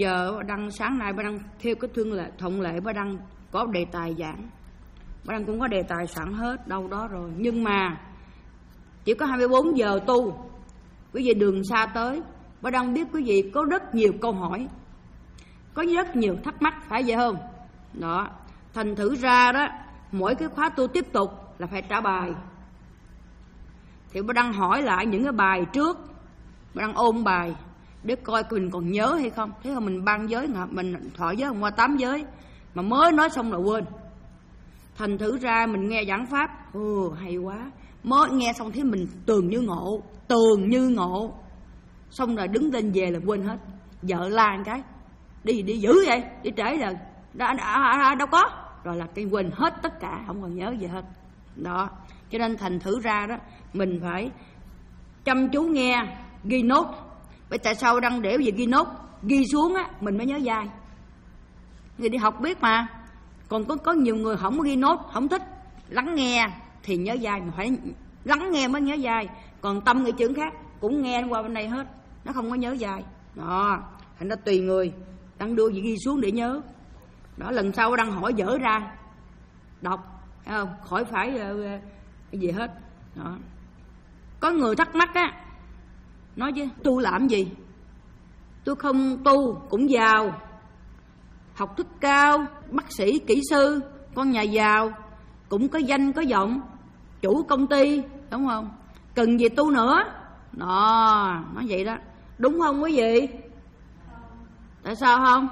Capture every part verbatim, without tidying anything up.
giờ đăng sáng nay bà đăng theo cái thương lệ thuận lệ bà đăng có đề tài giảng, bà đăng cũng có đề tài sẵn hết đâu đó rồi, nhưng mà chỉ có hai mươi bốn giờ tu. Quý vị đường xa tới, bà đăng biết quý vị có rất nhiều câu hỏi, có rất nhiều thắc mắc, phải vậy không? Đó, thành thử ra đó, mỗi cái khóa tu tiếp tục là phải trả bài. Thì bà đăng hỏi lại những cái bài trước, bà đăng ôn bài để coi mình còn nhớ hay không. Thế không mình ban giới, mình thọ giới hôm qua tám giới mà mới nói xong là quên. Thành thử ra mình nghe giảng pháp, ừ, hay quá, mới nghe xong thấy mình tường như ngộ, tường như ngộ, xong rồi đứng lên về là quên hết. Vợ la một cái, đi đi dữ vậy, đi trễ rồi, đã, đã, đã, đâu có, rồi là cái quên hết tất cả, không còn nhớ gì hết. Đó, cho nên thành thử ra đó, mình phải chăm chú nghe, ghi nốt. Vậy tại sao đăng để gì ghi nốt? Ghi xuống á, mình mới nhớ dai. Người đi học biết mà. Còn có, có nhiều người không có ghi nốt, không thích lắng nghe thì nhớ dai, mà phải lắng nghe mới nhớ dai. Còn tâm người trưởng khác cũng nghe qua bên đây hết, nó không có nhớ dai. Đó, thành ra tùy người, đăng đưa gì ghi xuống để nhớ. Đó, lần sau đăng hỏi dở ra đọc, thấy không? Khỏi phải uh, cái gì hết. Đó. Có người thắc mắc á, nói chứ tu làm gì? Tôi không tu cũng giàu, học thức cao, bác sĩ, kỹ sư, con nhà giàu, cũng có danh có vọng, chủ công ty, đúng không? Cần gì tu nữa? Đó, nói vậy đó. Đúng không quý vị? Tại sao không?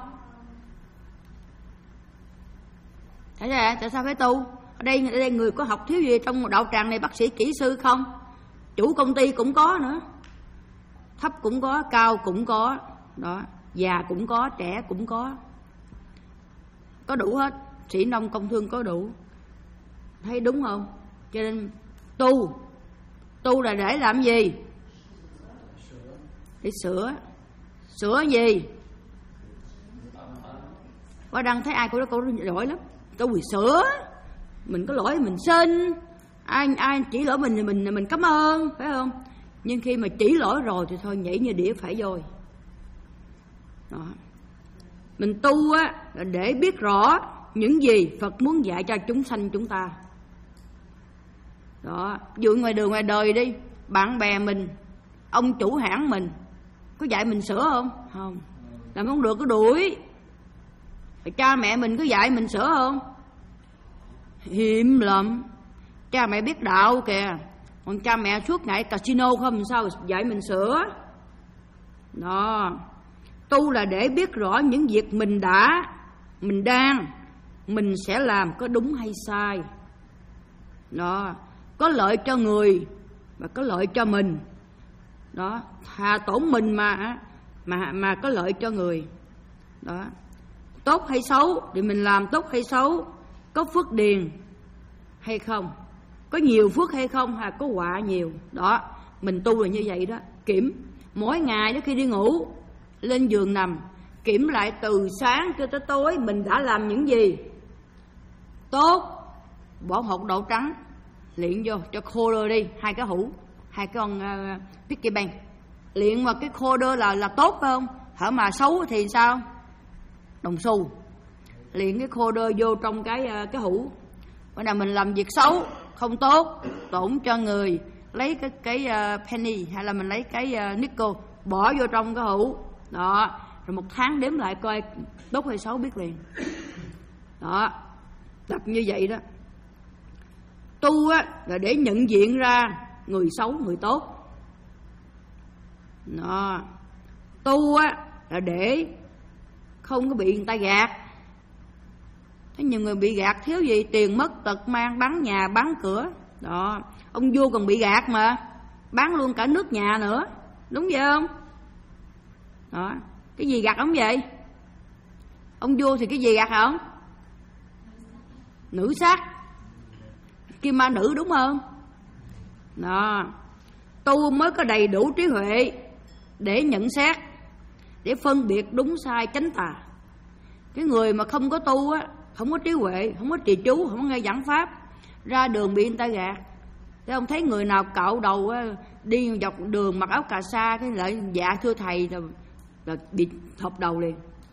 Tại sao, tại sao phải tu? Ở đây, ở đây người có học thiếu gì trong đạo tràng này, bác sĩ, kỹ sư không? Chủ công ty cũng có nữa. Thấp cũng có, cao cũng có. Đó, già cũng có, trẻ cũng có. Có đủ hết. Sĩ nông công thương có đủ. Thấy đúng không? Cho nên tu, tu là để làm gì? Để sửa. Sửa gì? Có đăng thấy ai cô đó cô giỏi lắm. Tôi quỳ sửa. Mình có lỗi mình xin. Ai ai chỉ lỗi mình thì mình mình cảm ơn, phải không? Nhưng khi mà chỉ lỗi rồi thì thôi, nhảy như đĩa phải rồi. Đó. Mình tu á là để biết rõ những gì Phật muốn dạy cho chúng sanh chúng ta. Đó, ví dụ ngoài đường ngoài đời đi, bạn bè mình, ông chủ hãng mình có dạy mình sửa không? Không. Làm không được có đuổi. Cha mẹ mình có dạy mình sửa không? Hiếm lắm. Cha mẹ biết đạo kìa, còn cha mẹ suốt ngày casino không sao dạy mình sửa. Đó, tu là để biết rõ những việc mình đã, mình đang, mình sẽ làm có đúng hay sai. Đó, có lợi cho người và có lợi cho mình. Đó, thà tổn mình mà mà mà có lợi cho người. Đó, tốt hay xấu thì mình làm tốt hay xấu, có phước điền hay không, có nhiều phước hay không, hay có quả nhiều. Đó, mình tu là như vậy đó. Kiểm mỗi ngày trước khi đi ngủ, lên giường nằm, kiểm lại từ sáng cho tới tối mình đã làm những gì tốt. Bỏ hột đậu trắng luyện vô cho khô đơ đi, hai cái hũ, hai cái con uh, piggy bank, luyện vào cái khô đơ là là tốt phải không? Hở mà xấu thì sao? Đồng xu. Luyện cái khô đơ vô trong cái uh, cái hũ. Bữa nào mình làm việc xấu không tốt, tổn cho người, lấy cái cái uh, penny hay là mình lấy cái uh, nickel bỏ vô trong cái hũ. Đó, rồi một tháng đếm lại coi tốt hay xấu biết liền. Đó, tập như vậy đó. Tu á là để nhận diện ra người xấu người tốt. Đó, tu á là để không có bị người ta gạt. Thế nhiều người bị gạt thiếu gì, tiền mất tật mang, bán nhà bán cửa. Đó, ông vua còn bị gạt mà, bán luôn cả nước nhà nữa, đúng vậy không? Đó, cái gì gạt ông vậy? Ông vua thì cái gì gạt không? Nữ sắc, kim ma nữ, đúng không? Đó, tu mới có đầy đủ trí huệ để nhận xét, để phân biệt đúng sai chánh tà. Cái người mà không có tu á, không có trí huệ, không có trì chú, không có nghe giảng pháp, ra đường bị người ta gạt. Thế ông thấy người nào cạo đầu á, đi dọc đường mặc áo cà sa, cái lại dạ thưa thầy là, là bị thọc đầu liền.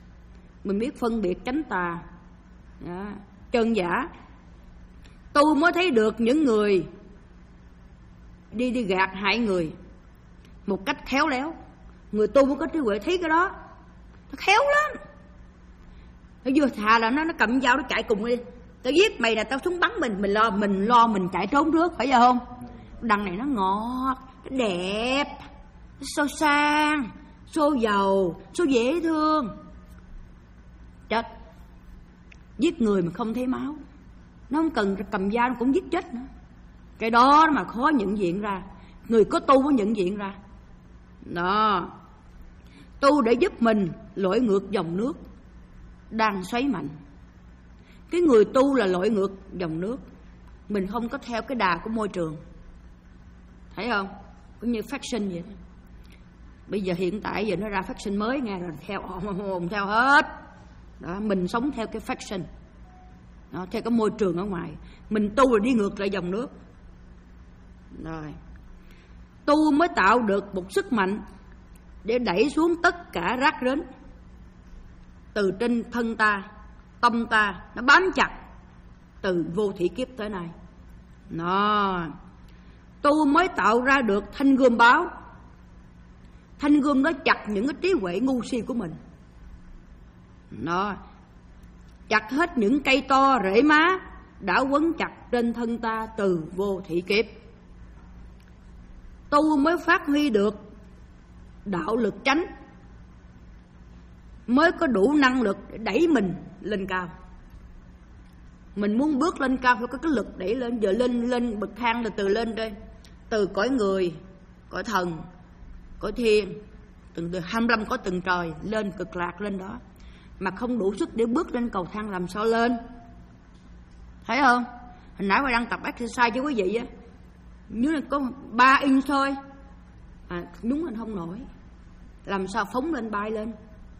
mình biết phân biệt chánh tà, đó, chân giả. Tu mới thấy được những người đi đi gạt hại người một cách khéo léo. Người tu mới có trí huệ thấy cái đó, nó khéo lắm. Nó vừa thà là nó nó cầm dao nó chạy cùng đi, tao giết mày là tao xuống bắn mình, mình lo mình lo mình chạy trốn trước, phải vậy không? Đằng này nó ngọt, nó đẹp, nó xô sang, xô giàu, xô dễ thương. Chết. Giết người mà không thấy máu, nó không cần cầm dao nó cũng giết chết nữa. Cái đó mà khó nhận diện ra, người có tu mới nhận diện ra. Đó, tu để giúp mình lội ngược dòng nước đang xoáy mạnh. Cái người tu là lội ngược dòng nước, mình không có theo cái đà của môi trường, thấy không? Cũng như fashion vậy đó. Bây giờ hiện tại giờ nó ra fashion mới nghe rồi theo ồn theo hết. Đó, mình sống theo cái fashion, đó, theo cái môi trường ở ngoài. Mình tu là đi ngược lại dòng nước. Rồi, tu mới tạo được một sức mạnh để đẩy xuống tất cả rác rến từ trên thân ta, tâm ta, nó bám chặt từ vô thủy kiếp tới nay. Nó tu mới tạo ra được thanh gươm báo. Thanh gươm nó chặt những cái trí huệ ngu si của mình. Nó chặt hết những cây to rễ má đã quấn chặt trên thân ta từ vô thủy kiếp. Tu mới phát huy được đạo lực chánh, mới có đủ năng lực để đẩy mình lên cao. Mình muốn bước lên cao phải có cái lực đẩy lên. Giờ lên lên bậc thang là từ lên đây, từ cõi người, cõi thần, cõi thiên, từng từ hai mươi lăm có từng trời lên cực lạc lên đó, mà không đủ sức để bước lên cầu thang làm sao lên? Thấy không? Hồi nãy tôi đang tập exercise cho quý vị á, nếu là có ba inch thôi, à, đúng là không nổi. Làm sao phóng lên bay lên?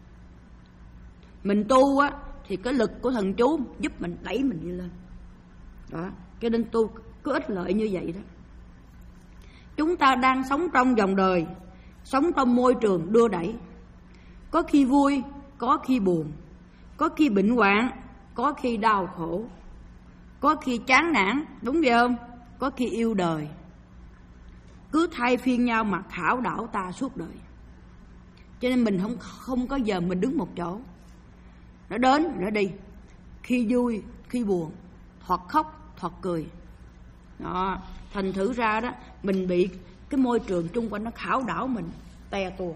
Mình tu á thì cái lực của thần chú giúp mình đẩy mình đi lên. Đó, cho nên tu có ích lợi như vậy đó. Chúng ta đang sống trong dòng đời, sống trong môi trường đưa đẩy. Có khi vui, có khi buồn, có khi bệnh hoạn, có khi đau khổ, có khi chán nản, đúng vậy không? Có khi yêu đời. Cứ thay phiên nhau mà khảo đảo ta suốt đời. Cho nên mình không không có giờ mình đứng một chỗ. Nó đến, nó đi. Khi vui, khi buồn, thoạt khóc, thoạt cười. Đó, thành thử ra đó, mình bị cái môi trường chung quanh nó khảo đảo mình, te tua.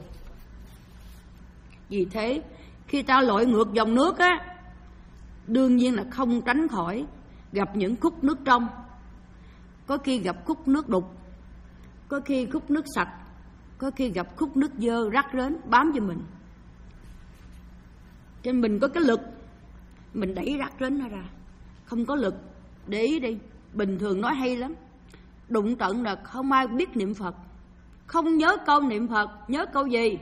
Vì thế, khi ta lội ngược dòng nước á, đương nhiên là không tránh khỏi gặp những khúc nước trong. Có khi gặp khúc nước đục, có khi khúc nước sạch, có khi gặp khúc nước dơ rác rến bám cho mình. Cho nên mình có cái lực, mình đẩy rác rến nó ra. Không có lực, để ý đi. Bình thường nói hay lắm, đụng trận là không ai biết niệm Phật, không nhớ câu niệm Phật. Nhớ câu gì?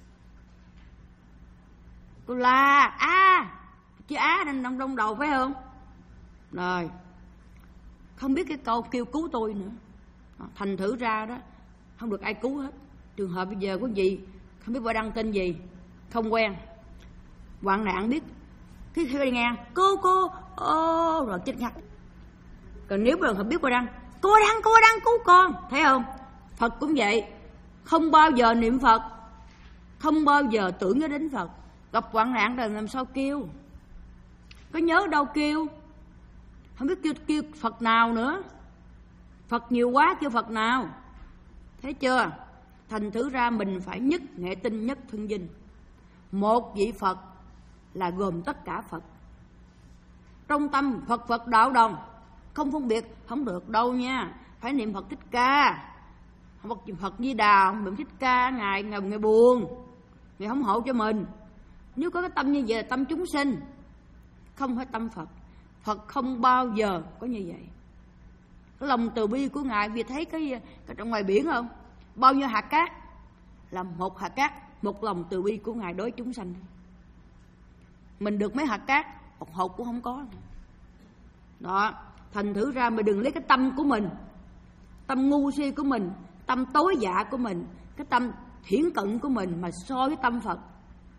Câu là a, chữ á đang trong trong đầu phải không? Rồi, không biết cái câu kêu cứu tôi nữa. Thành thử ra đó, không được ai cứu hết. Trường hợp bây giờ có gì không biết bà đăng tên gì, không quen, hoạn nạn biết cái thứ đi nghe cô cô ô rồi chết ngắt. Còn nếu mà không biết bà đăng, cô đăng cô đăng cứu con, thấy không? Phật cũng vậy, không bao giờ niệm Phật, không bao giờ tưởng nhớ đến Phật. Gặp hoạn nạn rồi làm sao kêu? Có nhớ đâu kêu? Không biết kêu, kêu Phật nào nữa. Phật nhiều quá kêu Phật nào? Thấy chưa? Thành thử ra mình phải nhất nghệ tinh nhất thân vinh. Một vị Phật là gồm tất cả Phật. Trong tâm Phật Phật đạo đồng, không phân biệt, không được đâu nha. Phải niệm Phật Thích Ca, Phật, Phật Di Đà, niệm Thích Ca, Ngài, Ngài, Ngài buồn, Ngài không hộ cho mình. Nếu có cái tâm như vậy là tâm chúng sinh, không phải tâm Phật. Phật không bao giờ có như vậy. Cái lòng từ bi của Ngài, vì thấy cái, cái trong ngoài biển không? Bao nhiêu hạt cát là một hạt cát, một lòng từ bi của Ngài đối chúng sanh. Mình được mấy hạt cát, một hột cũng không có. Đó, thành thử ra mình đừng lấy cái tâm của mình, tâm ngu si của mình, tâm tối dạ của mình, cái tâm thiển cận của mình mà so với tâm Phật.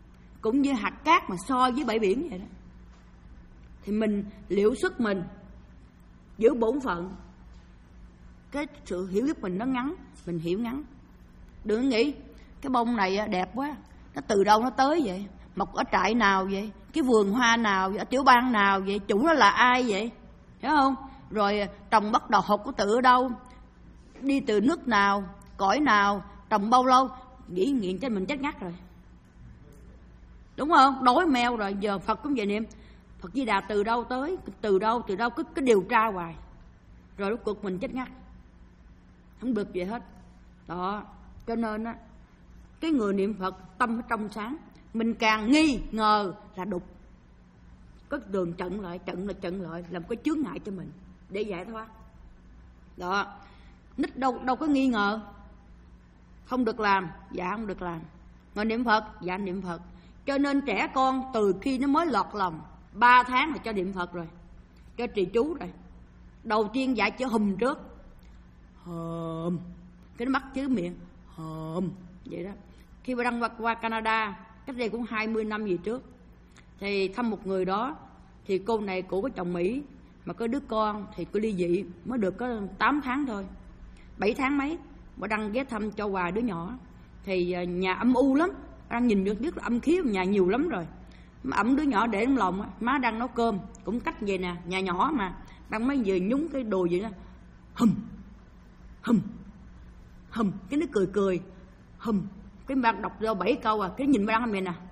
cũng như hạt cát mà so với bãi biển vậy đó. Thì mình liệu sức mình giữ bổn phận, cái sự hiểu biết mình nó ngắn, mình hiểu ngắn. Đừng nghĩ cái bông này đẹp quá, nó từ đâu nó tới vậy, mọc ở trại nào vậy, cái vườn hoa nào vậy, ở tiểu bang nào vậy, chủ nó là ai vậy, hiểu không? Rồi trồng bắt đầu hột của tự ở đâu, đi từ nước nào, cõi nào, trồng bao lâu. Nghĩ nghiện cho mình chết ngắt rồi, đúng không? Đói meo rồi. Giờ Phật cũng vậy, niệm Phật Di Đà từ đâu tới, từ đâu từ đâu cứ, cứ điều tra hoài, rồi lúc cuộc mình chết ngắt, không được gì hết đó. Cho nên á, cái người niệm Phật tâm nó trong sáng, mình càng nghi ngờ là đục, có đường chặn lại, chặn lại, chặn lại, làm cái chướng ngại cho mình để giải thoát đó. Nít đâu đâu có nghi ngờ, không được làm, dạ không được làm. Mà niệm Phật, dạ niệm Phật. Cho nên trẻ con từ khi nó mới lọt lòng ba tháng là cho niệm Phật rồi, cho trì chú rồi. Đầu tiên dạy chữ hùm trước, hùm, cái nó bắt chữ miệng hùm vậy đó. Khi bà đăng qua, qua Canada cách đây cũng hai mươi năm gì trước, thì thăm một người đó, thì cô này cổ có chồng Mỹ mà có đứa con thì cô ly dị mới được có tám tháng thôi, bảy tháng mấy. Bà đăng ghé thăm cho quà đứa nhỏ, thì nhà âm u lắm, đang nhìn được biết là âm khí nhà nhiều lắm rồi. Mà ẩm đứa nhỏ để trong lòng, má đang nấu cơm cũng cách vậy nè, nhà nhỏ mà đang mới vừa nhúng cái đồ gì đó, hùm hùm hùm, cái nó cười cười hùm. Cái bạn đọc ra bảy câu à, cái nhìn ba đăng vậy nè,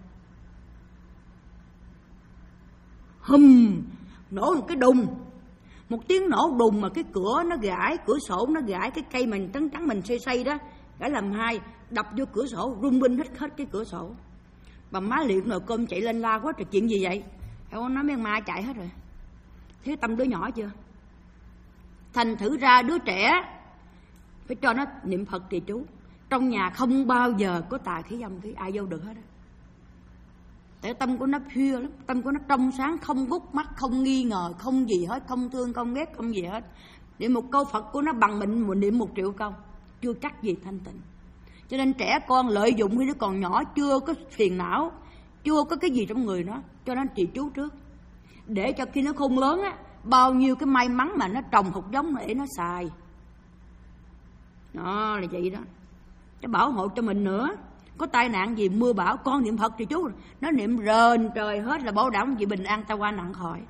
hùm, nổ một cái đùng, một tiếng nổ đùng mà cái cửa nó gãi, cửa sổ nó gãi, cái cây mình trắng trắng mình xây xây đó gãi làm hai, đập vô cửa sổ rung binh hết hết cái cửa sổ. Bà má liền nồi cơm chạy lên la quá trời, chuyện gì vậy? Em nói mấy con ma chạy hết rồi. Thế tâm đứa nhỏ chưa? Thành thử ra đứa trẻ phải cho nó niệm Phật trì chú. Trong nhà không bao giờ có tà khí âm khí ai vô được hết á. Tại tâm của nó pure lắm, tâm của nó trong sáng, không gút mắt, không nghi ngờ, không gì hết, không thương, không ghét, không gì hết. Niệm một câu Phật của nó bằng mình một niệm một triệu câu, chưa chắc gì thanh tịnh. Cho nên trẻ con lợi dụng khi nó còn nhỏ, chưa có phiền não, chưa có cái gì trong người nó, cho nó trì chú trước, để cho khi nó khôn lớn á, bao nhiêu cái may mắn mà nó trồng hột giống để nó xài. Đó là vậy đó, cho bảo hộ cho mình nữa. Có tai nạn gì mưa bão, con niệm Phật trì chú, nó niệm rền trời hết là bảo đảm gì bình an tai qua nạn khỏi.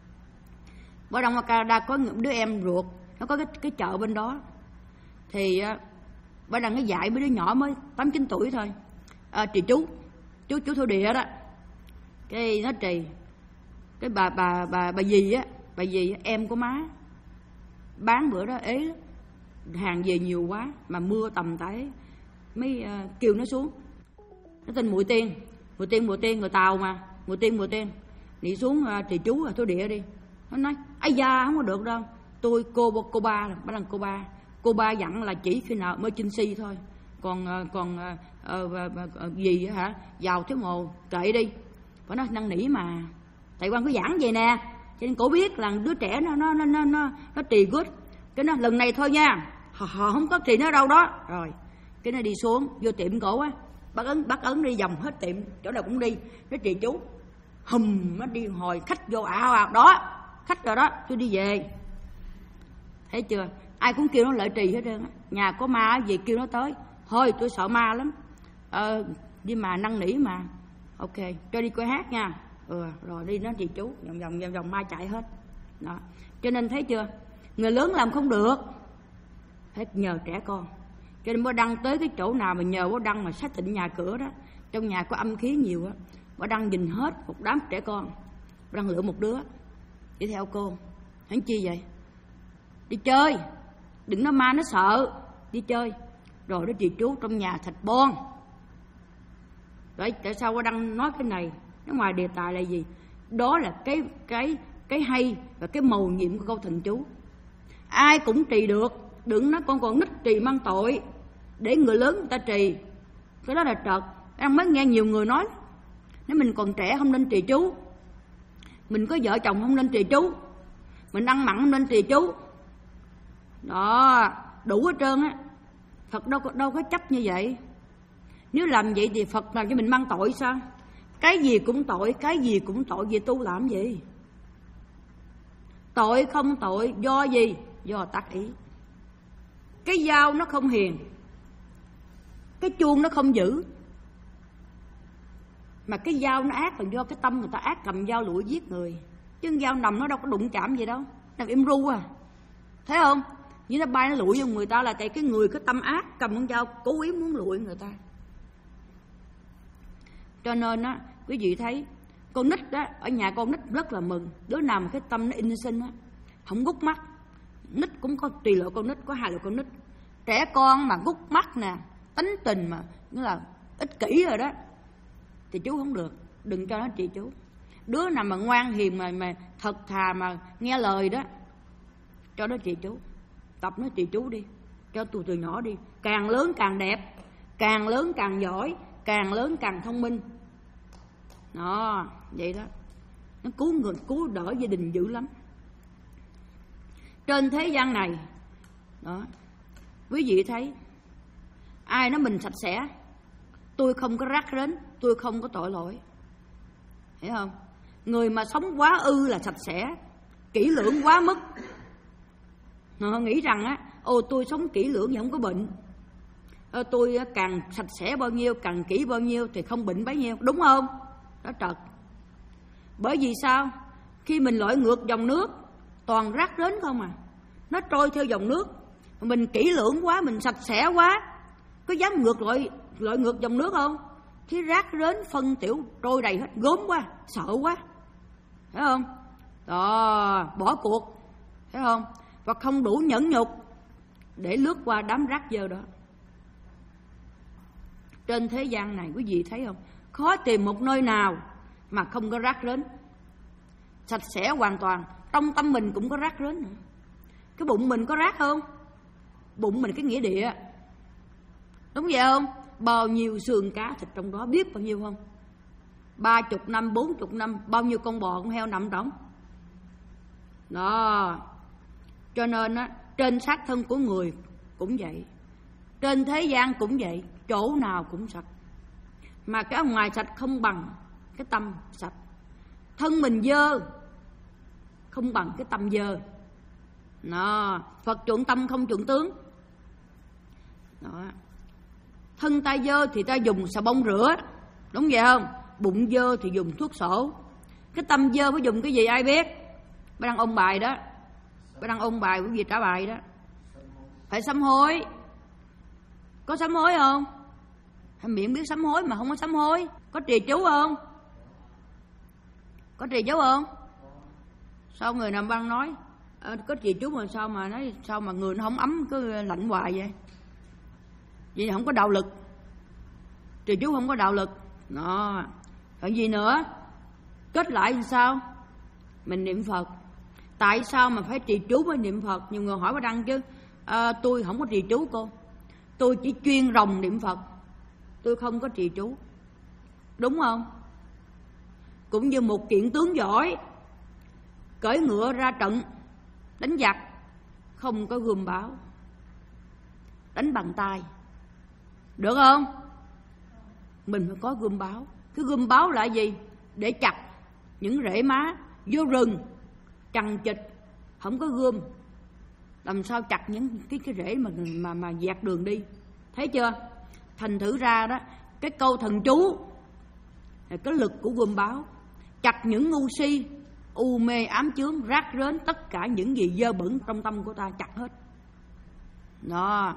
Ở Đông Canada có một đứa em ruột, nó có cái, cái chợ bên đó, thì bà đang cái dạy mấy đứa nhỏ mới tám chín tuổi thôi, à, trì chú chú chú thổ địa đó. Cái nó trì, cái bà bà bà bà dì á, bà dì á, em của má bán bữa đó ế lắm, hàng về nhiều quá mà mưa tầm tái mới uh, kêu nó xuống. Nó tên Mùi Tiên, Mùi Tiên Mùi Tiên người Tàu mà, Mùi Tiên Mùi Tiên đi xuống uh, trì chú thổ địa đi. Nó nói ây da không có được đâu, tôi cô cô ba, bà là cô ba. Cô ba dặn là chỉ khi nào emergency thôi, còn còn uh, uh, uh, gì hả, vào thiếu mồ kệ đi. Phải nói năn nỉ mà, thầy quan có giảng vậy nè, cho nên cổ biết là đứa trẻ nó nó nó nó nó, nó trì good. Cái nó lần này thôi nha, họ, họ không có trì nó đâu đó. Rồi cái nó đi xuống vô tiệm cổ á, bác ấn bác ấn đi vòng hết tiệm, chỗ nào cũng đi, nó trì chú hùm, nó đi hồi khách vô ảo ảo đó, khách rồi đó, tôi đi về. Thấy chưa? Ai cũng kêu nó lợi trì hết trơn á. Nhà có ma gì kêu nó tới, thôi tôi sợ ma lắm, ờ, nhưng mà năn nỉ mà, ok cho đi coi hát nha. Ừ, rồi đi nó trì chú vòng vòng vòng vòng ma chạy hết đó. Cho nên thấy chưa, người lớn làm không được, phải nhờ trẻ con. Cho nên bố Đăng tới cái chỗ nào mà nhờ bố Đăng mà xác định nhà cửa đó, trong nhà có âm khí nhiều á, bố Đăng nhìn hết một đám trẻ con, bố Đăng lựa một đứa đi theo cô. Hẳn chi vậy? Đi chơi, đừng nói ma nó sợ, đi chơi. Rồi nó trì chú trong nhà thịt bon. Đấy, tại sao bố Đăng nói cái này? Nó ngoài đề tài là gì? Đó là cái cái cái hay và cái mầu nhiệm của câu thần chú. Ai cũng trì được, đừng nói con còn nít trì mang tội, để người lớn người ta trì, cái đó là trật. Em mới nghe nhiều người nói, nếu mình còn trẻ không nên trì chú, mình có vợ chồng không nên trì chú, mình ăn mặn không nên trì chú. Đó, đủ hết trơn á. Phật đâu có, đâu có chấp như vậy. Nếu làm vậy thì Phật làm cho mình mang tội sao? Cái gì cũng tội, cái gì cũng tội, về tu làm gì? Tội không tội do gì? Do tác ý. Cái dao nó không hiền, cái chuông nó không giữ, mà cái dao nó ác là do cái tâm người ta ác, cầm dao lụi giết người. Chứ dao nằm nó đâu có đụng chạm gì đâu, nằm im ru à. Thấy không? Như nó bay nó lụi vô người ta là tại cái người có tâm ác cầm con dao cố ý muốn lụi người ta. Cho nên á, quý vị thấy con nít đó, ở nhà con nít rất là mừng. Đứa nào mà cái tâm nó innocent á, không gút mắt. Nít cũng có tùy loại con nít, có hai loại con nít. Trẻ con mà gút mắt nè, tính tình mà nghĩa là ích kỷ rồi đó thì chú không được, đừng cho nó trị chú. Đứa nào mà ngoan hiền mà mà thật thà mà nghe lời đó, cho nó trị chú. Tập nó trị chú đi, cho từ từ nhỏ đi. Càng lớn càng đẹp, càng lớn càng giỏi, càng lớn càng thông minh. Đó, vậy đó. Nó cứu người, cứu đỡ gia đình dữ lắm. Trên thế gian này đó, quý vị thấy ai nói mình sạch sẽ, tôi không có rác rến, tôi không có tội lỗi. Hiểu không? Người mà sống quá ư là sạch sẽ, kỹ lưỡng quá mức. Họ nghĩ rằng á, ô tôi sống kỹ lưỡng thì không có bệnh. Ờ, tôi càng sạch sẽ bao nhiêu, càng kỹ bao nhiêu thì không bệnh bấy nhiêu, đúng không? Đó trật. Bởi vì sao? Khi mình lội ngược dòng nước, toàn rác rến không à. Nó trôi theo dòng nước. Mình kỹ lưỡng quá, mình sạch sẽ quá, có dám ngược lội, lội ngược dòng nước không? Khi rác rến phân tiểu trôi đầy hết, gớm quá, sợ quá. Thấy không? Đó, bỏ cuộc. Thấy không? Và không đủ nhẫn nhục để lướt qua đám rác dơ đó. Trên thế gian này quý vị thấy không? Khó tìm một nơi nào mà không có rác rến. Sạch sẽ hoàn toàn. Trong tâm mình cũng có rác rến nữa. Cái bụng mình có rác không? Bụng mình cái nghĩa địa, đúng vậy không? Bao nhiêu xương cá thịt trong đó, biết bao nhiêu không? Ba chục năm, bốn chục năm, bao nhiêu con bò con heo nằm trong đó. Cho nên á, trên xác thân của người cũng vậy, trên thế gian cũng vậy, chỗ nào cũng sạch. Mà cái ngoài sạch không bằng cái tâm sạch. Thân mình dơ không bằng cái tâm dơ. Đó, Phật chuộng tâm không chuộng tướng. Đó. Thân ta dơ thì ta dùng xà bông rửa, đúng vậy không? Bụng dơ thì dùng thuốc sổ. Cái tâm dơ phải dùng cái gì ai biết? Bà đang ôn bài đó, bà đang ôn bài, quý vị trả bài đó. Phải sám hối. Có sám hối không? Miệng biết sám hối mà không có sám hối. Có trì chú không? Có trì chú không? Sao người Nam Băng nói à, có trì chú mà sao mà nói sao mà người nó không ấm, cứ lạnh hoài vậy? Vậy không có đạo lực. Trì chú không có đạo lực. Đó. Còn gì nữa? Kết lại làm sao? Mình niệm Phật. Tại sao mà phải trì chú mới niệm Phật? Nhiều người hỏi bà Đăng chứ à, tôi không có trì chú cô, tôi chỉ chuyên rồng niệm Phật, tôi không có trì chú, đúng không? Cũng như một kiện tướng giỏi cưỡi ngựa ra trận đánh giặc, không có gươm báo, đánh bằng tay, được không? Mình phải có gươm báo. Cái gươm báo là gì? Để chặt những rễ má vô rừng chằng chịt, không có gươm làm sao chặt những cái cái rễ mà mà mà dạt đường đi. Thấy chưa? Thành thử ra đó, cái câu thần chú là cái lực của gươm báo, chặt những ngu si, u mê ám chướng, rác rến, tất cả những gì dơ bẩn trong tâm của ta chặt hết. Đó.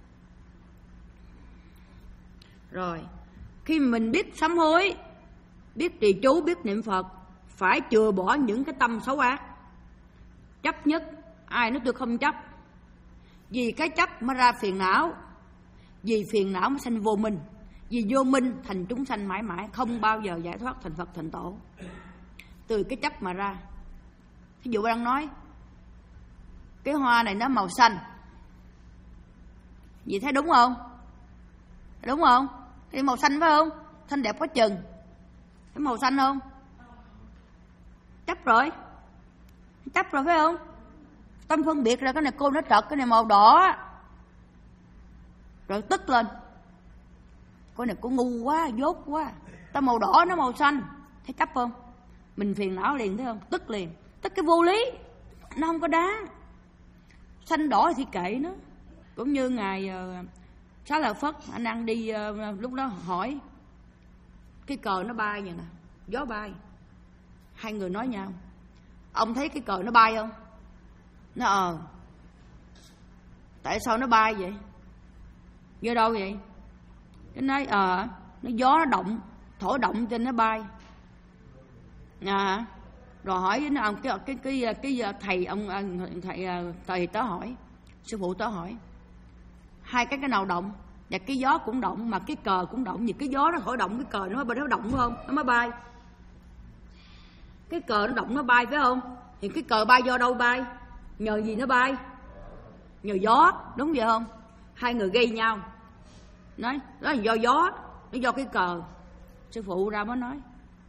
Rồi, khi mình biết sám hối, biết trì chú, biết niệm Phật, phải chừa bỏ những cái tâm xấu ác. Chấp nhất, ai nói tôi không chấp? Vì cái chấp mới ra phiền não, vì phiền não mới sanh vô minh, vì vô minh thành chúng sanh mãi mãi không bao giờ giải thoát thành Phật thành Tổ. Từ cái chấp mà ra. Ví dụ đang nói cái hoa này nó màu xanh, vì thấy đúng không? Đúng không? Thì màu xanh phải không? Xanh đẹp quá chừng. Cái màu xanh không? Chấp rồi. Chấp rồi phải không? Tâm phân biệt ra cái này cô nó trật, cái này màu đỏ, rồi tức lên. Con này có ngu quá, dốt quá. Tao màu đỏ nó màu xanh, thấy chấp không? Mình phiền não liền, thấy không? Tức liền. Tức cái vô lý, nó không có đáng. Xanh đỏ thì kệ nó. Cũng như ngài uh, Xá Lợi Phất, anh đang đi uh, lúc đó hỏi cái cờ nó bay vậy nè, gió bay. Hai người nói nhau, ông thấy cái cờ nó bay không? Nó ờ tại sao nó bay vậy? Do đâu vậy? Cái nói ờ nó gió nó động, thổi động trên nó bay. À, rồi hỏi với nó ông cái cái cái cái thầy ông thầy thầy tớ hỏi, sư phụ tớ hỏi, hai cái cái nào động? Và cái gió cũng động mà cái cờ cũng động, vì cái gió nó thổi động cái cờ nó mới nó động phải không? Nó mới bay. Cái cờ nó động nó bay phải không? Thì cái cờ bay do đâu bay? Nhờ gì nó bay? Nhờ gió, đúng vậy không? Hai người gây nhau. Nói, đó là do gió, nó do cái cờ. Sư phụ ra mới nói,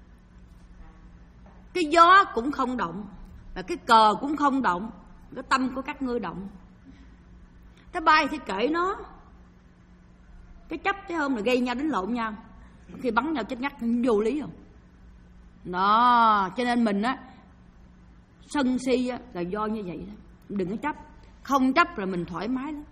cái gió cũng không động, và cái cờ cũng không động, cái tâm của các ngươi động. Cái bay thì kệ nó. Cái chấp thấy không là gây nhau, đánh lộn nhau, khi bắn nhau chết ngắt, vô lý không? Đó, cho nên mình á, sân si á, là do như vậy đó. Đừng có chấp. Không chấp là mình thoải mái lắm.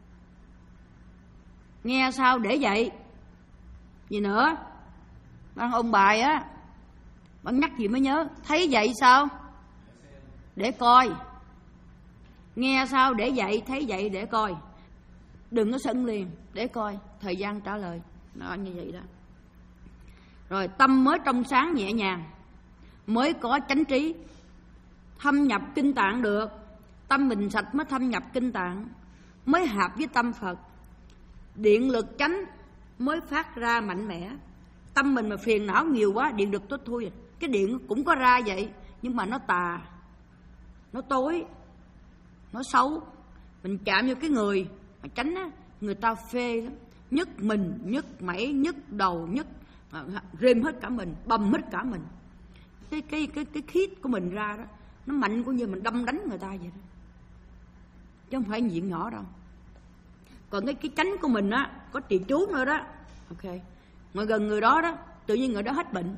Nghe sao để vậy? Gì nữa? Bạn ôn bài á, bạn nhắc gì mới nhớ. Thấy vậy sao? Để coi. Nghe sao để vậy? Thấy vậy để coi. Đừng có sân liền, để coi. Thời gian trả lời. Nó như vậy đó. Rồi tâm mới trong sáng nhẹ nhàng, mới có chánh trí. Thâm nhập kinh tạng được. Tâm mình sạch mới thâm nhập kinh tạng, mới hợp với tâm Phật. Điện lực chánh mới phát ra mạnh mẽ. Tâm mình mà phiền não nhiều quá, điện lực tốt thui. Cái điện cũng có ra vậy, nhưng mà nó tà, nó tối, nó xấu. Mình chạm vô cái người mà tránh á, người ta phê lắm. Nhức mình, nhức mẩy, nhức đầu, nhức rêm hết cả mình, bầm hết cả mình. Cái cái cái cái khí của mình ra đó, nó mạnh cũng như mình đâm đánh người ta vậy đó, chứ không phải chuyện nhỏ đâu. Còn cái cái chánh của mình á, có trì chú nữa đó. Ok, ngồi gần người đó đó, tự nhiên người đó hết bệnh,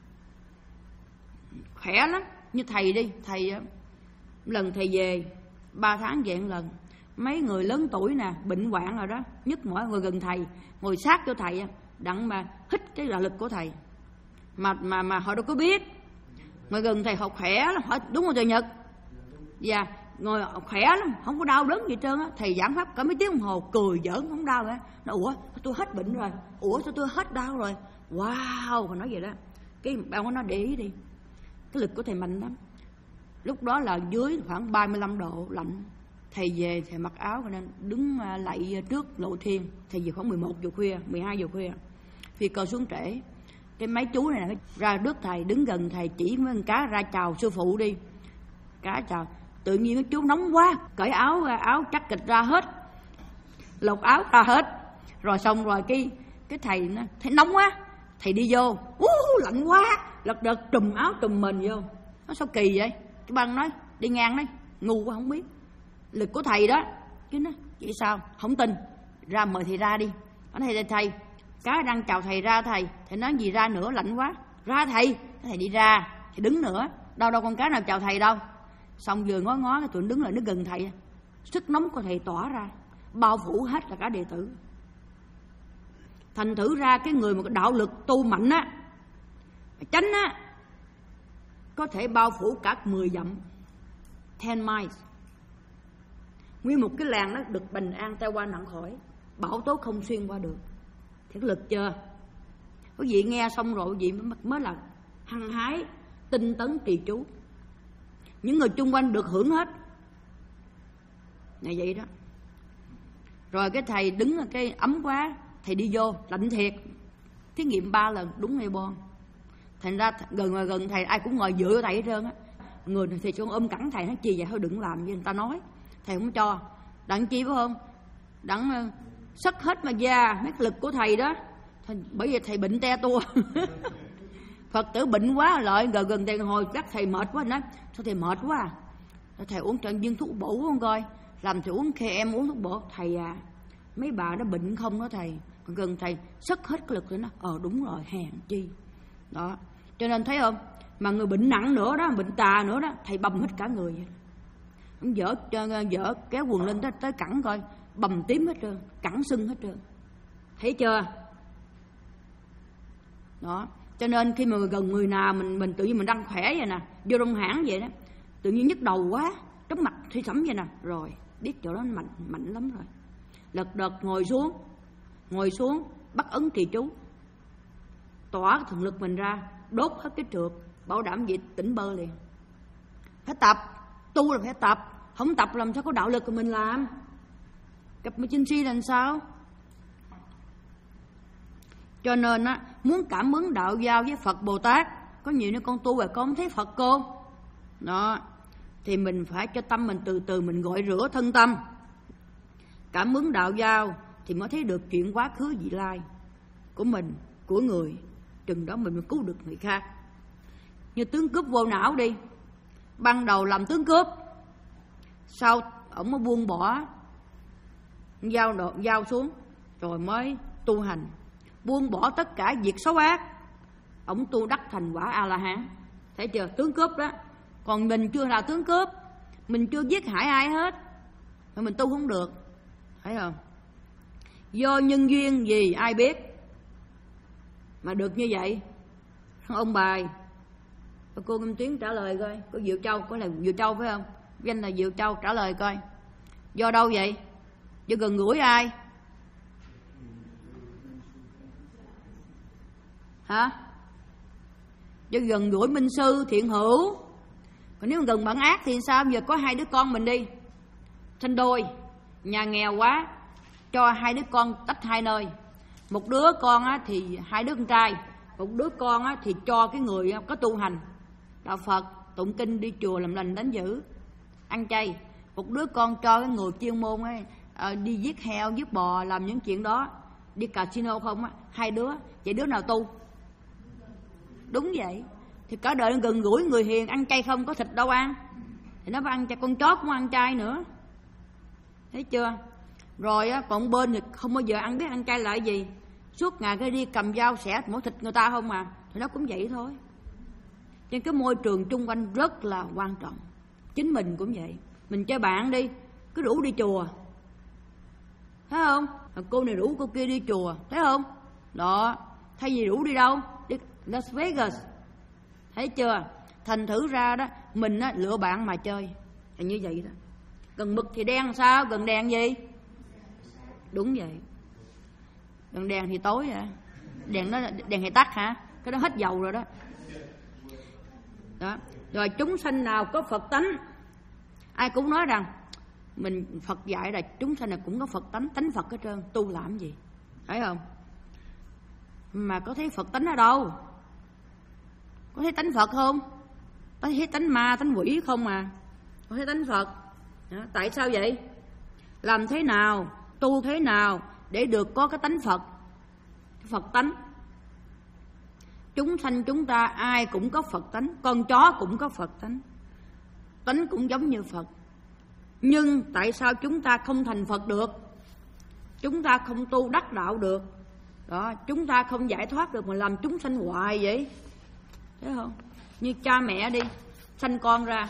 khỏe lắm. Như thầy đi, thầy lần thầy về ba tháng về một lần. Mấy người lớn tuổi nè, bệnh hoạn rồi đó, nhức mỏi, người gần thầy, ngồi sát cho thầy, đặng mà hít cái đạo lực của thầy, mà mà mà họ đâu có biết. Ngồi gần thầy họ khỏe lắm, họ đúng rồi thầy Nhật. Dạ, ngồi khỏe lắm, không có đau đớn gì trơn á. Thầy giảng pháp cả mấy tiếng đồng hồ, cười giỡn không đau nữa. Nó ủa tôi hết bệnh rồi, ủa sao tôi hết đau rồi. Wow, họ nói vậy đó. Cái bạn có nói để ý đi, cái lực của thầy mạnh lắm. Lúc đó là dưới khoảng ba mươi lăm độ lạnh. Thầy về thầy mặc áo cho nên đứng lạy trước lộ thiên. Thầy về khoảng mười một giờ khuya, mười hai giờ khuya, phi cơ xuống trễ. Cái mấy chú này nó ra trước thầy, đứng gần thầy, chỉ mấy con cá ra chào sư phụ đi. Cá chào, tự nhiên cái chú nóng quá, cởi áo áo chắc kịch ra hết, lột áo ra hết. Rồi xong rồi cái cái thầy nó thấy nóng quá, thầy đi vô, uh, lạnh quá, lật đật trùm áo trùm mình vô. Nó sao kỳ vậy? Cái băng nói đi ngang đấy, ngu quá không biết lực của thầy đó. Chứ nó vậy sao không tin, ra mời thầy ra đi. Nó thầy thầy, thầy cá đang chào thầy ra. Thầy thầy nói gì ra nữa, lạnh quá. Ra thầy, thầy đi ra, thầy đứng nữa. Đâu đâu con cá nào chào thầy đâu. Xong vừa ngó ngó cái tụi đứng lại nó gần thầy, sức nóng của thầy tỏa ra, bao phủ hết là cả đệ tử. Thành thử ra cái người mà có đạo lực tu mạnh á, chánh á, có thể bao phủ cả mười dặm, ten miles. Nguyên một cái làng nó được bình an, tai qua nặng khỏi, bão tố không xuyên qua được. Thiết lực chưa? Quý vị nghe xong rồi quý vị mới là hăng hái, tinh tấn trì chú. Những người chung quanh được hưởng hết. Là vậy đó. Rồi cái thầy đứng ở cái ấm quá, thầy đi vô, lạnh thiệt. Thí nghiệm ba lần, đúng ngay bon. Thành ra gần ngồi gần thầy ai cũng ngồi dựa thầy hết trơn á. Người thì xuống ôm cẳng thầy, nói chi vậy thôi đừng làm như người ta nói. Thầy không cho. Đặng chi phải không? Đặng sất hết mà da, mấy lực của thầy đó. Bởi vì thầy bệnh te tua. Phật tử bệnh quá lợi, gần gần thầy hồi các thầy mệt quá, nói sao thầy mệt quá à? Thầy uống trận viên thuốc bổ không coi, làm thầy uống khi em uống thuốc bổ. Thầy à, mấy bà đó bệnh không đó thầy, gần thầy sức hết cái lực để nó ờ đúng rồi hèn chi đó. Cho nên thấy không, mà người bệnh nặng nữa đó, bệnh tà nữa đó, thầy bầm hết cả người vậy. Ông dở dở kéo quần lên tới, tới cẳng coi bầm tím hết trơn, cẳng sưng hết trơn, thấy chưa đó. Cho nên khi mà gần người nào mình mình tự nhiên mình đang khỏe vậy nè, vô trong hãng vậy đó, tự nhiên nhức đầu quá, chóng mặt thi thẩm vậy nè, rồi biết chỗ đó mạnh mạnh lắm rồi. Lật đật ngồi xuống, ngồi xuống bắt ấn trì chú, tỏa cái thần lực mình ra, đốt hết cái trượt, bảo đảm gì tỉnh bơ liền. Phải tập, tu là phải tập, không tập làm sao có đạo lực của mình làm. Gặp mà chinh si làm sao? Cho nên á, muốn cảm ứng đạo giao với Phật Bồ Tát, có nhiều đứa con tu rồi con không thấy Phật cô đó, thì mình phải cho tâm mình từ từ mình gội rửa thân tâm, cảm ứng đạo giao thì mới thấy được chuyện quá khứ vị lai của mình, của người, chừng đó mình mới cứu được người khác. Như tướng cướp vô não đi, ban đầu làm tướng cướp, sau ổng mới buông bỏ giao độ giao xuống, rồi mới tu hành, buông bỏ tất cả việc xấu ác, ổng tu đắc thành quả A La Hán. Thấy chưa, tướng cướp đó. Còn mình chưa là tướng cướp, mình chưa giết hại ai hết, mà mình tu không được, thấy không? Do nhân duyên gì ai biết mà được như vậy. Ông bài cô Kim Tuyến trả lời coi, có Diệu Châu, có là Diệu Châu phải không? Danh là Diệu Châu, trả lời coi do đâu vậy? Do gần gũi ai hả? Do gần gũi minh sư thiện hữu. Còn nếu mà gần bạn ác thì sao? Giờ có hai đứa con mình đi, sinh đôi, nhà nghèo quá, cho hai đứa con tách hai nơi. Một đứa con á, thì hai đứa con trai, một đứa con á, thì cho cái người có tu hành đạo Phật, tụng kinh, đi chùa làm lành đánh dữ, ăn chay. Một đứa con cho cái người chuyên môn ấy, à, đi giết heo, giết bò, làm những chuyện đó, đi casino không á. Hai đứa, vậy đứa nào tu? Đúng vậy. Thì cả đời gần gũi người hiền, ăn chay không, có thịt đâu ăn, thì nó phải ăn chay. Con chó cũng ăn chay nữa, thấy chưa? Rồi á, còn bên thì không bao giờ ăn biết ăn chay là gì, suốt ngày cái đi cầm dao xẻ mổ thịt người ta không à, thì nó cũng vậy thôi. Trên cái môi trường chung quanh rất là quan trọng. Chính mình cũng vậy, mình chơi bạn đi, cứ rủ đi chùa, thấy không? Cô này rủ cô kia đi chùa, thấy không? Đó, thay vì rủ đi đâu? Đi Las Vegas, thấy chưa? Thành thử ra đó, mình á, lựa bạn mà chơi là như vậy đó. Gần mực thì đen sao? Gần đèn gì? Đúng vậy. Gần đèn thì tối à. Đèn nó đèn thì tắt hả? Cái đó hết dầu rồi đó. Đó. Rồi chúng sanh nào có Phật tánh, ai cũng nói rằng mình Phật dạy là chúng sanh nào cũng có Phật tánh, tánh Phật hết trơn, tu làm gì? Thấy không? Mà có thấy Phật tánh ở đâu? Có thấy tánh Phật không? Có thấy tánh ma, tánh quỷ không à? Có thấy tánh Phật. Đó. Tại sao vậy? Làm thế nào, tu thế nào để được có cái tánh Phật, cái Phật tánh? Chúng sanh chúng ta ai cũng có Phật tánh, con chó cũng có Phật tánh, tánh cũng giống như Phật. Nhưng tại sao chúng ta không thành Phật được? Chúng ta không tu đắc đạo được đó, chúng ta không giải thoát được mà làm chúng sanh hoài vậy, thấy không? Như cha mẹ đi, sanh con ra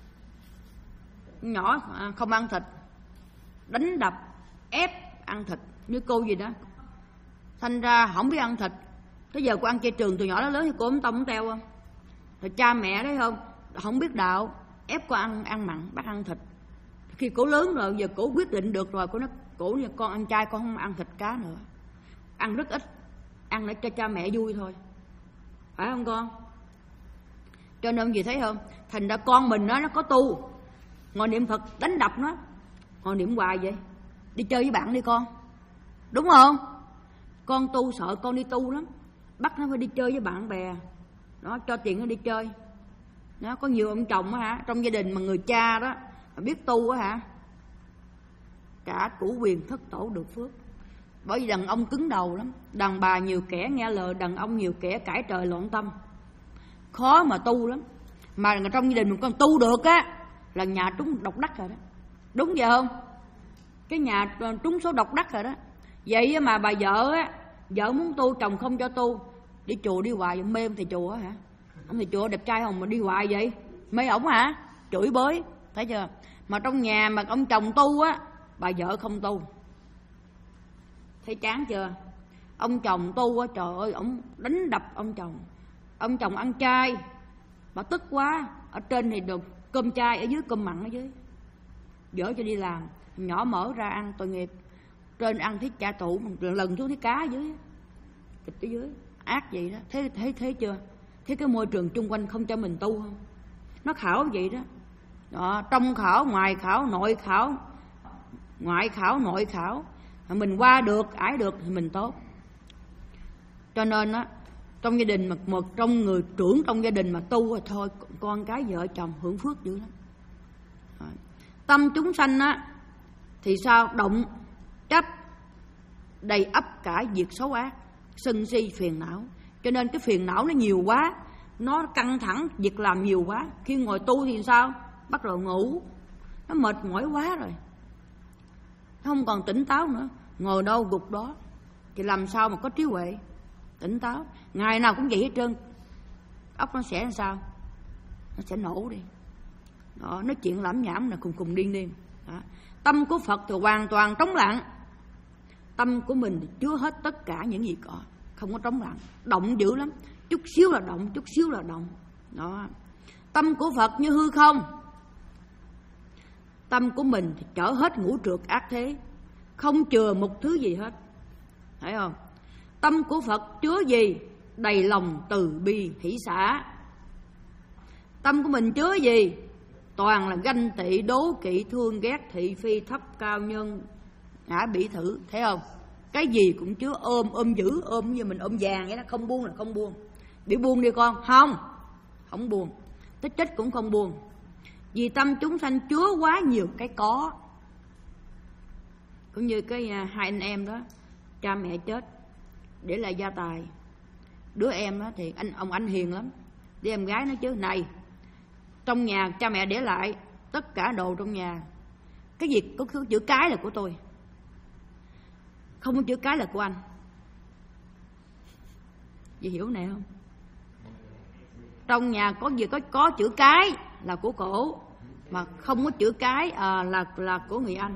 nhỏ không ăn thịt, đánh đập ép ăn thịt. Như cô gì đó, sanh ra không biết ăn thịt, tới giờ cô ăn chay trường từ nhỏ đến lớn thì cô ốm tông ốm teo không? Rồi cha mẹ đấy không, không biết đạo, ép cô ăn ăn mặn, bắt ăn thịt. Khi cổ lớn rồi, giờ cổ quyết định được rồi, cô nói cổ như con ăn chay, con không ăn thịt cá nữa, ăn rất ít, ăn để cho cha mẹ vui thôi, phải không con? Cho nên gì thấy không? Thành ra con mình nó nó có tu, ngồi niệm Phật đánh đập nó, ngồi niệm hoài vậy. Đi chơi với bạn đi con, đúng không? Con tu sợ con đi tu lắm, bắt nó phải đi chơi với bạn bè, nó cho tiền nó đi chơi. Nó có nhiều ông chồng á hả, trong gia đình mà người cha đó mà biết tu á hả, cả cửu quyền thất tổ được phước. Bởi vì đàn ông cứng đầu lắm, đàn bà nhiều kẻ nghe lời, đàn ông nhiều kẻ cãi trời loạn tâm, khó mà tu lắm. Mà trong gia đình mình còn tu được á là nhà trúng độc đắc rồi đó, đúng vậy không? Cái nhà trúng số độc đắc rồi đó. Vậy mà bà vợ á, vợ muốn tu, chồng không cho tu. Đi chùa đi hoài, mê ông thầy chùa hả? Ông thầy chùa đẹp trai không mà đi hoài vậy? Mê ổng hả? Chửi bới, thấy chưa? Mà trong nhà mà ông chồng tu á, bà vợ không tu. Thấy chán chưa? Ông chồng tu á, trời ơi, ổng đánh đập ông chồng. Ông chồng ăn chay, bà tức quá. Ở trên thì được cơm chay, ở dưới cơm mặn ở dưới. Dỡ cho đi làm, nhỏ mở ra ăn tội nghiệp. Trên ăn thấy chả tủ, lần xuống thấy cá ở dưới, thịt ở dưới, ác vậy đó. Thế thấy thấy chưa? Thế cái môi trường chung quanh không cho mình tu không? Nó khảo vậy đó. Đó, trong khảo, ngoài khảo, nội khảo, ngoại khảo, nội khảo. Mình qua được, ải được thì mình tốt. Cho nên á, trong gia đình mà một trong người trưởng trong gia đình mà tu rồi thôi, con cái vợ chồng hưởng phước dữ lắm. Rồi. Tâm chúng sanh á thì sao? Động, chấp, đầy ắp cả việc xấu ác, sân si phiền não. Cho nên cái phiền não nó nhiều quá, nó căng thẳng, việc làm nhiều quá. Khi ngồi tu thì sao? Bắt đầu ngủ, nó mệt mỏi quá rồi, nó không còn tỉnh táo nữa. Ngồi đâu gục đó thì làm sao mà có trí huệ tỉnh táo? Ngày nào cũng vậy hết trơn. Óc nó sẽ làm sao? Nó sẽ nổ đi. Đó, nói chuyện lảm nhảm là cùng cùng điên điên. Đó. Tâm của Phật thì hoàn toàn trống lặng. Tâm của mình thì chứa hết tất cả những gì có, không có trống lặng. Động dữ lắm, chút xíu là động, chút xíu là động. Đó. Tâm của Phật như hư không. Tâm của mình thì chở hết ngũ trược ác thế, không chừa một thứ gì hết. Thấy không? Tâm của Phật chứa gì? Đầy lòng từ bi hỷ xả. Tâm của mình chứa gì? Toàn là ganh tị, đố kỵ, thương ghét, thị phi, thấp cao, nhân ngã, bỉ thử. Thấy không? Cái gì cũng chứa ôm, ôm giữ, ôm như mình ôm vàng vậy đó. Không buông là không buông. Bị buông đi con. Không, không buông. Tới chết cũng không buông. Vì tâm chúng sanh chứa quá nhiều cái có. Cũng như cái hai anh em đó, cha mẹ chết để lại gia tài. Đứa em đó thì anh ông anh hiền lắm. Đứa em gái nói chứ, này, trong nhà cha mẹ để lại tất cả đồ trong nhà, cái gì có chữ cái là của tôi, không có chữ cái là của anh. Chị hiểu này không? Trong nhà có gì có có chữ cái là của cổ, mà không có chữ cái à, là là của người anh.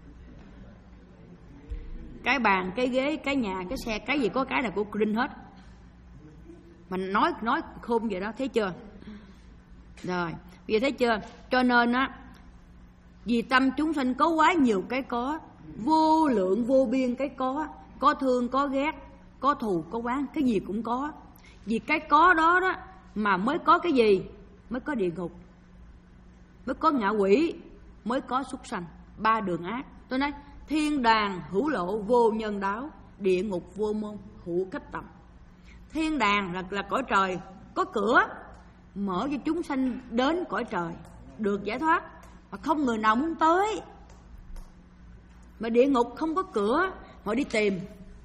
Cái bàn, cái ghế, cái nhà, cái xe, cái gì có cái là của Green hết. Mình nói nói khôn vậy đó, thấy chưa? Rồi, bây giờ thấy chưa? Cho nên á, vì tâm chúng sanh có quá nhiều cái có, vô lượng vô biên cái có, có thương, có ghét, có thù, có oán, cái gì cũng có. Vì cái có đó đó mà mới có cái gì? Mới có địa ngục, mới có ngạ quỷ, mới có súc sanh, ba đường ác. Tôi nói thiên đàng hữu lộ vô nhân đáo, địa ngục vô môn hữu cách tầm. Thiên đàng là, là cõi trời có cửa, mở cho chúng sanh đến cõi trời được giải thoát, mà không người nào muốn tới. Mà địa ngục không có cửa, họ đi tìm,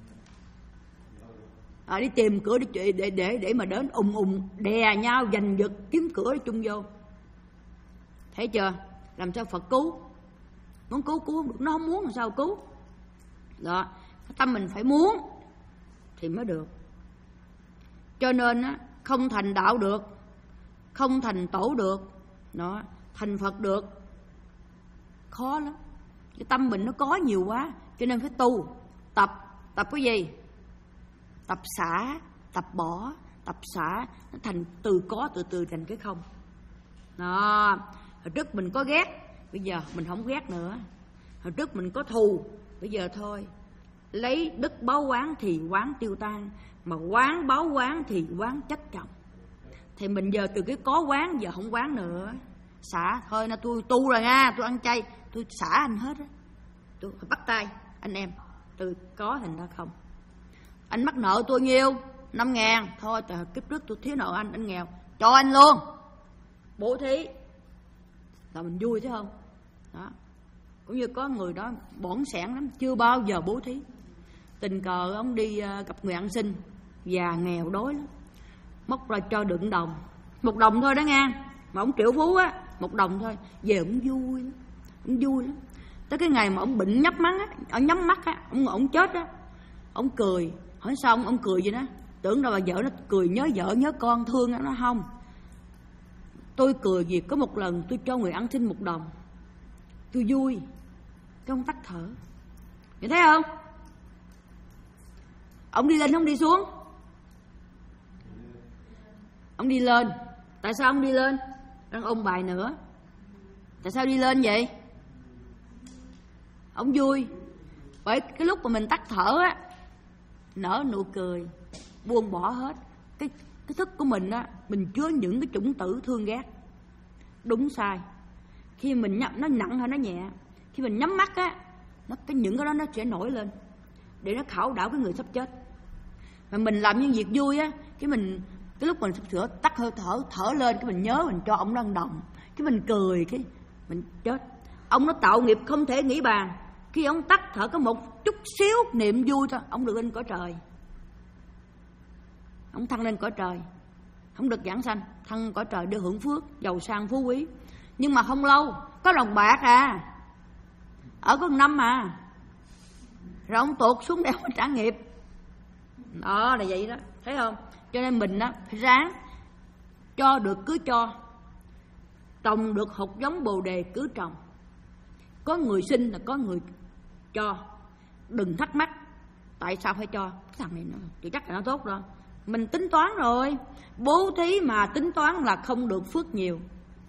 à, đi tìm cửa để để để để mà đến, ùng ùng đè nhau giành giật kiếm cửa để chung vô. Thấy chưa? Làm sao Phật cứu? Muốn cứu cứu không được, nó không muốn làm sao cứu. Đó, tâm mình phải muốn thì mới được. Cho nên á, không thành đạo được, không thành tổ được, đó, thành Phật được khó lắm. Cái tâm mình nó có nhiều quá, cho nên phải tu, tập, tập cái gì? Tập xả, tập bỏ, tập xả, nó thành từ có từ từ thành cái không. Đó, hồi trước mình có ghét, bây giờ mình không ghét nữa. Hồi trước mình có thù, bây giờ thôi, lấy đức báo oán thì oán tiêu tan, mà oán báo oán thì oán chất chồng. Thì mình giờ từ cái có oán giờ không oán nữa, xả thôi. Là tôi tu rồi nha, tôi ăn chay, tôi xả anh hết á. Tôi bắt tay anh em từ có thành ra không. Anh mắc nợ tôi nhiêu? Năm ngàn. Thôi từ kiếp trước tôi thiếu nợ anh, anh nghèo, cho anh luôn, bố thí là mình vui thấy không? Đó. Cũng như có người đó bỏn sẻn lắm, chưa bao giờ bố thí. Tình cờ ông đi gặp người ăn xin, già nghèo đói lắm, móc ra cho đựng đồng, một đồng thôi đó nha, mà ông triệu phú á, một đồng thôi. Về ông vui lắm, ông vui lắm. Tới cái ngày mà ông bệnh nhắm mắt á, ông nhắm mắt á, ông ông chết á, Ông cười, hỏi sao ông, ông cười vậy đó? Tưởng đâu bà vợ nó cười nhớ vợ nhớ con thương nó. Không, tôi cười vì có một lần tôi cho người ăn xin một đồng, tôi vui, cái ông tắt thở. Vậy thấy không? Ông đi lên không đi xuống? Ông đi lên. Tại sao ông đi lên? Đang ôn bài nữa. Tại sao đi lên vậy? Ông vui. Bởi cái lúc mà mình tắt thở á, nở nụ cười, buông bỏ hết cái cái thức của mình á, mình chứa những cái chủng tử thương ghét, đúng sai. Khi mình nhắm, nó nặng hay nó nhẹ, khi mình nhắm mắt á, nó cái những cái đó nó sẽ nổi lên để nó khảo đảo cái người sắp chết. Mà mình làm những việc vui á, cái mình cái lúc mình sắp sửa tắt hơi thở thở lên, cái mình nhớ mình cho ông nó đồng, cái mình cười, cái mình chết. Ông nó tạo nghiệp không thể nghĩ bàn. Khi ông tắt thở có một chút xíu niệm vui thôi, ông được lên cõi trời, ông thăng lên cõi trời, không được giảng sanh, thăng cõi trời để hưởng phước, giàu sang phú quý. Nhưng mà không lâu, có đồng bạc à, ở có một năm mà, rồi ông tuột xuống để ông trả nghiệp. Đó là vậy đó, thấy không? Cho nên mình á phải ráng, cho được cứ cho, trồng được hột giống bồ đề cứ trồng. Có người sinh là có người cho. Đừng thắc mắc tại sao phải cho. Cái thằng này nó thì chắc là nó tốt rồi, mình tính toán rồi. Bố thí mà tính toán là không được phước nhiều.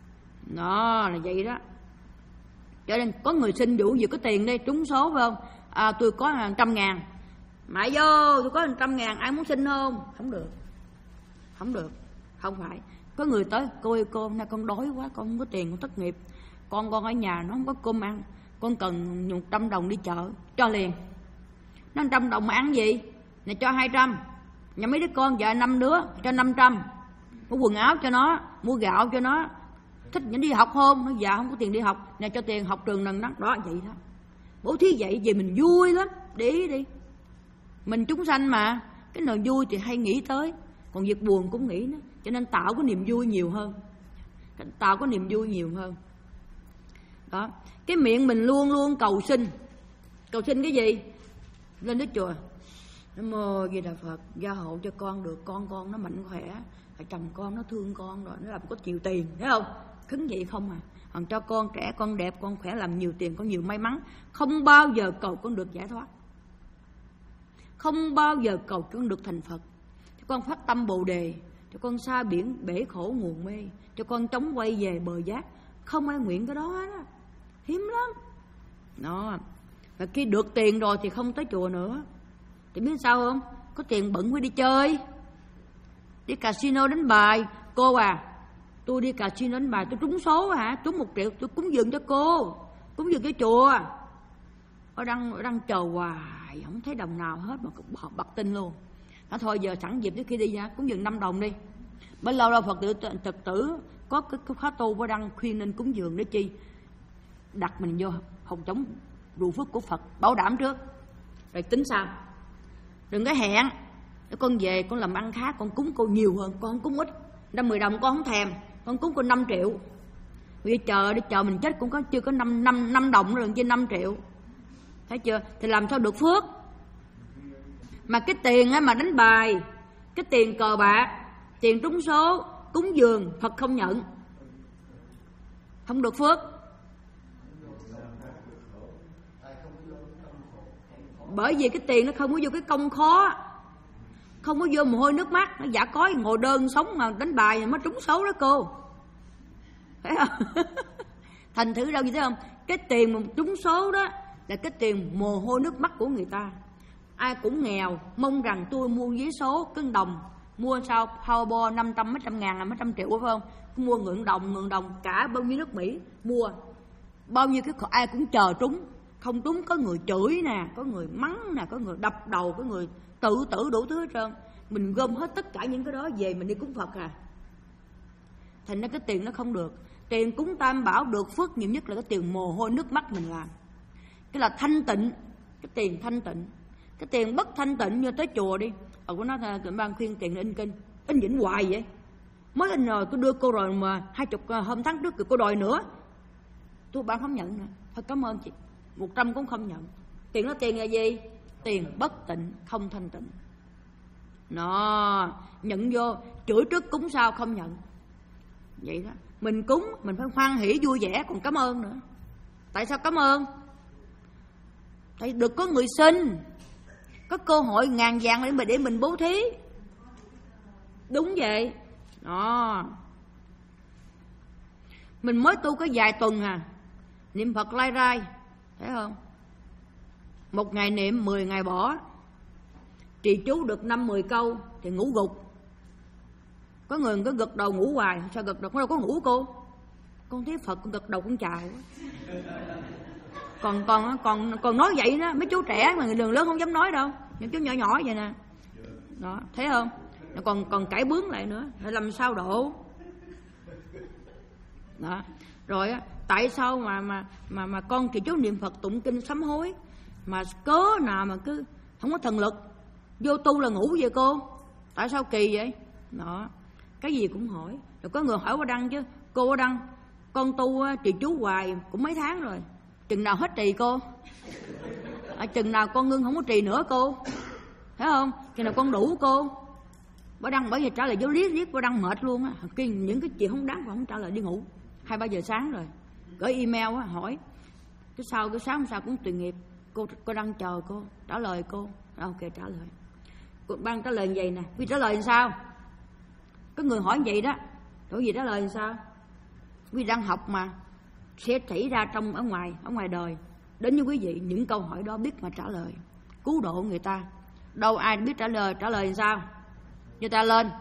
Đó là vậy đó. Cho nên có người xin dụ gì có tiền đi, trúng số phải không? À, tôi có một trăm ngàn, mãi vô tôi có một trăm ngàn, ai muốn xin không? Không được, không được. Không phải. Có người tới, cô ơi cô, hôm nay con đói quá, con không có tiền, con thất nghiệp, con con ở nhà nó không có cơm ăn, con cần một trăm đồng đi chợ, cho liền. Nó một trăm đồng mà ăn gì? Này cho hai trăm. Nhà mấy đứa con vợ năm đứa, cho năm trăm. Mua quần áo cho nó, mua gạo cho nó. Thích những đi học không? Nó dạ không có tiền đi học, nè cho tiền học trường nâng nắng. Đó vậy đó. Bố thí vậy về mình vui lắm. Để ý đi, mình chúng sanh mà, cái nào vui thì hay nghĩ tới, còn việc buồn cũng nghĩ nữa. Cho nên tạo có niềm vui nhiều hơn, tạo có niềm vui nhiều hơn. Đó, cái miệng mình luôn luôn cầu xin. Cầu xin cái gì? Lên đến chùa, Nam Mô Di Đà Phật, gia hộ cho con được, con con nó mạnh khỏe, chồng con nó thương con rồi, nó làm có nhiều tiền, thấy không? Khấn vậy không à. Còn cho con trẻ, con đẹp, con khỏe, làm nhiều tiền, con nhiều may mắn. Không bao giờ cầu con được giải thoát, không bao giờ cầu con được thành Phật. Cho con phát tâm Bồ Đề, cho con xa biển bể khổ nguồn mê, cho con chống quay về bờ giác. Không ai nguyện cái đó đó, hiếm lắm. Đó. Và khi được tiền rồi thì không tới chùa nữa. Thì biết sao không? Có tiền bận phải đi chơi, đi casino đánh bài. Cô à, tôi đi casino đánh bài, tôi trúng số hả? Trúng một triệu, tôi cúng dường cho cô, cúng dường cho chùa. Ở đang, ở đang chờ hoài, không thấy đồng nào hết mà bật tin luôn. Nó thôi giờ sẵn dịp trước khi đi nha, cúng dường năm đồng đi. Bởi lâu lâu Phật tử Phật tử có cái, cái khóa tu có đăng khuyên nên cúng dường để chi? Đặt mình vô hồng chống rù phước của Phật, bảo đảm trước rồi tính sao. Đừng có hẹn để con về con làm ăn khác, con cúng cô nhiều hơn, con không cúng ít. Năm mười đồng con không thèm, con cúng cô năm triệu. Bây giờ chờ đi, chờ mình chết cũng có chưa có năm năm năm đồng rồi, trên năm triệu. Thấy chưa? Thì làm sao được phước? Mà cái tiền á mà đánh bài, cái tiền cờ bạc, tiền trúng số, cúng dường Phật không nhận, không được phước. Bởi vì cái tiền nó không có vô cái công khó, không có vô mồ hôi nước mắt. Nó giả cói ngồi đơn sống mà đánh bài mới trúng số đó cô, thấy không? Thành thử đâu như thế không? Cái tiền mà trúng số đó là cái tiền mồ hôi nước mắt của người ta. Ai cũng nghèo, mong rằng tôi mua giấy số cân đồng, mua sao Powerball năm trăm mấy trăm ngàn là mấy trăm triệu phải không? Mua ngượng đồng, ngượng đồng cả bao nhiêu nước Mỹ mua, bao nhiêu cái ai cũng chờ trúng. Không trúng có người chửi nè, có người mắng nè, có người đập đầu, có người tự tử đủ thứ hết trơn. Mình gom hết tất cả những cái đó về mình đi cúng Phật à. Thành ra cái tiền nó không được. Tiền cúng Tam Bảo được phước nhiều nhất là cái tiền mồ hôi nước mắt mình làm. Cái là thanh tịnh, cái tiền thanh tịnh. Cái tiền bất thanh tịnh như tới chùa đi, ở của nó ban khuyên tiền in kinh, in vĩnh hoài vậy. Mới in rồi, tôi đưa cô rồi mà hai chục hôm tháng trước cô đòi nữa, tôi ban không nhận nữa. Thôi cảm ơn chị, một trăm cũng không nhận. Tiền đó tiền là gì? tiền bất tịnh, không thanh tịnh. Nó nhận vô, chửi trước cúng sau không nhận. Vậy đó. Mình cúng mình phải hoan hỉ vui vẻ, còn cảm ơn nữa. Tại sao cảm ơn? Tại được có người sinh, có cơ hội ngàn vàng để mình để mình bố thí. Đúng vậy. Đó. Mình mới tu có vài tuần à, niệm Phật lai rai, thấy không? Một ngày niệm, mười ngày bỏ. Trì chú được năm mười câu thì ngủ gục. Có người có gật đầu ngủ hoài. Sao gật đầu? Có đâu có ngủ cô. Con thấy Phật con gật đầu con chào. Còn còn còn còn nói vậy đó, mấy chú trẻ mà người đường lớn không dám nói đâu. Những chú nhỏ nhỏ vậy nè. Đó, thấy không? Còn còn cãi bướng lại nữa, phải làm sao độ. Đó. Rồi á, tại sao mà mà mà mà con trì chú niệm Phật tụng kinh sám hối mà cớ nào mà cứ không có thần lực, vô tu là ngủ vậy cô? Tại sao kỳ vậy? Đó. Cái gì cũng hỏi. Rồi có người hỏi qua Đăng chứ, cô qua Đăng, con tu trì chú hoài cũng mấy tháng rồi, chừng nào hết trì cô? À, chừng nào con ngưng không có trì nữa cô? Thấy không? Chừng nào con đủ cô? Bà Đăng bởi vì trả lời vô lý riết, bà Đăng mệt luôn á. Những cái chuyện không đáng không trả lời, đi ngủ hai ba giờ sáng rồi, gửi email á, hỏi cái sau cái sáng hôm sau cũng tùy nghiệp. Cô cô Đăng chờ cô trả lời cô. Ok trả lời. Cô Đăng trả lời như vậy nè, vì trả lời làm sao? Có người hỏi vậy đó, đổi gì trả lời làm sao? Vì đang học mà sẽ xảy ra trong ở ngoài ở ngoài đời. Đến với quý vị những câu hỏi đó biết mà trả lời, cứu độ người ta. Đâu ai biết trả lời, trả lời làm sao? Người ta lên.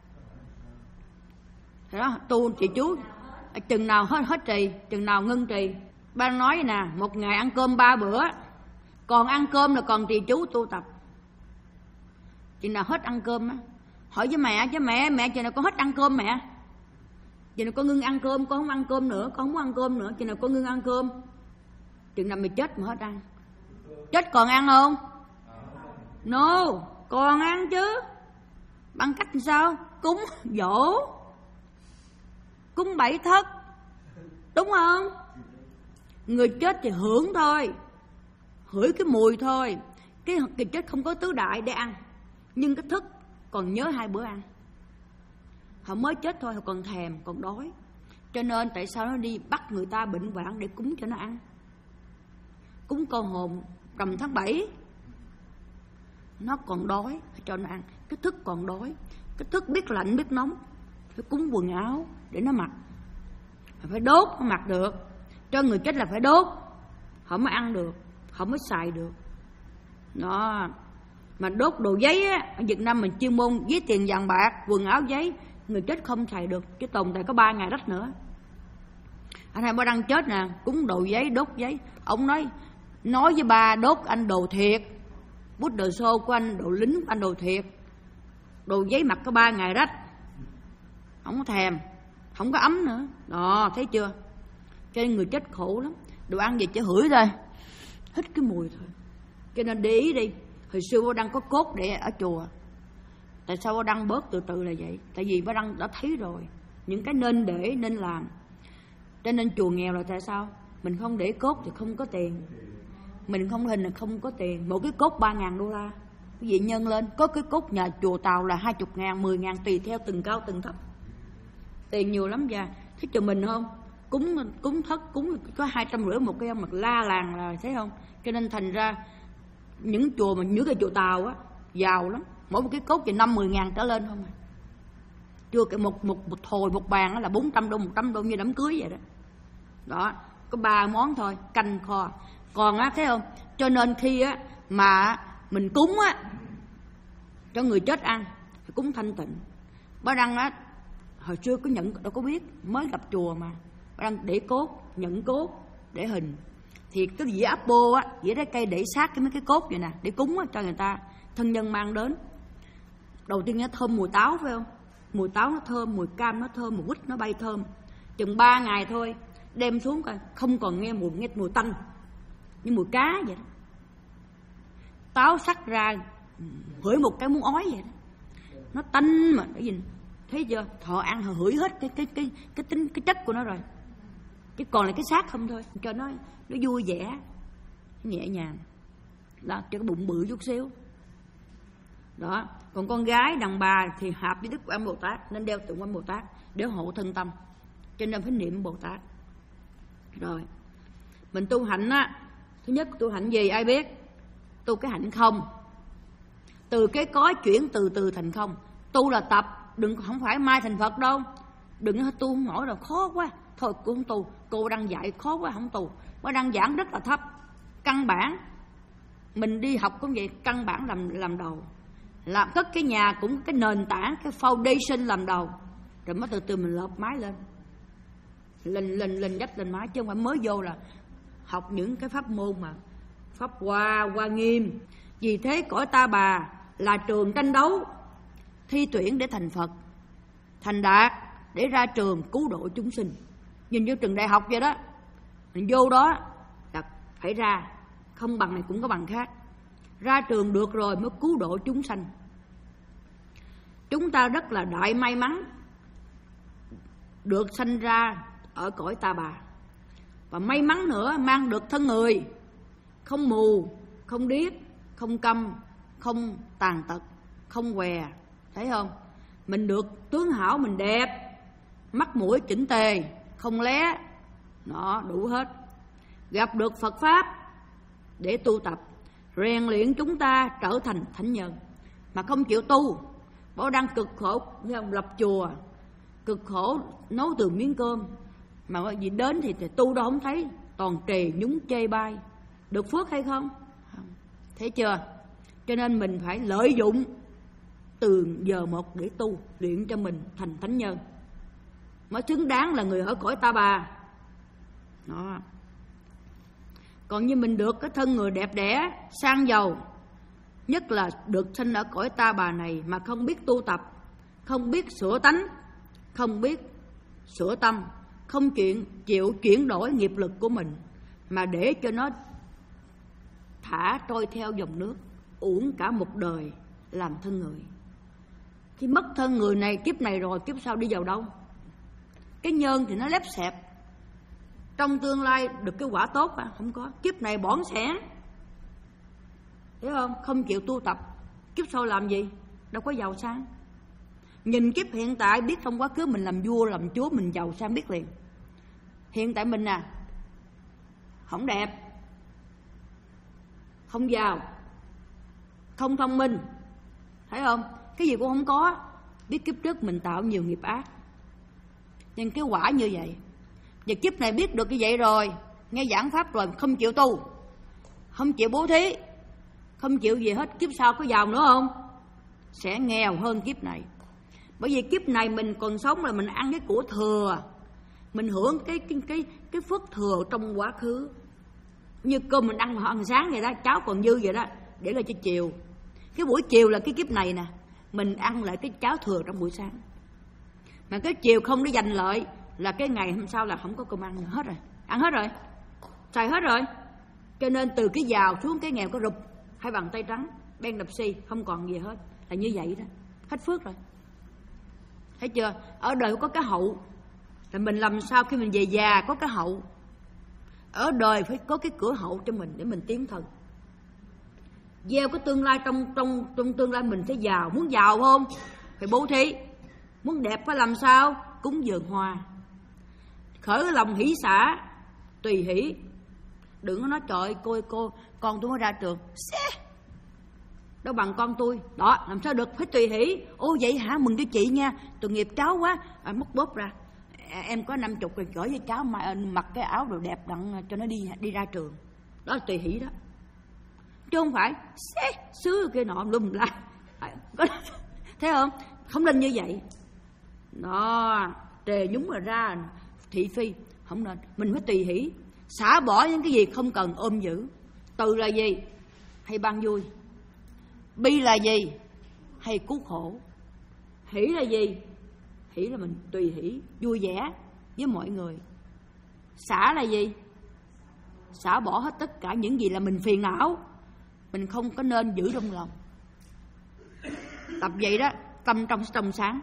Thế đó, tu trì chú chừng nào hết hết trì, chừng nào ngưng trì. Ba nói nè, một ngày ăn cơm ba bữa, còn ăn cơm là còn trì chú tu tập. Chừng nào hết ăn cơm á, hỏi với mẹ chứ mẹ mẹ chừng nào con hết ăn cơm mẹ? Chừng nào con ngưng ăn cơm, con không ăn cơm nữa, con không ăn cơm nữa, chừng nào con ngưng ăn cơm? Chừng nào mày chết mà hết ăn. Chết còn ăn không? No, còn ăn chứ. Bằng cách sao? Cúng dỗ, cúng bảy thất, đúng không? Người chết thì hưởng thôi, hửi cái mùi thôi. Cái người chết không có tứ đại để ăn, nhưng cái thức còn nhớ hai bữa ăn. Họ mới chết thôi, họ còn thèm, còn đói. Cho nên tại sao nó đi bắt người ta bệnh hoạn để cúng cho nó ăn? Cúng con hồn rằm tháng bảy, nó còn đói cho nó ăn. Cái thức còn đói, cái thức biết lạnh biết nóng, phải cúng quần áo để nó mặc, phải đốt nó mặc được. Cho người chết là phải đốt, họ mới ăn được, họ mới xài được. Đó. Mà đốt đồ giấy á, ở Việt Nam mình chuyên môn giấy tiền vàng bạc, quần áo giấy, người chết không xài được, chứ tồn tại có ba ngày đất nữa. Anh hai ba Đăng chết nè, cúng đồ giấy, đốt giấy. Ông nói nói với ba đốt anh đồ thiệt, bút đồ xô của anh, đồ lính của anh đồ thiệt. Đồ giấy mặc có ba ngày rách, không có thèm, không có ấm nữa. Đó, thấy chưa? Cho nên người chết khổ lắm. Đồ ăn gì chỉ hửi thôi, hít cái mùi thôi. Cho nên để ý đi. Hồi xưa Bá Đăng có cốt để ở chùa. Tại sao Bá Đăng bớt từ từ là vậy? Tại vì Bá Đăng đã thấy rồi những cái nên để, nên làm. Cho nên chùa nghèo là tại sao? Mình không để cốt thì không có tiền, mình không hình là không có tiền. Một cái cốt ba ngàn đô la, quý vị nhân lên. Có cái cốt nhà chùa Tàu là hai chục ngàn, mười ngàn, tùy theo từng cao từng thấp. Tiền nhiều lắm ra. Thấy chùa mình không? Cúng cúng thất, cúng có hai trăm rưỡi một cái ông, mà la làng là thấy không? Cho nên thành ra những chùa mà những cái chùa Tàu á giàu lắm, mỗi một cái cốt chỉ năm mười ngàn trở lên không à. Chưa cái một một một thồi một bàn là bốn trăm đô, một trăm đô như đám cưới vậy đó. Đó, có ba món thôi, canh kho. Còn á, thấy không? Cho nên khi á mà mình cúng á cho người chết ăn thì cúng thanh tịnh. Bá Đăng á hồi xưa có nhận, đâu có biết, mới gặp chùa mà Bá Đăng để cốt, nhận cốt để hình. Thì cái dĩa apple á, dĩa trái cây để sát cái mấy cái cốt vậy nè, để cúng á, cho người ta thân nhân mang đến. Đầu tiên nó thơm mùi táo phải không? Mùi táo nó thơm, mùi cam nó thơm, mùi quýt nó bay thơm. Chừng ba ngày thôi đem xuống coi, không còn nghe mùi, nghe mùi tanh như mùi cá vậy đó. Táo sắc ra hửi một cái muốn ói vậy đó, nó tanh mà cái gì thấy chưa? Thọ ăn họ hửi hết cái cái cái cái tính cái chất của nó rồi, chứ còn là cái xác không thôi, cho nó nó vui vẻ nhẹ nhàng. đó, cho cái bụng bự chút xíu đó. Còn con gái đàn bà thì hợp với Đức Quan Bồ Tát nên đeo tượng Quan Bồ Tát để hộ thân tâm, cho nên phải niệm Bồ Tát. Rồi mình tu hạnh á, thứ nhất tu hạnh gì ai biết? Tu cái hạnh không, từ cái có chuyển từ từ thành không. Tu là tập, đừng không phải mai thành Phật đâu. Đừng tu không nổi rồi khó quá, thôi cô không tu. Cô đang dạy khó quá không tu, cô đang giảng rất là thấp. Căn bản mình đi học cũng vậy, căn bản làm làm đầu, làm cất cái nhà cũng cái nền tảng, cái foundation làm đầu, rồi mới từ từ mình lợp mái lên, lên lên lên dắt lên mái, chứ không phải mới vô là học những cái pháp môn mà pháp hoa hoa nghiêm. Vì thế cõi Ta Bà là trường tranh đấu, thi tuyển để thành Phật, thành đạt để ra trường cứu độ chúng sinh. Nhìn như trường đại học vậy đó, mình vô đó là phải ra, không bằng này cũng có bằng khác. Ra trường được rồi mới cứu độ chúng sanh. Chúng ta rất là đại may mắn được sanh ra ở cõi Ta Bà, và may mắn nữa mang được thân người không mù, không điếc, không câm, không tàn tật, không què. Thấy không? Mình được tướng hảo, mình đẹp, mắt mũi chỉnh tề, không lé, nó đủ hết. Gặp được Phật Pháp để tu tập, rèn luyện chúng ta trở thành thánh nhân. Mà không chịu tu, bảo đang cực khổ lập chùa, cực khổ nấu từ miếng cơm, mà gì đến thì, thì tu đâu không thấy, toàn trì nhúng chê bai. Được phước hay không? Không. Thấy chưa? Cho nên mình phải lợi dụng từ giờ một để tu, luyện cho mình thành thánh nhân, mới xứng đáng là người ở cõi Ta Bà. Đó. Còn như mình được cái thân người đẹp đẽ, sang giàu, nhất là được sinh ở cõi Ta Bà này mà không biết tu tập, không biết sửa tánh, không biết sửa tâm, không chuyện chịu chuyển đổi nghiệp lực của mình, mà để cho nó thả trôi theo dòng nước, uổng cả một đời làm thân người. Khi mất thân người này kiếp này rồi, kiếp sau đi vào đâu? Cái nhân thì nó lép xẹp, trong tương lai được cái quả tốt à? Không có. Kiếp này bỏn sẻn, hiểu không? Không chịu tu tập, kiếp sau làm gì? Đâu có giàu sang. Nhìn kiếp hiện tại biết trong quá khứ mình làm vua làm chúa, mình giàu sang biết liền. Hiện tại mình à, không đẹp, không giàu, không thông minh, thấy không? Cái gì cũng không có. Biết kiếp trước mình tạo nhiều nghiệp ác, nên cái quả như vậy. Và kiếp này biết được như vậy rồi, nghe giảng pháp rồi không chịu tu, không chịu bố thí, không chịu gì hết, kiếp sau có giàu nữa không? Sẽ nghèo hơn kiếp này. Bởi vì kiếp này mình còn sống là mình ăn cái của thừa, mình hưởng cái cái cái cái phước thừa trong quá khứ. Như cơm mình ăn ăn sáng vậy đó, cháo còn dư vậy đó, để lại cho chiều. Cái buổi chiều là cái kiếp này nè, mình ăn lại cái cháo thừa trong buổi sáng. Mà cái chiều không để dành lợi là cái ngày hôm sau là không có cơm ăn nữa, hết rồi, ăn hết rồi, xài hết rồi. Cho nên từ cái giàu xuống cái nghèo có rụp hai bàn tay trắng, ben đập xi, không còn gì hết, là như vậy đó, hết phước rồi. Thấy chưa? Ở đời có cái hậu, là mình làm sao khi mình về già có cái hậu. Ở đời phải có cái cửa hậu cho mình để mình tiến thân, gieo cái tương lai trong trong trong tương lai mình sẽ giàu. Muốn giàu không? Phải bố thí. Muốn đẹp phải làm sao? Cúng dường hoa, khởi lòng hỷ xả, tùy hỷ. Đừng có nói trời ơi, cô cô con tôi mới ra trường, xế, đâu bằng con tôi. Đó, làm sao được, phải tùy hỷ. Ô vậy hả, mừng cho chị nha, tội nghiệp cháu quá. À, móc bóp ra, à, em có năm chục rồi, gửi cho cháu mà mặc cái áo đồ đẹp đặng cho nó đi đi ra trường. Đó là tùy hỷ đó, chứ không phải xế xứ kia nọ lùm la. Thấy không? Không nên như vậy. Đó, trề nhúng mà ra thị phi, không nên. Mình phải tùy hỷ, xả bỏ những cái gì không cần ôm giữ. Từ là gì? Hay ban vui. Bi là gì? Hay cứu khổ. Hỷ là gì? Hỷ là mình tùy hỷ, vui vẻ với mọi người. Xả là gì? Xả bỏ hết tất cả những gì là mình phiền não, mình không có nên giữ trong lòng. Tập vậy đó, tâm trong trong sáng.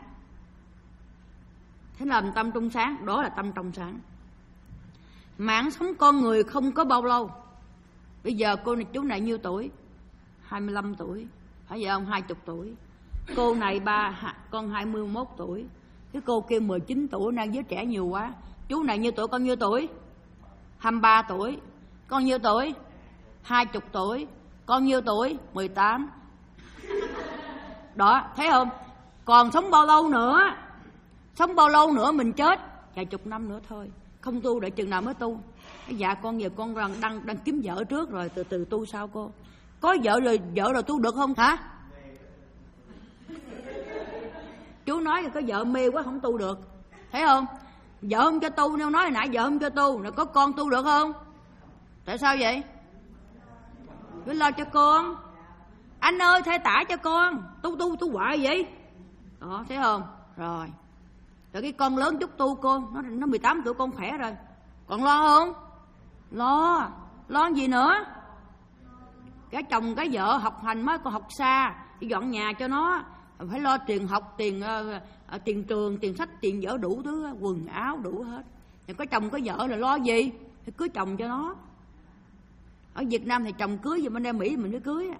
Thế làm tâm trong sáng, đó là tâm trong sáng. Mạng sống con người không có bao lâu. Bây giờ cô này chú này nhiêu tuổi? hai mươi lăm tuổi, phải vậy không? hai mươi tuổi. Cô này ba con hai mươi mốt tuổi, cái cô kia mười chín tuổi, đang giới trẻ nhiều quá. Chú này nhiêu tuổi, con nhiêu tuổi? hai mươi ba tuổi. Con nhiêu tuổi? hai mươi tuổi. Con nhiêu tuổi? mười tám. Đó, thấy không? Còn sống bao lâu nữa? Sống bao lâu nữa mình chết? Vài chục năm nữa thôi. Không tu đợi chừng nào mới tu? Dạ con giờ con đang, đang, đang kiếm vợ trước rồi, từ từ tu sao cô? Có vợ rồi, vợ rồi tu được không hả? Chú nói là có vợ mê quá không tu được. Thấy không? Vợ không cho tu, nếu nói hồi nãy vợ không cho tu, rồi có con tu được không? Tại sao vậy? Cứ lo cho con. Anh ơi thay tả cho con. Tu tu tu hoài vậy. Đó, thấy không? Rồi Rồi cái con lớn chút tu cô, Nó, nó mười tám tuổi con khỏe rồi, còn lo không? Lo. Lo gì nữa? Cái chồng cái vợ học hành mới còn học xa, đi dọn nhà cho nó, phải lo tiền học, tiền uh, tiền trường, tiền sách, tiền vở đủ thứ, quần áo đủ hết. Rồi có chồng có vợ là lo gì? Phải cưới chồng cho nó. Ở Việt Nam thì chồng cưới, nhưng bên đây Mỹ mình mới cưới.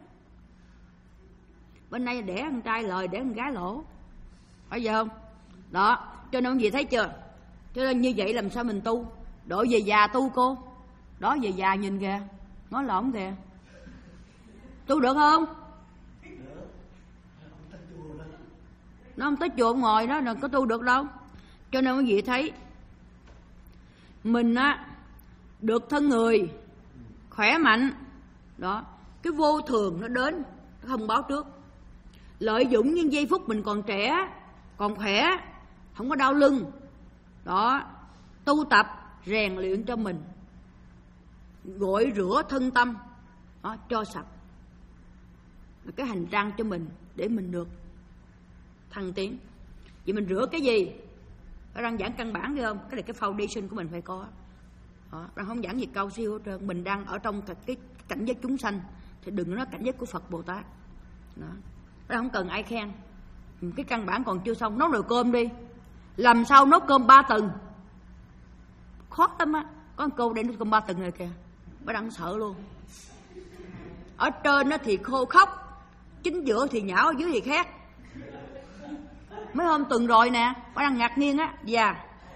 Bên đây đẻ con trai lời, đẻ con gái lỗ, phải vậy không? Đó, cho nên gì thấy chưa? Cho nên như vậy làm sao mình tu? Đổi về già tu cô. Đó, về già nhìn kìa, nói lỏng kìa. Tu được không? Nó không tới chùa ngồi đó, đừng có tu được đâu. Cho nên quý vị thấy mình á được thân người khỏe mạnh đó, cái vô thường nó đến, nó không báo trước. Lợi dụng những giây phút mình còn trẻ, còn khỏe, không có đau lưng đó, tu tập rèn luyện cho mình, gội rửa thân tâm đó, cho sạch cái hành trang cho mình để mình được thăng tiến. Vậy mình rửa cái gì? Có đang giảng căn bản được không? Cái này cái foundation của mình phải có. Đó, đang không giảng gì cao siêu hết trơn. Mình đang ở trong cái, cái cảnh giới chúng sanh thì đừng nói cảnh giới của Phật Bồ Tát. Đó, đó không cần ai khen. Cái căn bản còn chưa xong. Nấu nồi cơm đi, làm sao nấu cơm ba tầng? Khó lắm á. Có một cô đây nấu cơm ba tầng rồi kìa, bà đang sợ luôn. Ở trên nó thì khô khóc, chính giữa thì nhão, ở dưới thì khét. Mấy hôm tuần rồi nè, bà đang ngạc nhiên á. Dạ,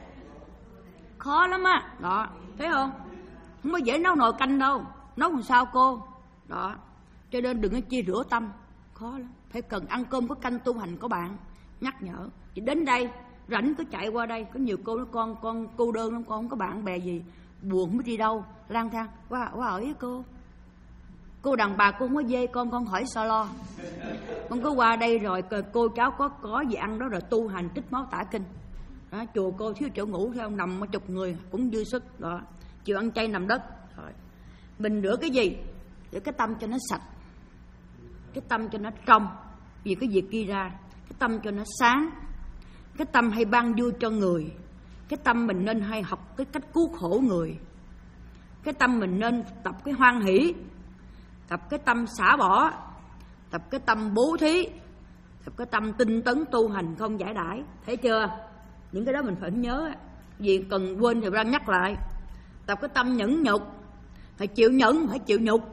khó lắm á. Đó, thấy không? Không có dễ nấu nồi canh đâu. Nấu làm sao cô? Đó, cho nên đừng có chia rửa tâm, khó lắm. Phải cần ăn cơm có canh, tu hành có bạn nhắc nhở. Chỉ đến đây rảnh cứ chạy qua đây. Có nhiều cô nói con con cô đơn lắm, con không có bạn bè gì, buồn không biết đi đâu, lang thang qua qua ở với cô. Cô đàn bà cô không có dê con, con hỏi sao lo. Con cứ qua đây rồi cô cháu có có gì ăn đó rồi tu hành tích máu tả kinh. Đó, chùa cô thiếu chỗ ngủ theo nằm một chục người cũng dư sức. Đó, chịu ăn chay nằm đất. Rồi mình rửa cái gì? Để cái tâm cho nó sạch, cái tâm cho nó trong, vì cái việc ghi ra. Cái tâm cho nó sáng. Cái tâm hay ban vui cho người. Cái tâm mình nên hay học cái cách cứu khổ người. Cái tâm mình nên tập cái hoan hỷ, tập cái tâm xả bỏ, tập cái tâm bố thí, tập cái tâm tinh tấn tu hành không giải đãi. Thấy chưa? Những cái đó mình phải nhớ. Vì cần quên thì đang nhắc lại. Tập cái tâm nhẫn nhục, phải chịu nhẫn, phải chịu nhục.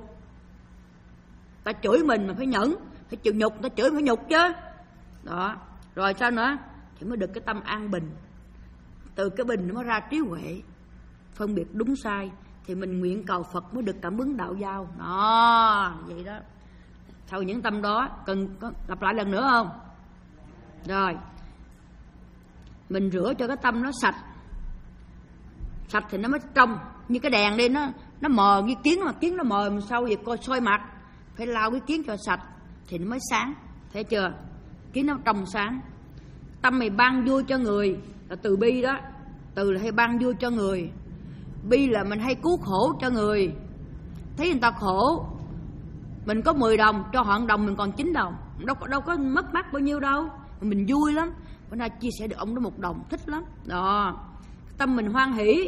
Ta chửi mình mà phải nhẫn, phải chịu nhục, ta chửi phải nhục chứ. Đó, rồi sao nữa? Thì mới được cái tâm an bình. Từ cái bình nó mới ra trí huệ, phân biệt đúng sai. Thì mình nguyện cầu Phật mới được cảm ứng đạo giao. Đó, vậy đó. Sau những tâm đó cần có lặp lại lần nữa không? Rồi mình rửa cho cái tâm nó sạch. Sạch thì nó mới trong. Như cái đèn đi, nó nó mờ như kiến, mà kiến nó mờ mà sau vậy coi soi mặt. Phải lau cái kiến cho sạch thì nó mới sáng. Thấy chưa? Kiến nó trong sáng. Tâm mày ban vui cho người là từ bi đó. Từ là hay ban vui cho người. Bi là mình hay cứu khổ cho người. Thấy người ta khổ, mình có mười đồng, cho họ một đồng mình còn chín đồng. Đâu, đâu có mất mát bao nhiêu đâu. Mình vui lắm. Bữa nay chia sẻ được ông đó một đồng, thích lắm. Đó, tâm mình hoan hỷ.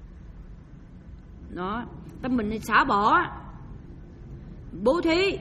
Đó, tâm mình xả bỏ, bố thí.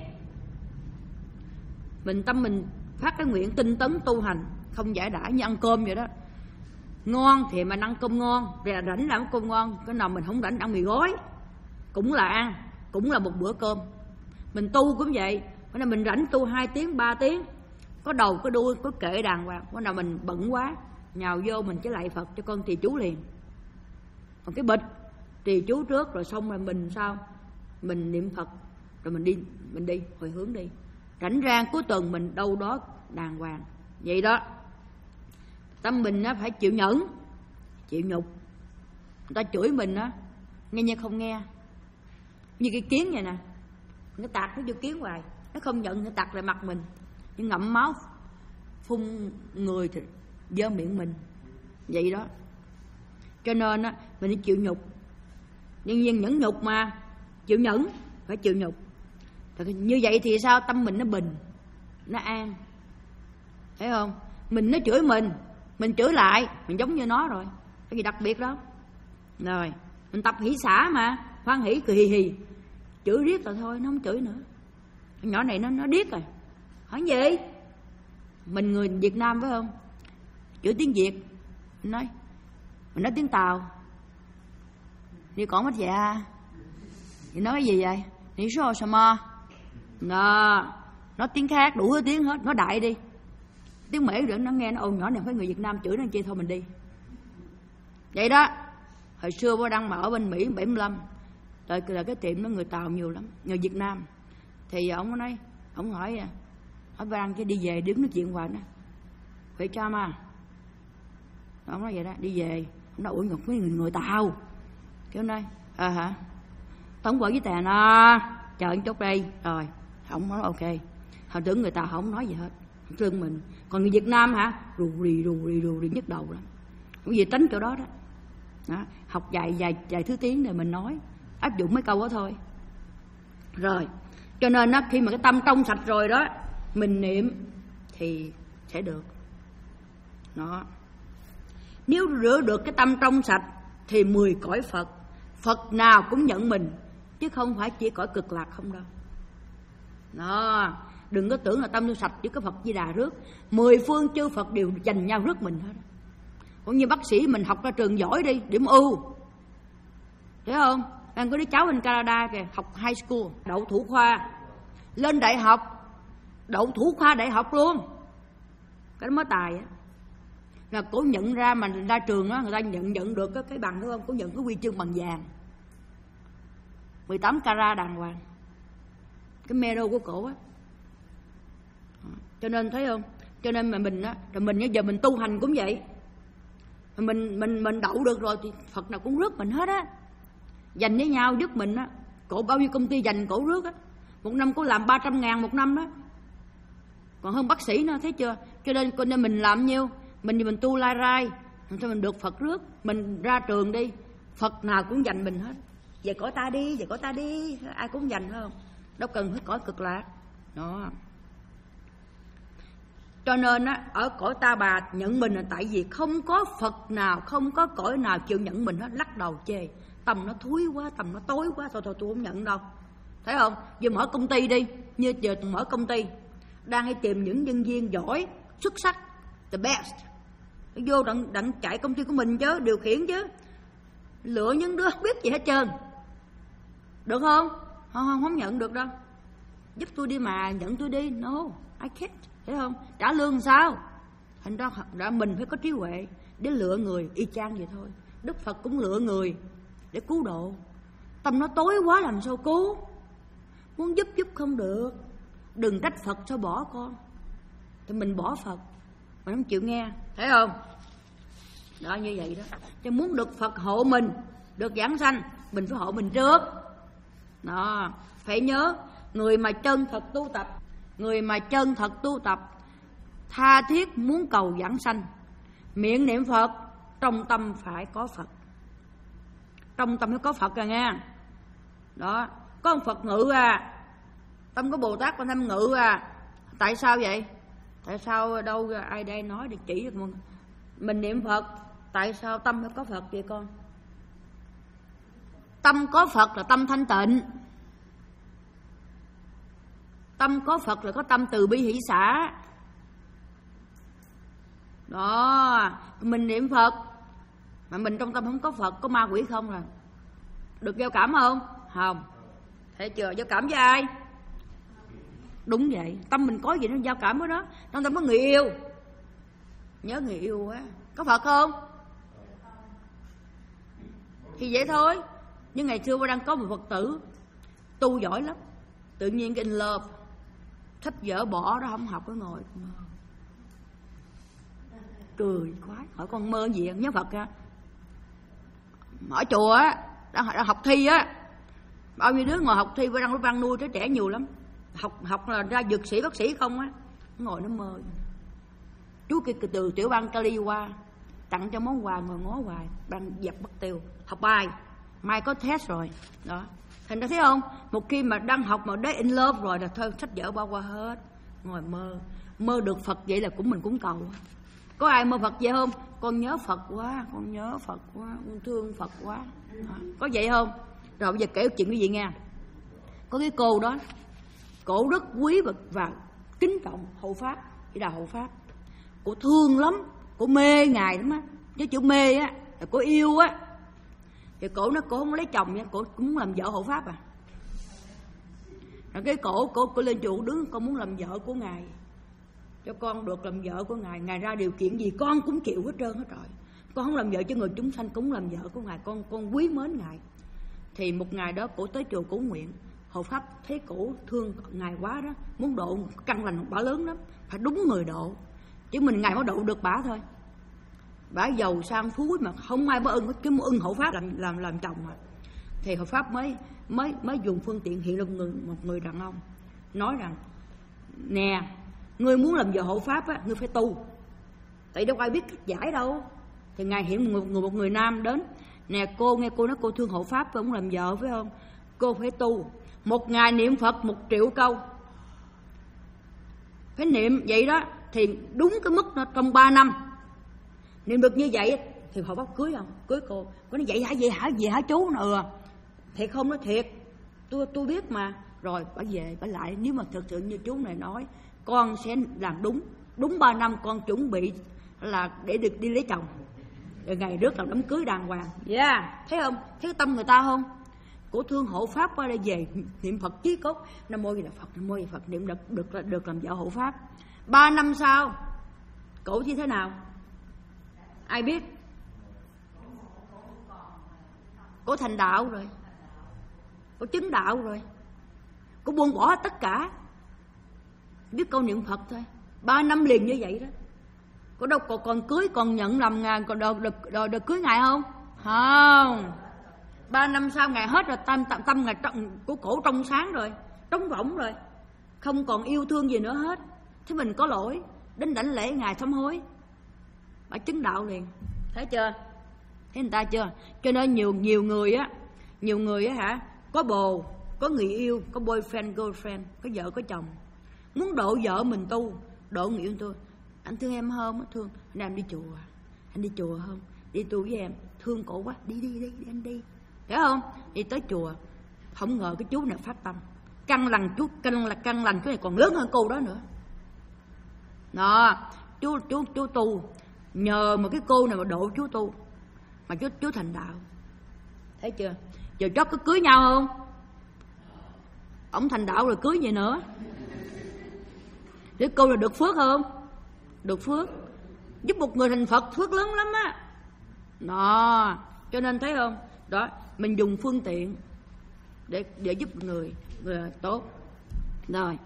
Mình tâm mình phát cái nguyện tinh tấn tu hành không giải đãi, như ăn cơm vậy đó. Ngon thì mình ăn cơm ngon, rồi rảnh làm cơm ngon. Cái nào mình không rảnh ăn mì gói cũng là ăn, cũng là một bữa cơm. Mình tu cũng vậy, Bữa nào mình rảnh tu hai tiếng ba tiếng, có đầu có đuôi có kệ đàng hoàng. Bữa nào mình bận quá nhào vô mình chỉ lạy Phật cho con trì chú liền. Còn cái bịch trì chú trước rồi xong rồi mình sao? Mình niệm Phật rồi mình đi, mình đi hồi hướng đi. Rảnh rang cuối tuần mình đâu đó đàng hoàng. Vậy đó. Tâm mình nó phải chịu nhẫn, chịu nhục. Người ta chửi mình á, nghe như không nghe. Như cái kiến vậy nè, nó tạt nó vô kiến hoài, nó không nhận nó tạt lại mặt mình, nó ngậm máu phun người thì dơ miệng mình. Vậy đó. Cho nên á, mình phải chịu nhục. Nhưng nhiên nhẫn nhục mà, chịu nhẫn, phải chịu nhục. Như vậy thì sao? Tâm mình nó bình, nó an. Thấy không? Mình nó chửi mình, mình chửi lại, mình giống như nó rồi. Cái gì đặc biệt đó. Rồi, mình tập hỷ xả mà, hoan hỷ cười hì hì. Chửi riết rồi thôi, nó không chửi nữa. Con nhỏ này nó nó điếc rồi. Hỏi gì? Mình người Việt Nam phải không? Chửi tiếng Việt. Mình nói, mình nói tiếng Tàu. Đi còn mất dạ. Thì nói cái gì vậy? Thì số sao mà. Nó, nó tiếng khác, đủ thứ tiếng hết, nó đại đi. Tiếng Mễ rồi nó nghe nó ồn nhỏ này phải người Việt Nam chửi nó chi thôi mình đi. Vậy đó. Hồi xưa bố Đăng mà ở bên Mỹ bảy mươi lăm, tại là cái tiệm đó người Tàu nhiều lắm, người Việt Nam. Thì ông có nói, ông hỏi hỏi bố Đăng chứ đi về đứng nói chuyện hoài đó. Vậy cha mà. Ông nói vậy đó, đi về. Ông nói ủa Ngọc mấy người, người Tàu. Kêu nói, à hả? Tống vợ với tè nó, chờ một chút đây. Rồi, ông nói ok. Hồi tưởng người Tàu không nói gì hết, không thương mình. Còn người Việt Nam hả? Rù rì rù rì rù rì nhức đầu lắm. Không gì tính kiểu đó đó. Đó, học vài vài vài thứ tiếng để mình nói, áp dụng mấy câu đó thôi. Rồi, cho nên đó, khi mà cái tâm trong sạch rồi đó, mình niệm thì sẽ được. Đó. Nếu rửa được cái tâm trong sạch thì mười cõi Phật, Phật nào cũng nhận mình, chứ không phải chỉ cõi cực lạc không đâu. Đó, đừng có tưởng là tâm trong sạch chỉ có Phật Di Đà rước, mười phương chư Phật đều dành nhau rước mình hết. Cũng như bác sĩ mình học ra trường giỏi đi, điểm ưu. Thấy không? Đang có đứa cháu bên Canada kìa, học high school, đậu thủ khoa. Lên đại học, đậu thủ khoa đại học luôn. Cái đó mới tài á. Là cổ nhận ra mà ra trường á, người ta nhận nhận được cái, cái bằng, đúng không? Cổ nhận cái huy chương bằng vàng. mười tám carat đàng hoàng. Cái medal của cổ á. Cho nên thấy không? Cho nên mà mình á, rồi mình giờ mình tu hành cũng vậy. Mình mình mình đậu được rồi thì Phật nào cũng rước mình hết á. Dành với nhau giúp mình á. Cổ bao nhiêu công ty dành cổ rước á. Một năm cổ làm ba trăm ngàn một năm đó. Còn hơn bác sĩ nữa, thấy chưa? Cho nên, cho nên mình làm nhiêu? Mình mình tu lai rai, cho mình được Phật rước. Mình ra trường đi, Phật nào cũng dành mình hết. Về cõi ta đi, về cõi ta đi, ai cũng dành phải không? Đâu cần phải cõi cực lạc. Đó. Cho nên á, ở cõi Ta Bà nhận mình là tại vì không có Phật nào, không có cõi nào chịu nhận mình hết, lắc đầu chê. Tầm nó thúi quá, tầm nó tối quá, thôi thôi tôi không nhận đâu. Thấy không? Giờ mở công ty đi, như giờ mở công ty, đang đi tìm những nhân viên giỏi, xuất sắc, the best. Vô đặng, đặng chạy công ty của mình chứ, điều khiển chứ. Lựa những đứa không biết gì hết trơn. Được không? Không, không, không nhận được đâu. Giúp tôi đi mà, nhận tôi đi. No, I can't. Thấy không? Trả lương sao? Thành ra, ra mình phải có trí huệ để lựa người, y chang vậy thôi. Đức Phật cũng lựa người để cứu độ. Tâm nó tối quá làm sao cứu? Muốn giúp giúp không được. Đừng trách Phật sao bỏ con. Thì mình bỏ Phật, mình không chịu nghe. Thấy không? Đó, như vậy đó. Cho muốn được Phật hộ mình, được giảng sanh, mình phải hộ mình trước. Đó, phải nhớ, người mà chân thật tu tập, người mà chân thật tu tập, tha thiết muốn cầu giảng sanh, miệng niệm Phật, trong tâm phải có Phật. Trong tâm phải có Phật rồi nghe. Đó, có ông Phật ngự à, tâm có Bồ Tát Quan Tâm ngự à. Tại sao vậy? Tại sao đâu ai đây nói để chỉ mình, mình niệm Phật, tại sao tâm phải có Phật vậy con? Tâm có Phật là tâm thanh tịnh. Tâm có Phật là có tâm từ bi hỷ xả. Đó, mình niệm Phật mà mình trong tâm không có Phật, có ma quỷ không rồi. Được giao cảm không? Không. Thấy chưa? Giao cảm với ai? Đúng vậy, tâm mình có gì nó giao cảm với đó. Trong tâm có người yêu, nhớ người yêu quá. Có Phật không? Thì vậy thôi. Nhưng ngày xưa đang có một Phật tử tu giỏi lắm, tự nhiên cái in love, sách vở bỏ đó không học, cái ngồi cười quá. Hỏi con mơ gì nhớ Phật ra. Ở chùa á, đang, đang học thi á, bao nhiêu đứa ngồi học thi với đang văn nuôi đứa trẻ nhiều lắm. Học học là ra dược sĩ bác sĩ không á, ngồi nó mơ. Chú kia từ tiểu bang Cali qua tặng cho món quà, ngồi ngó hoài, đang dập mất tiêu. Học bài, mai có test rồi đó. Thành ra thấy không, một khi mà đang học mà đế in love rồi là thôi, sách vở bao qua hết, ngồi mơ. Mơ được Phật vậy là cũng mình cũng cầu. Có ai mơ Phật vậy không? Con nhớ Phật quá, con nhớ Phật quá, con thương Phật quá đó. Có vậy không? Rồi bây giờ kể chuyện cái gì nghe. Có cái cô đó, cổ rất quý và, và kính trọng hộ pháp, chỉ là hộ pháp. Cổ thương lắm, cổ mê ngài lắm á. Chứ chữ mê á là cổ yêu á. Thì cổ nó cổ không lấy chồng nha, cổ cũng muốn làm vợ hộ pháp à. Rồi cái cổ cổ cổ lên chùa đứng, con muốn làm vợ của ngài, cho con được làm vợ của ngài. Ngài ra điều kiện gì con cũng chịu hết trơn hết rồi. Con không làm vợ cho người chúng sanh, cũng làm vợ của ngài. Con con quý mến ngài. Thì một ngày đó cổ tới chùa cổ nguyện. Hộ pháp thấy cổ thương ngài quá đó, muốn độ căn lành bả lớn lắm, phải đúng người độ, chứ mình ngài mới độ được bả thôi. Bả giàu sang phú mà không ai bả ưng, chứ muốn ưng hộ pháp làm làm làm chồng mà. Thì hộ pháp mới mới mới dùng phương tiện hiện lên người một người đàn ông, nói rằng nè, ngươi muốn làm vợ hộ pháp á, ngươi phải tu, tại đâu ai biết cách giải đâu. Thì ngài hiện một người một người nam đến, nè cô, nghe cô nói cô thương hộ pháp và muốn làm vợ phải không? Cô phải tu, một ngày niệm Phật một triệu câu, phải niệm vậy đó. Thì đúng cái mức nó trong ba năm niệm được như vậy thì họ bắt cưới không? Cưới cô. Cô nói vậy hả, vậy hả, vậy hả chú? Nó ừ. Thiệt không? Nói thiệt, tôi tôi biết mà. Rồi bà về bà lại, nếu mà thực sự như chú này nói, con sẽ làm đúng. Đúng ba năm con chuẩn bị là để được đi lấy chồng. Rồi ngày rước làm đám cưới đàng hoàng. Yeah, thấy không? Thấy tâm người ta không? Cổ thương hộ pháp qua đây về niệm Phật chí cốt, nam mô Di Đà Phật, nam mô Di Đà Phật, niệm được được được làm vợ hộ pháp. Ba năm sau cổ như thế nào ai biết? Cổ thành đạo rồi, cổ chứng đạo rồi, cổ buông bỏ tất cả, biết câu niệm Phật thôi. Ba năm liền như vậy đó. Cổ đâu còn, còn cưới, còn nhận làm ngài, còn được, được, được, được cưới ngài không? Không. Ba năm sau ngài hết rồi, tâm tâm, tâm ngài trong, của cổ trong sáng rồi, trống rỗng rồi, không còn yêu thương gì nữa hết. Thế mình có lỗi, đến đảnh lễ ngài sám hối, bà chứng đạo liền. Thấy chưa? Thấy người ta chưa? Cho nên nhiều nhiều người á, nhiều người á hả, có bồ, có người yêu, có boyfriend, girlfriend, có vợ, có chồng, muốn độ vợ mình tu, độ người yêu tôi. Anh thương em không? Thương. Anh em đi chùa, anh đi chùa không? Đi tu với em, thương cổ quá, đi đi đi, đi anh đi. Hiểu không? Đi tới chùa, không ngờ cái chú này phát tâm, căn lành chú, căn là căn lành cái này còn lớn hơn cô đó nữa. Đó, chú chú chú tu, nhờ một cái cô này mà độ chú tu, mà chú chú thành đạo. Thấy chưa? Giờ chót có cưới nhau không? Ổng thành đạo rồi cưới gì nữa? Để cô là được phước không? Được phước, giúp một người thành Phật phước lớn lắm á. Đó, cho nên thấy không? Đó, mình dùng phương tiện để để giúp người, người tốt. Rồi.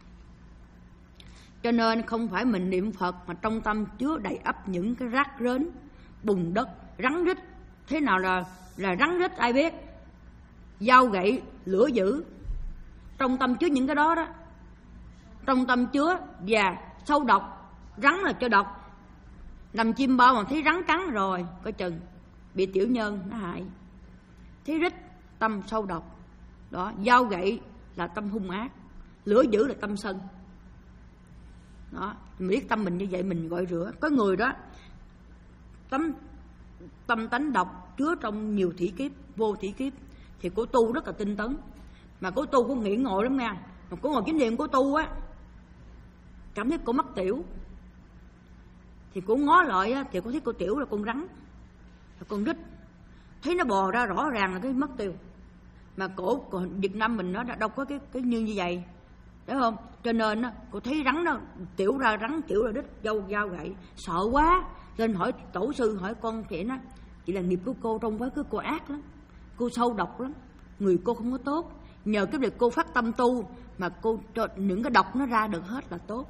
Cho nên không phải mình niệm Phật mà trong tâm chứa đầy ắp những cái rác rến, bùn đất, rắn rít. Thế nào là là rắn rít ai biết? Dao gậy, lửa dữ. Trong tâm chứa những cái đó đó. Trong tâm chứa và sâu độc. Rắn là cho độc. Nằm chim bao mà thấy rắn cắn rồi, coi chừng bị tiểu nhân nó hại. Thấy rít, tâm sâu độc. Đó, dao gậy là tâm hung ác, lửa dữ là tâm sân. Đó, mình biết tâm mình như vậy mình gọi rửa. Có người đó tâm tâm tánh độc chứa trong nhiều thủy kiếp, vô thủy kiếp, thì cô tu rất là tinh tấn. Mà cô tu cô nghĩ ngộ lắm nha. Mà cô ngồi chính điện cô tu á, cảm thấy cô mắc tiểu, thì cô ngó lại á, thì cô thấy cô tiểu là con rắn, là con rít, thấy nó bò ra rõ ràng là cái mất tiêu. Mà cổ còn Việt Nam mình nó đâu có cái cái như như vậy. Thấy không? Cho nên á, cô thấy rắn nó tiểu ra rắn tiểu ra đít dâu dao gậy, sợ quá. Nên hỏi tổ sư, hỏi con chị nó, chị là nghiệp của cô trong với cái cô ác lắm, cô sâu độc lắm, người cô không có tốt. Nhờ cái việc cô phát tâm tu mà cô cho những cái độc nó ra được hết là tốt.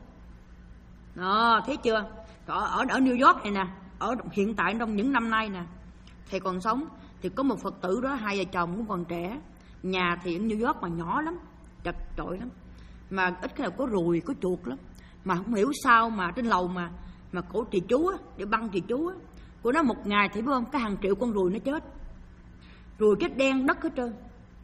Đó, thấy chưa? Ở, ở, ở New York này nè, ở hiện tại trong những năm nay nè, thầy còn sống thì có một Phật tử đó, hai vợ chồng cũng còn trẻ, nhà thì ở New York mà nhỏ lắm, chật chội lắm, mà ít khi nào có ruồi, có chuột lắm, mà không hiểu sao mà trên lầu mà mà cổ trì chú á, để băng trì chú á, của nó một ngày thì biết không, cái hàng triệu con ruồi nó chết, ruồi chết đen đất hết trơn.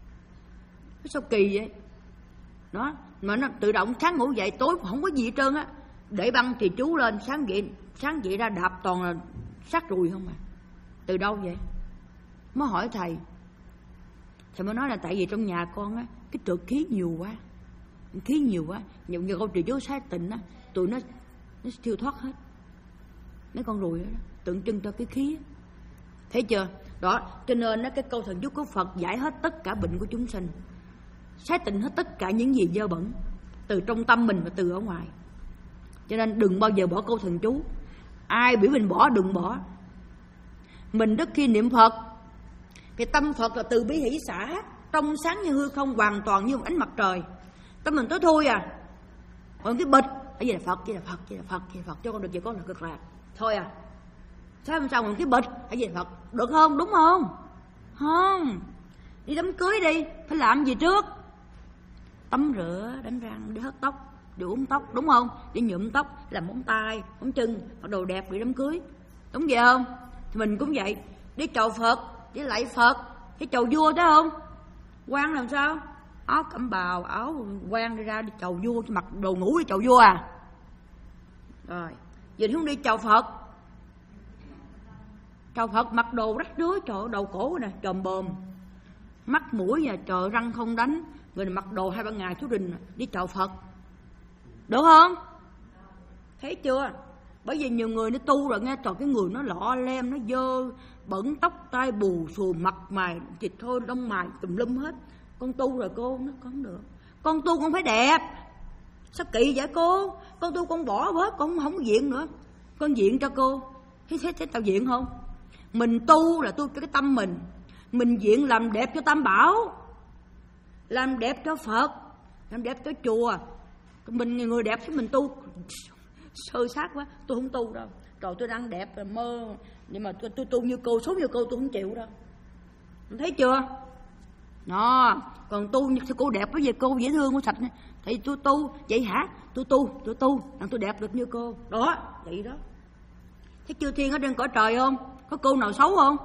Sao kỳ vậy? Đó, mà nó tự động sáng ngủ dậy tối không có gì hết trơn á, để băng trì chú lên, sáng dậy sáng dậy ra đạp toàn là xác ruồi không à. Từ đâu vậy? Mới hỏi thầy, thầy mới nói là tại vì trong nhà con á, cái trượt khí nhiều quá, khí nhiều quá, nhiều như con trì chú sát tịnh á, tụi nó nó siêu thoát hết mấy con ruồi đó, tượng trưng cho cái khí. Thấy chưa? Đó, cho nên đó, cái câu thần chú của Phật giải hết tất cả bệnh của chúng sinh, sát tịnh hết tất cả những gì dơ bẩn từ trong tâm mình và từ ở ngoài. Cho nên đừng bao giờ bỏ câu thần chú. Ai biểu mình bỏ đừng bỏ. Mình rất khi niệm Phật, cái tâm Phật là từ bi hỷ xả, trong sáng như hư không, hoàn toàn như một ánh mặt trời. Tâm mình tối thui à, còn cái bịch ở gì là Phật, chỉ là Phật, chỉ là Phật, chỉ là Phật, cho con được chỉ có là cực lạc thôi à. Sao làm sao còn cái bịch ở gì là Phật được không? Đúng không? Không. Đi đám cưới đi, phải làm gì trước? Tắm rửa, đánh răng, đi hớt tóc, đi uống tóc, đúng không? Đi nhuộm tóc, làm móng tay, móng chân, mặc đồ đẹp đi đám cưới, đúng vậy không? Thì mình cũng vậy, đi chầu Phật, đi lạy Phật, đi chầu vua thấy không? Quan làm sao? Áo cẩm bào, áo quan đi ra đi chầu vua, mặc đồ ngủ đi chầu vua à? Rồi, giờ không đi chầu Phật. Chầu Phật mặc đồ rách rưới, trời ơi, đầu cổ nè, chòm bờm, mắt mũi và trời răng không đánh, người mặc đồ hai ba ngày chú đình đi chầu Phật, được không? Thấy chưa? Bởi vì nhiều người nó tu rồi nghe, trời cái người nó lọ lem, nó dơ bẩn, tóc tai bù xù, mặt mày thịt thôi, đông mày tùm lum hết. Con tu rồi cô, nó không được. Con tu con phải đẹp. Sao kỳ vậy cô? Con tu con bỏ bớt, con không diện nữa, con diện cho cô. Thấy, thấy, thấy tao diện không? Mình tu là tu cho cái tâm mình, mình diện làm đẹp cho Tam Bảo, làm đẹp cho Phật, làm đẹp cho chùa. Mình người đẹp thì mình tu sơ sát quá, tôi không tu đâu. Rồi tôi đang đẹp là mơ, nhưng mà tôi, tôi tu như cô, số như cô tôi không chịu đâu. Thấy chưa? Đó, còn tu như cô đẹp cái gì, cô dễ thương, cô sạch này. Thì tôi tu, vậy hả? Tôi tu, tôi tu, làm tôi đẹp được như cô. Đó, vậy đó. Thấy chưa thiên ở trên cõi trời không? Có cô nào xấu không?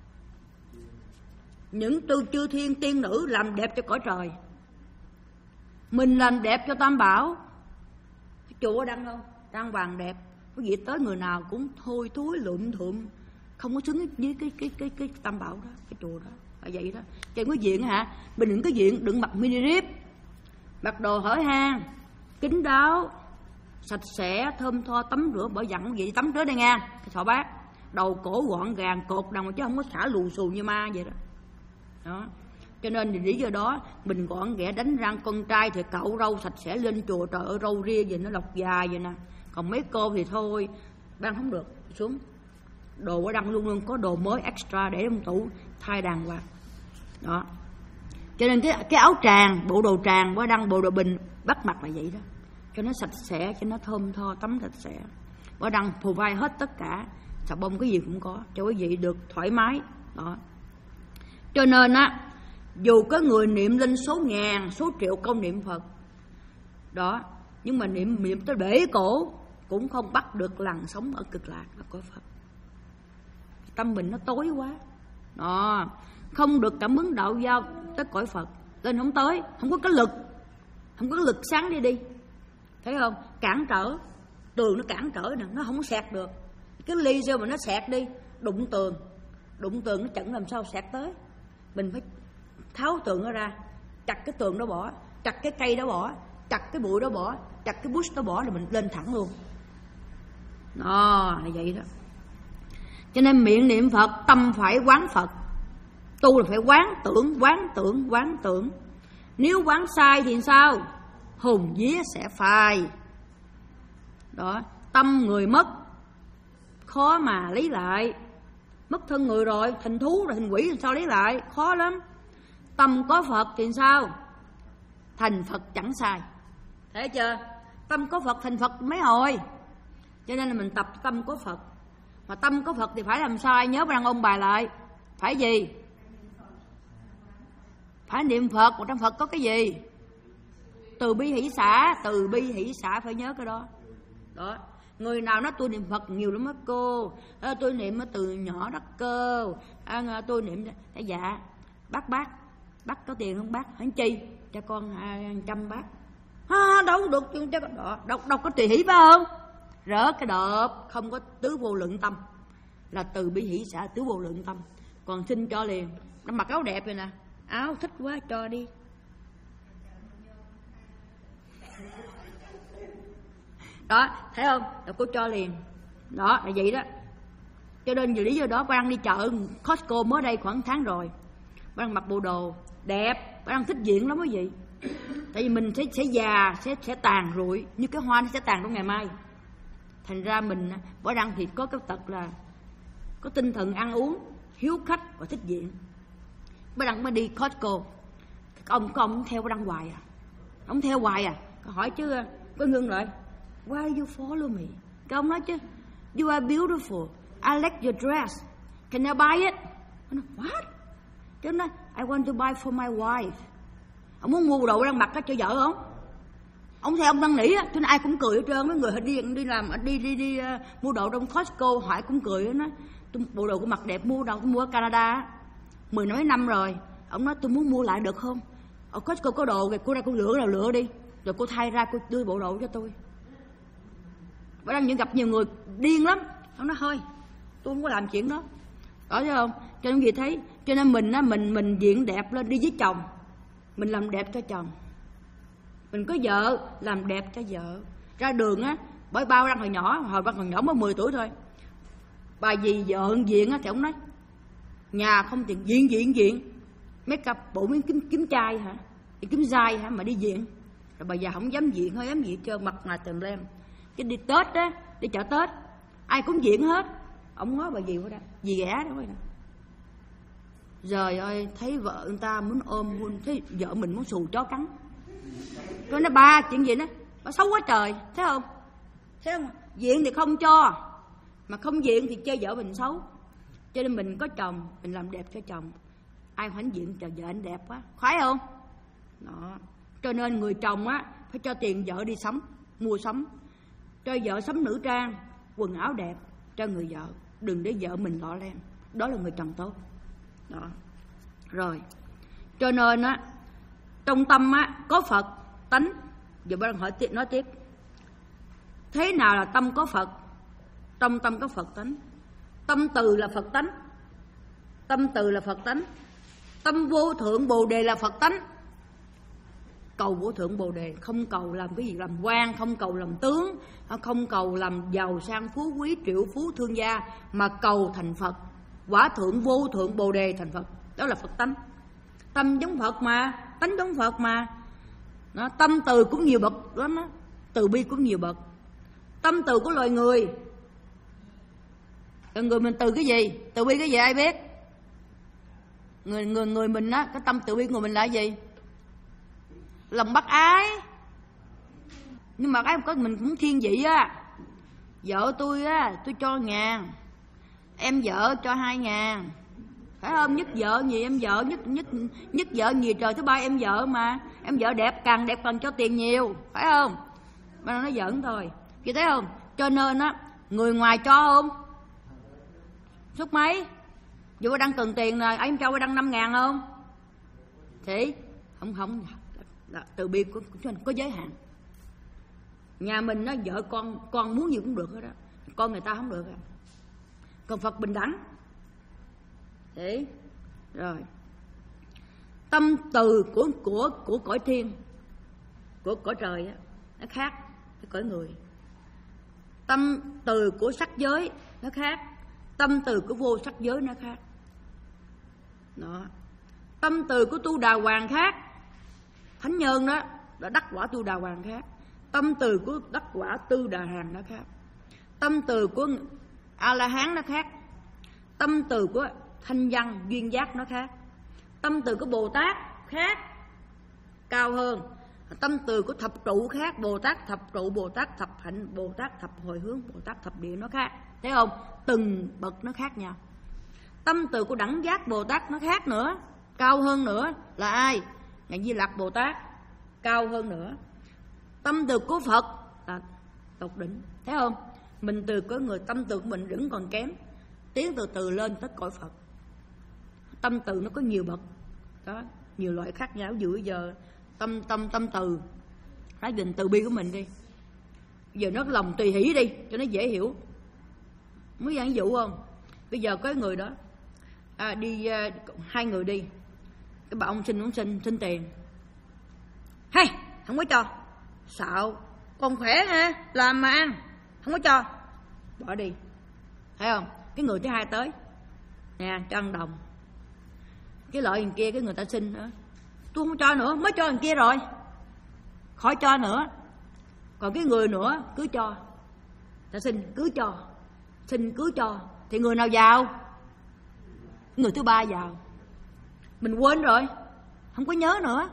Những tư chư thiên tiên nữ làm đẹp cho cõi trời, mình làm đẹp cho Tam Bảo. Cái chùa đăng không? Đăng hoàng đẹp, có gì tới người nào cũng thôi thối lụm thụm, không có xứng với cái cái cái cái Tam Bảo đó, cái chùa đó. Là vậy đó. Chứ có diện hả? Mình đừng có diện, đừng mặc mini rip, mặc đồ hở hang, kín đáo, sạch sẽ, thơm tho, tắm rửa, bởi dặn vậy tắm rửa đây nha, cái thọ bác, đầu cổ gọn gàng, cột đằng chứ không có xả lù xù như ma vậy đó. Đó. Cho nên lý do đó mình gọn ghẽ, đánh răng. Con trai thì cạo râu sạch sẽ lên chùa, trời ơi râu ria vậy nó lọc dài vậy nè. Còn mấy cô thì thôi, ban không được, xuống. Đồ ở đăng luôn luôn có đồ mới extra để trong tủ thay đàng hoàng. Đó. Cho nên cái cái áo tràng, bộ đồ tràng qua đăng, bộ đồ bình bắt mặc là vậy đó, cho nó sạch sẽ, cho nó thơm tho, tắm sạch sẽ. Qua đăng provide hết tất cả, xà bông cái gì cũng có cho quý vị được thoải mái. Đó. Cho nên á, dù có người niệm lên số ngàn, số triệu câu niệm Phật đó, nhưng mà niệm niệm tới bể cổ cũng không bắt được lằn sống ở cực lạc ở cõi Phật. Tâm mình nó tối quá đó, không được cảm ứng đạo giao tới cõi Phật, nên không tới, không có cái lực, không có cái lực sáng đi đi, thấy không? Cản trở, tường nó cản trở nè, nó không có xẹt được. Cái laser mà nó xẹt đi, đụng tường, đụng tường nó chẳng làm sao xẹt tới. Mình phải tháo tường nó ra, chặt cái tường đó bỏ, chặt cái cây đó bỏ, chặt cái bụi đó bỏ, chặt cái bush đó bỏ, rồi mình lên thẳng luôn. Đó, là vậy đó. Cho nên miệng niệm Phật, tâm phải quán Phật. Tu là phải quán tưởng, quán tưởng, quán tưởng. Nếu quán sai thì sao? hồn vía sẽ phai. Đó, tâm người mất khó mà lấy lại. Mất thân người rồi, thành thú rồi, thành quỷ thì sao lấy lại, khó lắm. Tâm có Phật thì sao? Thành Phật chẳng sai. Thấy chưa? Tâm có Phật thành Phật mấy hồi. Cho nên là mình tập tâm có Phật. Mà tâm có Phật thì phải làm sao? Nhớ đang ôn bài lại. Phải gì? Phải niệm Phật. Mà trong Phật có cái gì? Từ bi hỷ xả. Từ bi hỷ xả phải nhớ cái đó. Đó. Người nào nói tôi niệm Phật nhiều lắm á cô, à, tôi niệm từ nhỏ đó cơ, à, tôi niệm. Dạ bác bác bác có tiền không bác? Hẳn chi cho con hai trăm bác. À, đâu được chứ, đâu, đâu có tùy hỷ phải không? Rỡ cái đợp không có tứ vô lượng tâm, là từ bi hỷ xả tứ vô lượng tâm. Còn xin cho liền. Nó mặc áo đẹp rồi nè, áo thích quá cho đi. Đó, thấy không? Rồi cô cho liền. Đó, là vậy đó. Cho nên vì lý do đó, bà đang đi chợ Costco mới đây khoảng tháng rồi. Bà đang mặc bộ đồ đẹp, bà đang thích diện lắm quý vị. Tại vì mình sẽ, sẽ già, sẽ, sẽ tàn rụi, như cái hoa nó sẽ tàn trong ngày mai. Thành ra mình, bà đang thì có cái tật là có tinh thần ăn uống, hiếu khách và thích diện. Bà đang mới đi Costco. Ông có ông theo bà đang hoài à. Ông theo hoài à. Hỏi chứ, có ngưng lại. Why you follow me? Cái ông nói chứ, you are beautiful. I like your dress. Can I buy it? Nói, what? Chứ nói, I want to buy for my wife. Ông muốn mua đồ đang mặc cho vợ không? Ông theo ông đang nỉ á, cho nên ai cũng cười hết trơn. Mấy người đi đi làm đi đi đi uh, mua đồ trong Costco hỏi cũng cười hết. Nói, tôi bộ đồ của mặc đẹp mua đâu? Tôi mua ở Canada mười mấy năm rồi. Ông nói tôi muốn mua lại được không? Ở Costco có đồ kìa, cô ra cô lựa nào lựa đi, rồi cô thay ra cô đưa bộ đồ cho tôi. Bà đang những gặp nhiều người điên lắm. Ông nói thôi tôi không có làm chuyện đó. Đó thấy không? Cho nên gì thấy. Cho nên mình á, mình mình diện đẹp lên đi với chồng. Mình làm đẹp cho chồng. Mình có vợ làm đẹp cho vợ. Ra đường á, bởi bao đang hồi nhỏ, hồi ban còn nhỏ mới mười tuổi thôi. Bà gì vợ diện á thì ông nói nhà không tiền diện diện diện. Make up bộ miếng kiếm kiếm chai hả? Kiếm dai hả mà đi diện. Rồi bà già không dám diện, không dám diện trơn, mặt ngoài tùm lem. Cái đi Tết á, đi chợ Tết ai cũng diện hết. Ông nói bà gì quá đó, dì ghẻ đó quá đó. Trời ơi, thấy vợ người ta muốn ôm, thấy vợ mình muốn xù chó cắn. Rồi nói ba chuyện gì đó, bà xấu quá trời, thấy không? Thấy không? Diện thì không cho, mà không diện thì chơi vợ mình xấu. Cho nên mình có chồng, mình làm đẹp cho chồng. Ai hoánh diện cho vợ anh đẹp quá, khoái không? Đó. Cho nên người chồng á phải cho tiền vợ đi sắm, mua sắm. Cho vợ sắm nữ trang, quần áo đẹp cho người vợ, đừng để vợ mình lọ lem. Đó là người chồng tốt. Đó. Rồi. Cho nên á, trong tâm á có Phật tánh. Giờ bắt đầu hỏi tiếp, nói tiếp. Thế nào là tâm có Phật? Trong tâm có Phật tánh. Tâm từ là Phật tánh. Tâm từ là Phật tánh. Tâm vô thượng bồ đề là Phật tánh. Cầu vô thượng bồ đề, không cầu làm cái gì làm quan, không cầu làm tướng, không cầu làm giàu sang phú quý triệu phú thương gia, mà cầu thành Phật. Quả thượng vô thượng bồ đề thành Phật. Đó là Phật tánh. Tâm giống Phật mà, tánh giống Phật mà. Đó, tâm từ cũng nhiều bậc lắm á, từ bi cũng nhiều bậc. Tâm từ của loài người, người mình từ cái gì? Từ bi cái gì ai biết? Người người người mình á, cái tâm từ bi của mình là cái gì? Lòng bác ái. Nhưng mà cái có mình cũng thiên vị á. Vợ tôi á, tôi cho ngàn, em vợ cho hai ngàn, phải không? Nhất vợ gì em vợ, nhất nhất nhất vợ gì trời thứ ba em vợ mà. Em vợ đẹp càng đẹp càng cho tiền nhiều, phải không? Bà nói giỡn thôi, chị thấy không? Cho nên á, người ngoài cho không? Suốt mấy? Dù bà đang cần tiền rồi, em cho bà đang năm ngàn không? Thì không không là từ bi của có, có giới hạn. Nhà mình nó vợ con con muốn gì cũng được hết đó, con người ta không được. Còn Phật bình đẳng. Thế rồi. Tâm từ của của của cõi thiên, của cõi trời á, nó khác với cõi người. Tâm từ của sắc giới nó khác, tâm từ của vô sắc giới nó khác. Đó. Tâm từ của tu đà hoàng khác. Thánh nhân đó, là đắc quả Tu Đà Hoàng khác, tâm từ của đắc quả Tư Đà Hàng nó khác, tâm từ của A La Hán nó khác, tâm từ của thanh văn duyên giác nó khác, tâm từ của Bồ Tát khác, cao hơn. Tâm từ của thập trụ khác, Bồ Tát thập trụ, Bồ Tát thập hạnh, Bồ Tát thập hồi hướng, Bồ Tát thập địa nó khác, thấy không? Từng bậc nó khác nhau. Tâm từ của đẳng giác Bồ Tát nó khác nữa, cao hơn nữa là ai? Ngài Di Lặc Bồ Tát, cao hơn nữa. Tâm từ của Phật là tột đỉnh, thấy không? Mình từ có người tâm từ của mình vẫn còn kém, tiến từ từ lên tới cõi Phật. Tâm từ nó có nhiều bậc, đó, nhiều loại khác nhau. Ví dụ bây giờ tâm tâm tâm từ, nói về từ bi của mình đi. Bây giờ nó lòng tùy hỷ đi cho nó dễ hiểu. Mới ví dụ không? Bây giờ có người đó à, đi à, hai người đi, cái bà ông xin ông xin xin tiền, hay không có cho, xạo, còn khỏe ha, làm mà ăn, không có cho, bỏ đi, thấy không? Cái người thứ hai tới nè, cho ăn đồng. Cái loại người kia, cái người ta xin nữa, tôi không cho nữa, mới cho người kia rồi, khỏi cho nữa. Còn cái người nữa cứ cho, ta xin cứ cho, xin cứ cho, thì người nào vào? Người thứ ba vào. Mình quên rồi, không có nhớ nữa.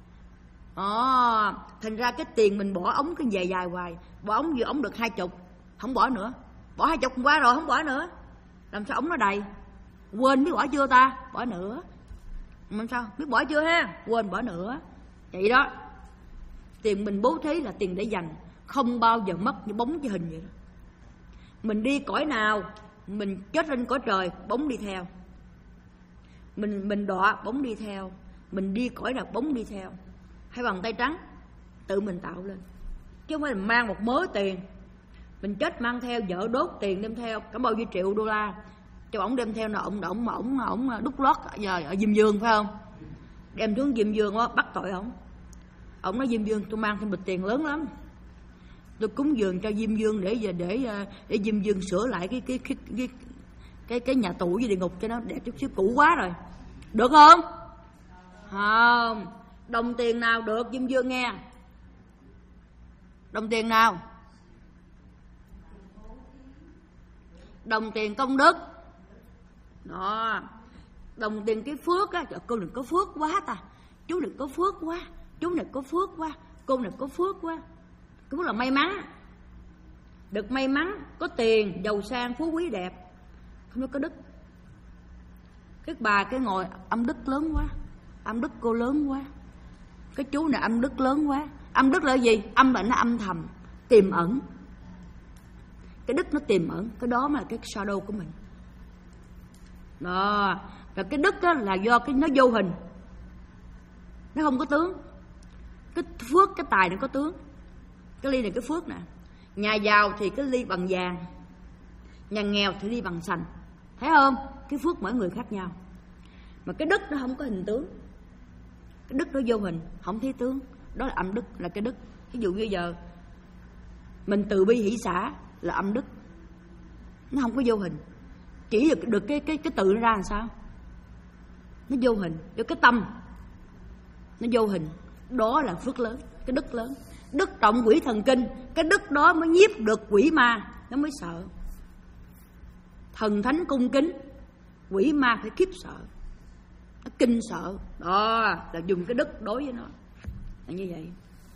À, thành ra cái tiền mình bỏ ống cái dài dài hoài, bỏ ống vừa ống được hai chục, không bỏ nữa, bỏ hai chục qua rồi không bỏ nữa, làm sao ống nó đầy? Quên biết bỏ chưa ta? Bỏ nữa. Làm sao biết bỏ chưa ha? Quên bỏ nữa. Vậy đó, tiền mình bố thí là tiền để dành, không bao giờ mất, như bóng với hình vậy đó. Mình đi cõi nào, mình chết lên cõi trời, bóng đi theo. Mình mình đọa, bóng đi theo. Mình đi cõi nào, bóng đi theo. Hay bằng tay trắng, tự mình tạo lên, chứ không phải là mang một mớ tiền. Mình chết mang theo, vợ đốt tiền đem theo, cả bao nhiêu triệu đô la cho ổng đem theo, là ổng ổng ổng ổng đút lót giờ ở Diêm Dương phải không? Đem xuống Diêm Dương đó, bắt tội ổng. Ổng nói Diêm Dương tôi mang thêm bịch tiền lớn lắm, tôi cúng dường cho Diêm Dương để để để, để Diêm Dương sửa lại cái cái cái cái cái, cái nhà tù với địa ngục cho nó đẹp chút xíu, cũ quá rồi. Được không? Không. Đồng tiền nào được Diêm Dương nghe? Đồng tiền nào? Đồng tiền công đức. Đó. Đồng tiền cái phước á, cô đừng có phước quá ta, chú đừng có phước quá, chú này có phước quá, cô này có phước quá. Cái phước là may mắn, được may mắn, có tiền, giàu sang, phú quý đẹp, không có có đức. Cái bà cái ngồi âm đức lớn quá, âm đức cô lớn quá, cái chú này âm đức lớn quá. Âm đức là gì? Âm là nó âm thầm, tiềm ẩn. Cái đức nó tiềm ẩn, cái đó mà là cái shadow của mình. Đó, và cái đức đó là do cái nó vô hình, nó không có tướng. Cái phước, cái tài nó có tướng. Cái ly này cái phước nè. Nhà giàu thì cái ly bằng vàng, nhà nghèo thì ly bằng sành, thấy không? Cái phước mỗi người khác nhau. Mà cái đức nó không có hình tướng, cái đức nó vô hình, không thấy tướng. Đó là âm đức, là cái đức. Ví dụ như giờ mình từ bi hỷ xả là âm đức, nó không có vô hình. Chỉ được, được cái cái cái tự nó ra làm sao? Nó vô hình, do cái tâm nó vô hình. Đó là phước lớn, cái đức lớn. Đức trọng quỷ thần kinh, cái đức đó mới nhiếp được quỷ ma, nó mới sợ. Thần thánh cung kính, quỷ ma phải khiếp sợ, nó kinh sợ. Đó là dùng cái đức đối với nó là như vậy.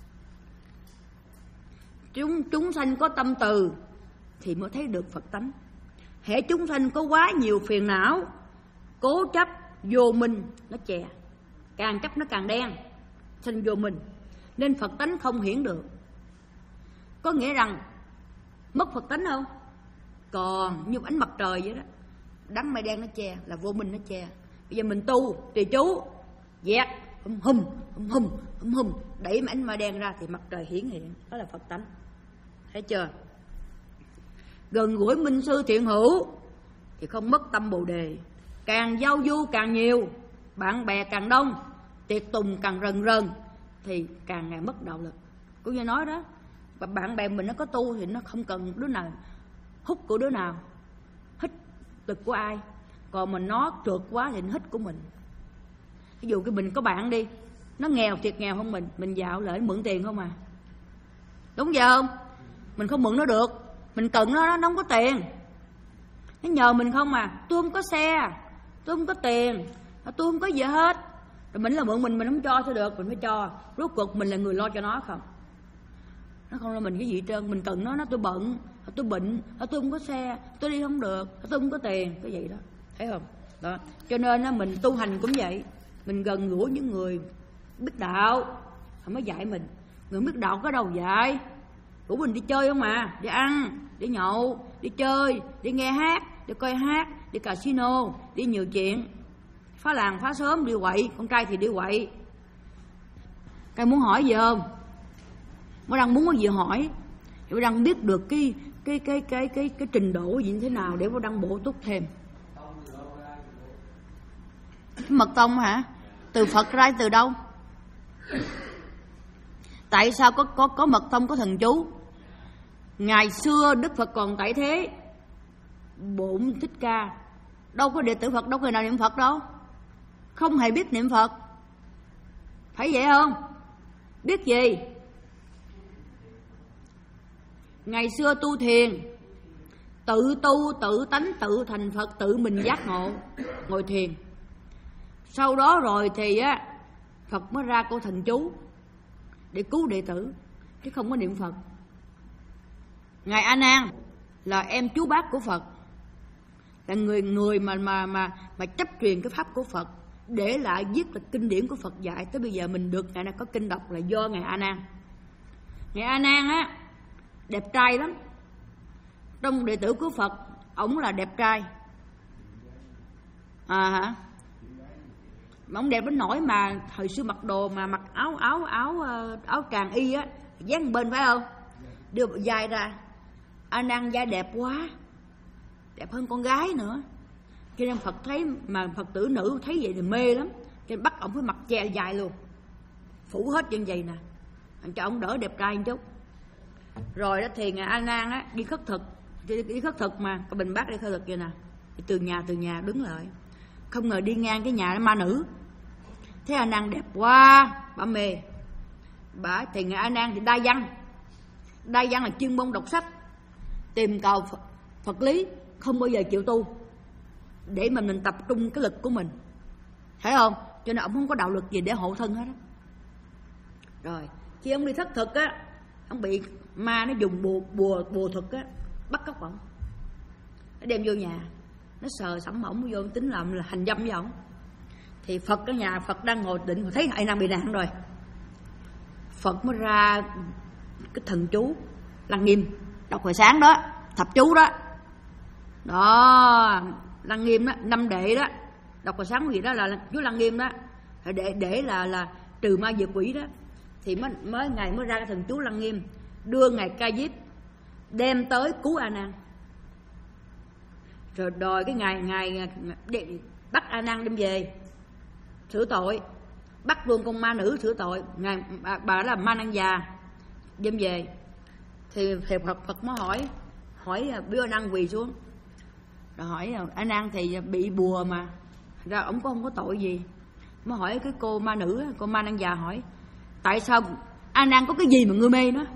Chúng chúng sanh có tâm từ thì mới thấy được Phật tánh. Hễ chúng sanh có quá nhiều phiền não, cố chấp, vô minh, nó chè, càng chấp nó càng đen, sanh vô minh, nên Phật tánh không hiển được. Có nghĩa rằng mất Phật tánh không? Còn như ánh mặt trời vậy đó, đám mây đen nó che, là vô minh nó che. Bây giờ mình tu trì chú, dẹt hum hum hum hum hum hum, đẩy ánh mây đen ra thì mặt trời hiển hiện, đó là Phật tánh. Thấy chưa? Gần gũi minh sư thiện hữu thì không mất tâm bồ đề. Càng giao du càng nhiều, bạn bè càng đông, tiệc tùng càng rần rần thì càng ngày mất đạo lực. Cũng như nói đó, và bạn bè mình nó có tu thì nó không cần đứa nào hút của đứa nào, hít lực của ai. Còn mình nó trượt quá thì nó hít của mình. Ví dụ cái mình có bạn đi, Nó nghèo thiệt nghèo không mình, mình dạo lại mượn tiền không à. Đúng giờ không? Mình không mượn nó được, mình cần nó, nó không có tiền. Nó nhờ mình không à. Tôi không có xe, tôi không có tiền, tôi không có gì hết. Rồi mình là mượn mình, mình không cho sao được, mình phải cho. Rốt cuộc mình là người lo cho nó không? Nó không là mình cái gì hết trơn. Mình cần nó, nó tôi bận, tôi bệnh, tôi không có xe, tôi đi không được, tôi không có tiền, cái gì đó. Thấy không? Đó. Cho nên á, mình tu hành cũng vậy. Mình gần gũi những người biết đạo, họ mới dạy mình. Người biết đạo có đâu dạy. Rủ mình đi chơi không à, đi ăn, đi nhậu, đi chơi, đi nghe hát, đi coi hát, đi casino, đi nhiều chuyện. Phá làng phá xóm đi quậy, con trai thì đi quậy. Cái muốn hỏi gì không? Mới đang muốn có gì hỏi. Mới đang biết được cái cái cái cái cái cái trình độ gì như thế nào để mới đăng bổ túc thêm. Mật tông hả? Từ Phật ra từ đâu? Tại sao có có có mật tông, có thần chú? Ngày xưa Đức Phật còn tại thế, Bổn Thích Ca đâu có đệ tử Phật, đâu có người nào niệm Phật đâu, không hề biết niệm Phật. Phải vậy không? Biết gì? Ngày xưa tu thiền, tự tu, tự tánh, tự thành Phật, tự mình giác ngộ, ngồi thiền. Sau đó rồi thì á, Phật mới ra câu thần chú để cứu đệ tử, chứ không có niệm Phật. Ngài A Nan là em chú bác của Phật, là người người mà mà mà mà chấp truyền cái pháp của Phật, để lại viết là kinh điển của Phật dạy. Tới bây giờ mình được ngày nay có kinh đọc là do ngài A Nan. Ngài A Nan á đẹp trai lắm. Trong đệ tử của Phật, ổng là đẹp trai. À hả? Mà ổng đẹp đến nỗi mà thời xưa mặc đồ mà mặc áo áo áo áo tràng y á, dán bên phải không? Đưa vai ra. A Nan da đẹp quá, đẹp hơn con gái nữa. Cho nên Phật thấy, mà Phật tử nữ thấy vậy thì mê lắm, cho nên bắt ổng phải mặc che dài luôn, phủ hết chân vậy nè, cho ổng đỡ đẹp trai một chút. Rồi đó thì ngài A Nan á đi khất thực, đi, đi khất thực mà có bình bát đi khất thực vậy nè, từ nhà từ nhà đứng lại, không ngờ đi ngang cái nhà đó ma nữ, thấy A Nan đẹp quá, bà mê. Bà thì ngài A Nan thì đa văn, đa văn là chuyên môn đọc sách, tìm cầu Phật, Phật lý, không bao giờ chịu tu, để mà mình tập trung cái lực của mình, thấy không? Cho nên ông không có đạo lực gì để hộ thân hết á. Rồi khi ông đi thất thực á, ông bị ma nó dùng bùa bùa bùa thực á bắt cóc ông, nó đem vô nhà, nó sờ sẫm ổng vô, tính làm là hành dâm với ổng. Thì Phật ở nhà, Phật đang ngồi định, thấy ai đang bị nạn rồi, Phật mới ra cái thần chú Lăng Nghiêm, đọc hồi sáng đó, thập chú đó đó, Lăng Nghiêm đó, năm đệ đó, đọc hồi sáng gì đó là chú Lăng Nghiêm đó, để để là là trừ ma diệt quỷ đó. Thì mới mới ngày mới ra cái thần chú Lăng Nghiêm, đưa ngài Ca Diếp đem tới cứu A Nan, rồi đòi cái ngày ngày bắt A Nan đem về sửa tội, bắt luôn con ma nữ sửa tội, ngài bà, bà là ma nan già đem về. Thì Phật Phật mới hỏi hỏi Biếu A Nan quỳ xuống, rồi hỏi A Nan thì bị bùa mà ra ổng có không có tội gì. Mới hỏi cái cô ma nữ, cô ma nan già hỏi tại sao A Nan có cái gì mà ngươi mê nó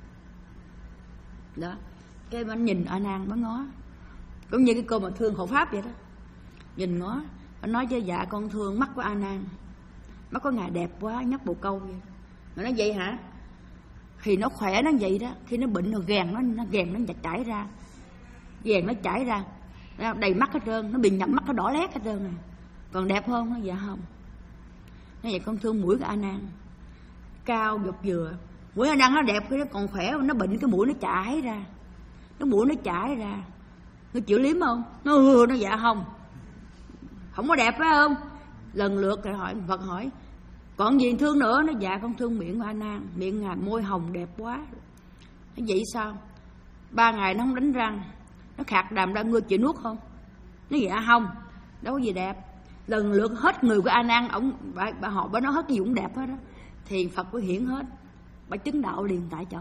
đó. Cái anh nhìn A Nan mới ngó, cũng như cái cô mà thương hộ pháp vậy đó, nhìn ngó, anh nói chứ dạ con thương mắt của A Nan, mắt có ngài đẹp quá, nhắc bồ câu vậy. Mà nói vậy hả? Thì nó khỏe nó vậy đó, khi nó bệnh rồi gàn nó nó gàn nó chảy ra, gàn nó chảy ra đầy mắt hết trơn, nó bị nhậm mắt nó đỏ lét hết trơn. À còn đẹp hơn nó? Dạ không. Nói vậy con thương mũi của A Nan, cao gập dừa, mũi A Nan nó đẹp, cái nó còn khỏe, nó bệnh cái mũi nó chảy ra, nó mũi nó chảy ra, nó chịu liếm không? Nó hừ, nó dạ không, không có đẹp phải không? Lần lượt rồi hỏi Phật hỏi còn gì thương nữa? Nó dạ con thương miệng của A Nan, miệng ngài môi hồng đẹp quá. Nó vậy sao? Ba ngày nó không đánh răng, nó khạc đàm ra, ngươi chịu nuốt không? Nó dạ không, đâu có gì đẹp. Lần lượt hết người của A Nan, ổng bà, bà họ bà nói hết cái gì cũng đẹp hết đó. Thì Phật có hiển hết, bà chứng đạo liền tại chỗ.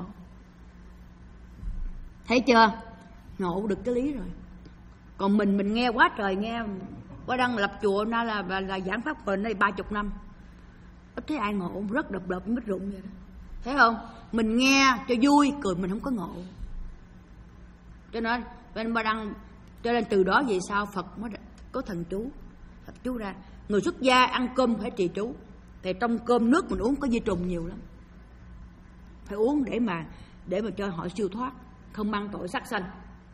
Thấy chưa? Ngộ được cái lý rồi. Còn mình mình nghe quá trời nghe. Qua đăng lập chùa nay là, là, là giảng pháp rồi đây ba chục năm. ít thấy ai ngộ, rất đập đập mít rụng vậy đó, thấy không? Mình nghe cho vui, cười mình không có ngộ. Cho nên bên Ba Đăng, cho nên từ đó về sau Phật mới có thần chú. Phật chú ra, người xuất gia ăn cơm phải trì chú. Thì trong cơm nước mình uống có vi trùng nhiều lắm, phải uống để mà để mà cho họ siêu thoát, không mang tội sát sanh.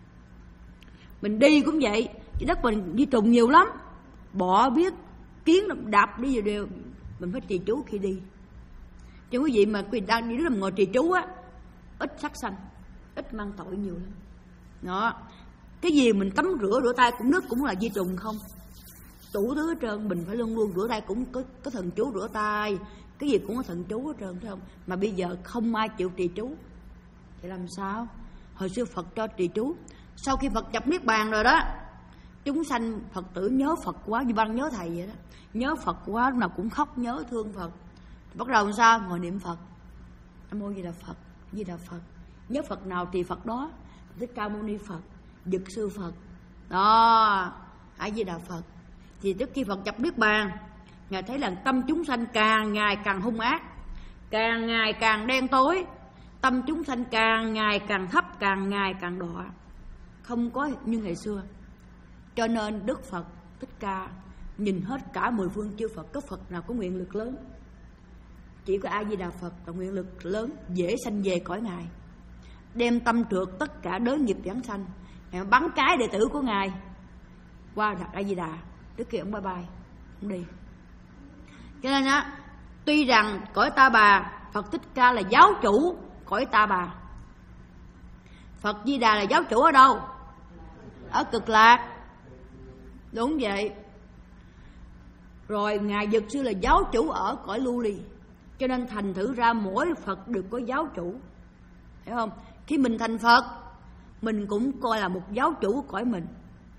Mình đi cũng vậy, chứ đất mình vi trùng nhiều lắm, bọ biết kiến đạp đi vào đều, mình phải trì chú khi đi. Cho quý vị mà quý vị đang đi làm ngồi trì chú á, ít sát sanh, ít mang tội nhiều lắm. Đó, cái gì mình tắm rửa rửa tay cũng nước cũng là vi trùng không, đủ thứ hết trơn. Mình phải luôn luôn rửa tay, cũng có, có thần chú rửa tay, cái gì cũng có thần chú hết trơn, thấy không? Mà bây giờ không ai chịu trì chú thì làm sao? Hồi xưa Phật cho trì chú, sau khi Phật nhập niết bàn rồi đó, chúng sanh Phật tử nhớ Phật quá, như Băng nhớ thầy vậy đó, nhớ Phật quá, lúc nào cũng khóc nhớ thương Phật. Thì bắt đầu làm sao? Ngồi niệm Phật, Nam Mô Di Đà Phật, Di Đà Phật, nhớ Phật nào thì Phật đó, Thích Ca Mâu Ni Phật, Dực Sư Phật, đó, A Di Đà Phật. Thì trước khi Phật nhập niết bàn, Ngài thấy là tâm chúng sanh càng ngày càng hung ác, càng ngày càng đen tối, tâm chúng sanh càng ngày càng thấp, càng ngày càng đọa, không có như ngày xưa. Cho nên Đức Phật Thích Ca nhìn hết cả mười phương chư Phật, có Phật nào có nguyện lực lớn? Chỉ có A Di Đà Phật là nguyện lực lớn, dễ sanh về cõi Ngài, đem tâm trượt tất cả đới nghiệp giảng sanh. Ngài bắn cái đệ tử của Ngài qua đặt A Di Đà, trước kia ông bye bye, ông đi. Cho nên á, tuy rằng cõi Ta Bà Phật Thích Ca là giáo chủ cõi Ta Bà, Phật Di Đà là giáo chủ ở đâu? Ở Cực Lạc. Đúng vậy. Rồi Ngài Dực Sư là giáo chủ ở cõi Lưu Ly. Cho nên thành thử ra mỗi Phật đều có giáo chủ, hiểu không? Khi mình thành Phật, mình cũng coi là một giáo chủ của cõi mình.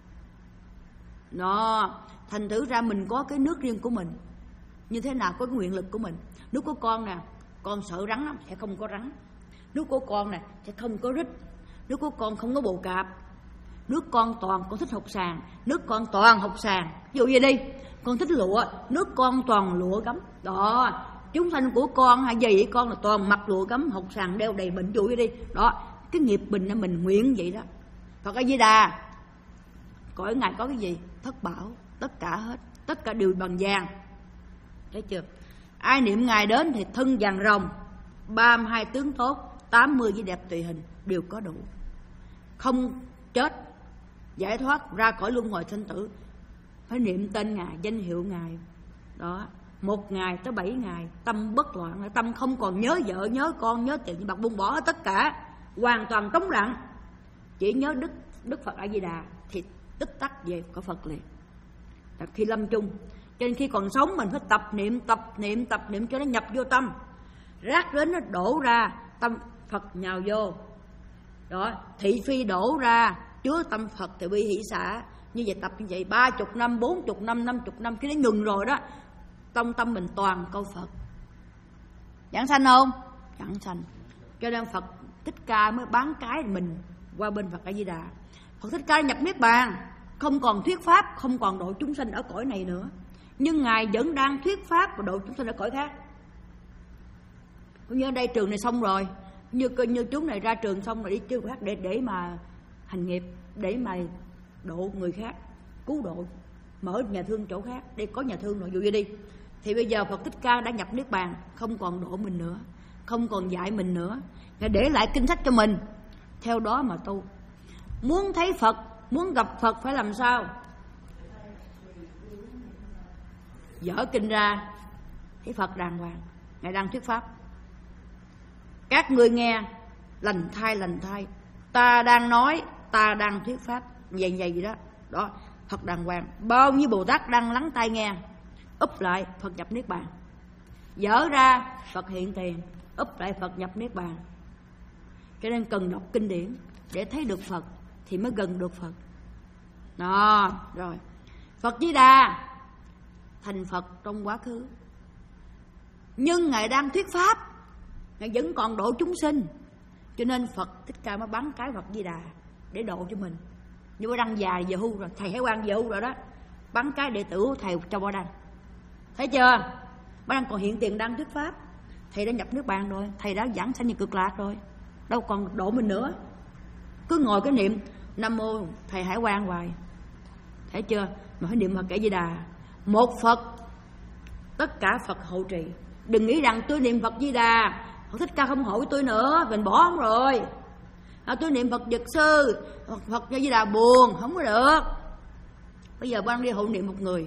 Đó, thành thử ra mình có cái nước riêng của mình. Như thế nào? Có cái nguyện lực của mình. Nước của con nè, con sợ rắn lắm, sẽ không có rắn. Nước của con nè, sẽ không có rít. Nước của con không có bồ cạp. Nước con toàn, con thích hột sàn, nước con toàn hột sàn. Ví dụ như đi, con thích lụa, nước con toàn lụa gấm. Đó, chúng sanh của con hay gì con là toàn mặc lụa gấm, hột sàn đeo đầy bệnh. Ví dụ như đi, đó, cái nghiệp mình là mình nguyện vậy đó. Phật A Di Đà, cõi Ngài có cái gì? Thất bảo, tất cả hết, tất cả đều bằng vàng. Thấy chưa? Ai niệm Ngài đến thì thân vàng rồng, ba mươi hai tướng tốt, tám mươi vẻ đẹp tùy hình đều có đủ. Không chết, giải thoát ra khỏi luân hồi sinh tử, phải niệm tên Ngài, danh hiệu Ngài. Đó, một ngày tới bảy ngày, tâm bất loạn, tâm không còn nhớ vợ, nhớ con, nhớ tiền bạc, buông bỏ tất cả, hoàn toàn trống lặng, chỉ nhớ Đức Đức Phật A Di Đà thì tích tắc về có Phật liền. Là khi lâm chung. Cho nên khi còn sống mình phải tập niệm, tập niệm, tập niệm cho nó nhập vô tâm. Rác đến nó đổ ra, tâm Phật nhào vô. Đó, thị phi đổ ra, chứa tâm Phật thì bi hỷ xả. Như vậy tập như vậy ba chục năm, bốn chục năm, năm chục năm, khi nó ngừng rồi đó, trong tâm mình toàn câu Phật. Giảng sanh không? Giảng sanh. Cho nên Phật Thích Ca mới bán cái mình qua bên Phật A Di Đà. Phật Thích Ca nhập niết bàn, không còn thuyết pháp, không còn độ chúng sanh ở cõi này nữa, nhưng Ngài vẫn đang thuyết pháp và độ chúng sanh ở cõi khác. Cũng như ở đây trường này xong rồi, như như chúng này ra trường xong rồi đi trường khác để để mà hành nghiệp, để mà độ người khác, cứu độ, mở nhà thương chỗ khác. Đây có nhà thương rồi, dụ như đi. Thì bây giờ Phật Thích Ca đã nhập niết bàn, không còn độ mình nữa, không còn dạy mình nữa, Ngài để lại kinh sách cho mình, theo đó mà tu. Muốn thấy Phật, muốn gặp Phật phải làm sao? Dở kinh ra, thấy Phật đàng hoàng, Ngài đang thuyết pháp. Các ngươi nghe, lành thai lành thai, ta đang nói, ta đang thuyết pháp, vậy vậy gì đó. Đó, Phật đàng hoàng, bao nhiêu Bồ Tát đang lắng tai nghe. Úp lại Phật nhập niết bàn, dở ra Phật hiện tiền, úp lại Phật nhập niết bàn. Cho nên cần đọc kinh điển để thấy được Phật thì mới gần được Phật. Đó, rồi Phật Di Đà thành Phật trong quá khứ, nhưng Ngài đang thuyết pháp, Ngài vẫn còn độ chúng sinh. Cho nên Phật Thích Ca mới bán cái Phật Di Đà để độ cho mình. Như Ba Đăng già về hưu rồi, thầy Hải Quang về hưu rồi đó, bán cái đệ tử của thầy cho Ba Đăng. Thấy chưa? Bà đang còn hiện tiền đang thuyết pháp. Thầy đã nhập nước bàn rồi, thầy đã giảng sanh về cực lạc rồi, đâu còn độ mình nữa. Cứ ngồi cái niệm Nam Mô Thầy Hải Quan hoài, thấy chưa? Mà phải niệm Phật A Di Đà. Một Phật, tất cả Phật hộ trì. Đừng nghĩ rằng tôi niệm Phật Di Đà, Phật Thích Ca không hộ với tôi nữa, mình bỏ không rồi. À, tôi niệm Phật Dược Sư, Phật, Phật A Di Đà buồn, không có được. Bây giờ ban đi hộ niệm một người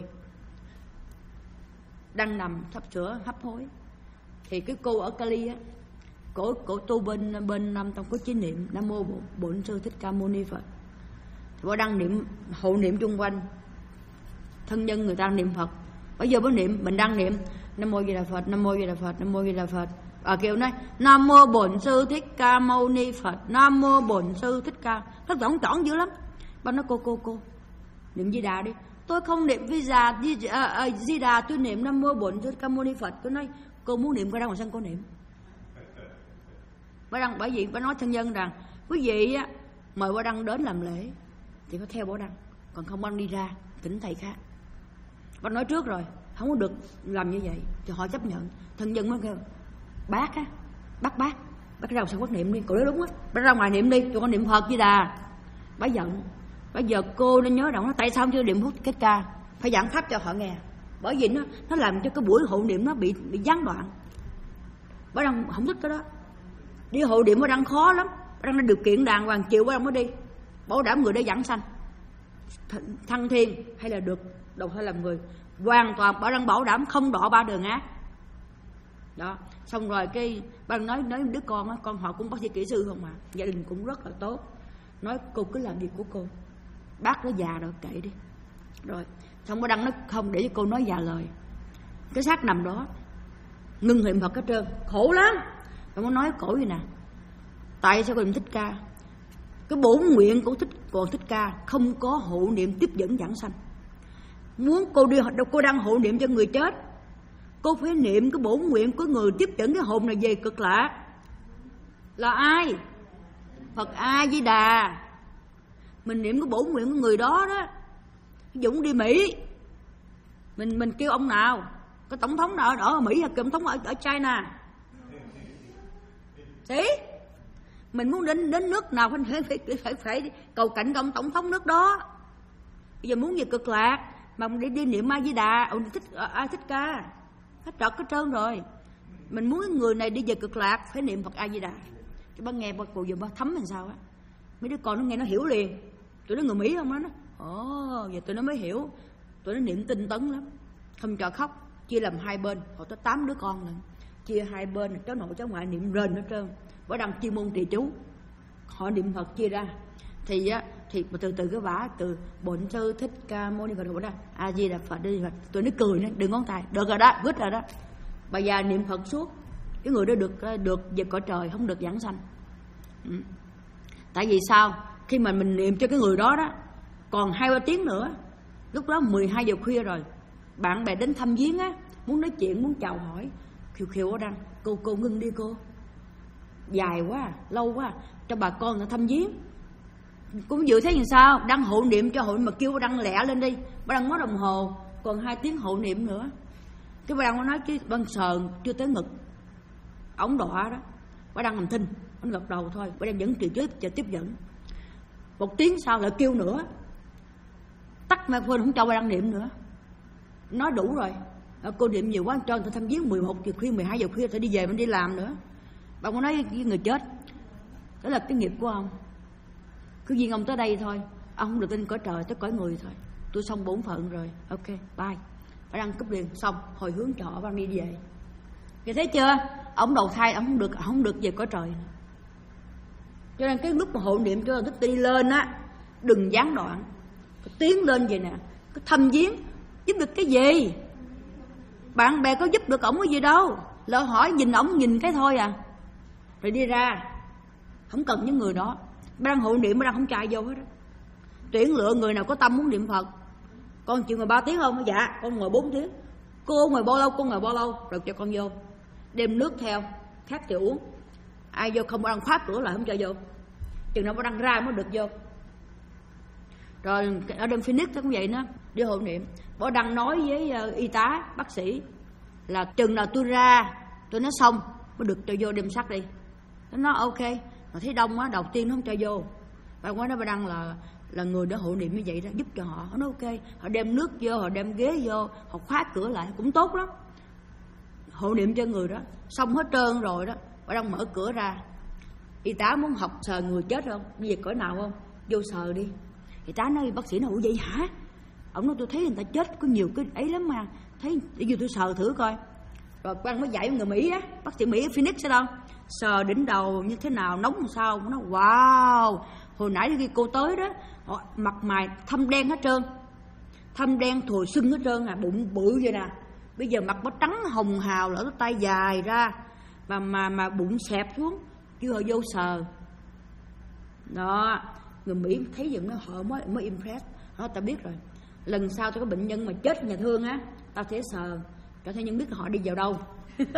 đang nằm sắp sửa hấp hối, thì cái cô ở Cali á, cổ cổ tu bên bên Nam Tông có chính niệm Nam Mô Bổn Sư Thích Ca Mâu Ni Phật. Thì bà đang niệm hộ niệm chung quanh thân nhân người ta niệm Phật. Bây giờ bữa niệm mình đang niệm Nam Mô Di Đà Phật, Nam Mô Di Đà Phật, Nam Mô Di Đà Phật. À, kêu nói Nam Mô Bổn Sư Thích Ca Mâu Ni Phật, Nam Mô Bổn Sư Thích Ca. Nó trỏng trỏng dữ lắm. Bà nói cô cô cô niệm Di Đà đi. Tôi không niệm Di Đà, Di, à, à, Di Đà tôi niệm Nam Mô Bổn Sư Thích Ca Mâu Ni Phật. Tôi nói cô muốn niệm qua ra ngoài sân cô niệm. Bà Đăng bởi vì bà nói thân nhân rằng quý vị á, mời bà Đăng đến làm lễ thì phải theo bà Đăng, còn không bà Đăng đi ra tỉnh thầy khác. Bà nói trước rồi, không có được làm như vậy thì họ chấp nhận. Thân nhân mới kêu bác á, bác bác bác ra ngoài sân bác niệm đi. Cô nói đúng á, bác ra ngoài niệm đi, cho con niệm Phật Di Đà. Bà giận. Bây giờ cô nên nhớ rằng nó tại sao chưa niệm Phật Thích Ca, phải giảng pháp cho họ nghe, bởi vì nó nó làm cho cái buổi hộ niệm nó bị bị gián đoạn. Bà Đăng không thích cái đó. Đi hộ niệm bà Đăng khó lắm. Bà Đăng điều kiện đàng hoàng chịu bà Đăng mới đi, bảo đảm người đã giảng sanh thăng thiên hay là được đầu thai làm người, hoàn toàn bà Đăng bảo đảm không đọa ba đường ác. Đó, xong rồi cái bà Đăng nói nói đứa con á, con họ cũng bác sĩ kỹ sư không mà, gia đình cũng rất là tốt. Nói cô cứ làm việc của cô, bác nó già rồi kệ đi. Rồi xong bà Đăng nói không để cho cô nói già lời. Cái xác nằm đó ngưng niệm Phật hết trơn, khổ lắm. Bà muốn nói cổ gì nè, tại sao cô niệm Thích Ca? Cái bổn nguyện của thích của Thích Ca không có hộ niệm tiếp dẫn giảng sanh. Muốn cô đi cô đang hộ niệm cho người chết, cô phải niệm cái bổn nguyện của người tiếp dẫn cái hồn này về cực lạc. Là ai? Phật A Di Đà. Mình niệm cái bổn nguyện của người đó đó. Dũng đi Mỹ, mình mình kêu ông nào, cái tổng thống nào ở Mỹ hay tổng thống ở ở China. Đấy, mình muốn đến đến nước nào phải phải phải, phải cầu cạnh ông tổng thống nước đó. Bây giờ muốn về cực lạc mà đi đi niệm A Di Đà, ông thích ai Thích Ca, hết trật hết trơn rồi. Mình muốn người này đi về cực lạc phải niệm Phật A Di Đà. Cái bác nghe bác cụ giờ bác thấm làm sao á, mấy đứa con nó nghe nó hiểu liền. Tụi nó người Mỹ không đó, nó ồ giờ tụi nó mới hiểu. Tụi nó niệm tinh tấn lắm, không cho khóc, chia làm hai bên, họ tới tám đứa con lần, chia hai bên, cháu nội cháu ngoại niệm rền hết trơn. Bà Đăng chuyên môn trì chú, họ niệm Phật chia ra thì á thì từ từ cái bả từ Bổn Sư Thích Ca Mâu Ni Phật rồi đó A Di Đà Phật đi Phật. Tụi nó cười nữa, đừng ngón tay, được rồi đó, vứt rồi đó. Bà già niệm Phật suốt, cái người đó được được về cõi trời, không được giảng sanh. Ừ. Tại vì sao? Khi mà mình niệm cho cái người đó đó còn hai ba tiếng nữa, lúc đó mười hai giờ khuya rồi, bạn bè đến thăm viếng á, muốn nói chuyện, muốn chào hỏi, khiều khiều ở Đăng, cô cô ngưng đi cô, dài quá, lâu quá, cho bà con người thăm viếng. Cũng dự thế làm sao? Đăng hộ niệm cho hộ mà kêu bà Đăng lẹ lên đi. Bà Đăng nói đồng hồ, còn hai tiếng hộ niệm nữa. Cái bà Đăng nó nói chứ Đăng sờn chưa tới ngực, ổng đọa đó. Bà Đăng làm thinh, ổng gật đầu thôi. Bà Đăng vẫn từ chối chờ tiếp dẫn. Một tiếng sau lại kêu nữa, tắt microphone không cho bà Đăng niệm nữa. Nói đủ rồi, cô niệm nhiều quá cho người ta thăm viếng mười một giờ khuya, mười hai giờ khuya phải đi về mình đi làm nữa. Bà có nói với người chết, đó là cái nghiệp của ông, cứ duyên ông tới đây thôi, ông không được tin cõi trời, tới cõi người thôi. Tôi xong bổn phận rồi, ok, bye. Bà Đăng cúp liền, xong, hồi hướng trọ bà đi về. Vậy thấy chưa? Ông đầu thai, ông không được, không được về cõi trời. Cho nên cái lúc mà hộ niệm cho thích đi lên á, đừng gián đoạn, tiến lên vậy nè, cái thăm viếng giúp được cái gì? Bạn bè có giúp được ổng cái gì đâu, lỡ hỏi nhìn ổng nhìn cái thôi à, rồi đi ra, không cần những người đó. Bà Đăng hộ niệm, bà Đăng không chạy vô hết đó. Tuyển lựa người nào có tâm muốn niệm Phật. Con chịu ngồi ba tiếng không? Dạ, con ngồi bốn tiếng. Cô ngồi bao lâu? Con ngồi bao lâu? Rồi cho con vô. Đem nước theo, khác thì uống. Ai vô không, bà Đăng khóa cửa lại không cho vô. Chừng nào bà Đăng ra mới được vô. Rồi ở đêm Phoenix cũng vậy nữa, đi hộ niệm. Bà Đăng nói với uh, y tá, bác sĩ, là chừng nào tôi ra tôi nói xong mới được cho vô đem sắt đi. Nó nói ok. Mà thấy đông á, đầu tiên nó không cho vô. Bà nói đó bà Đăng là là người đã hộ niệm như vậy đó, giúp cho họ. Họ nói ok, họ đem nước vô, họ đem ghế vô, họ khóa cửa lại cũng tốt lắm. Hộ niệm cho người đó, xong hết trơn rồi đó, bà Đăng mở cửa ra. Y tá muốn học sờ người chết không? Bây giờ cỡ nào không? Vô sờ đi. Y tá nói bác sĩ nói ủa vậy hả? Ông nói tôi thấy người ta chết có nhiều cái ấy lắm mà. Thấy để vô tôi sờ thử coi. Rồi quan mới dạy người Mỹ á, bác sĩ Mỹ Phoenix sao đâu? Sờ đỉnh đầu như thế nào, nóng làm sao? Nó nói wow, hồi nãy khi cô tới đó, họ mặt mày thâm đen hết trơn. Thâm đen thùi sưng hết trơn à, bụng bự vậy nè. Bây giờ mặt nó trắng hồng hào, lỡ tay dài ra mà mà mà bụng xẹp xuống, chứ họ vô sờ. Đó, người Mỹ thấy dựng nó họ mới mới impress. Họ ta biết rồi. Lần sau tôi có bệnh nhân mà chết nhà thương á, tao sẽ sờ cho thấy nhân biết họ đi vào đâu.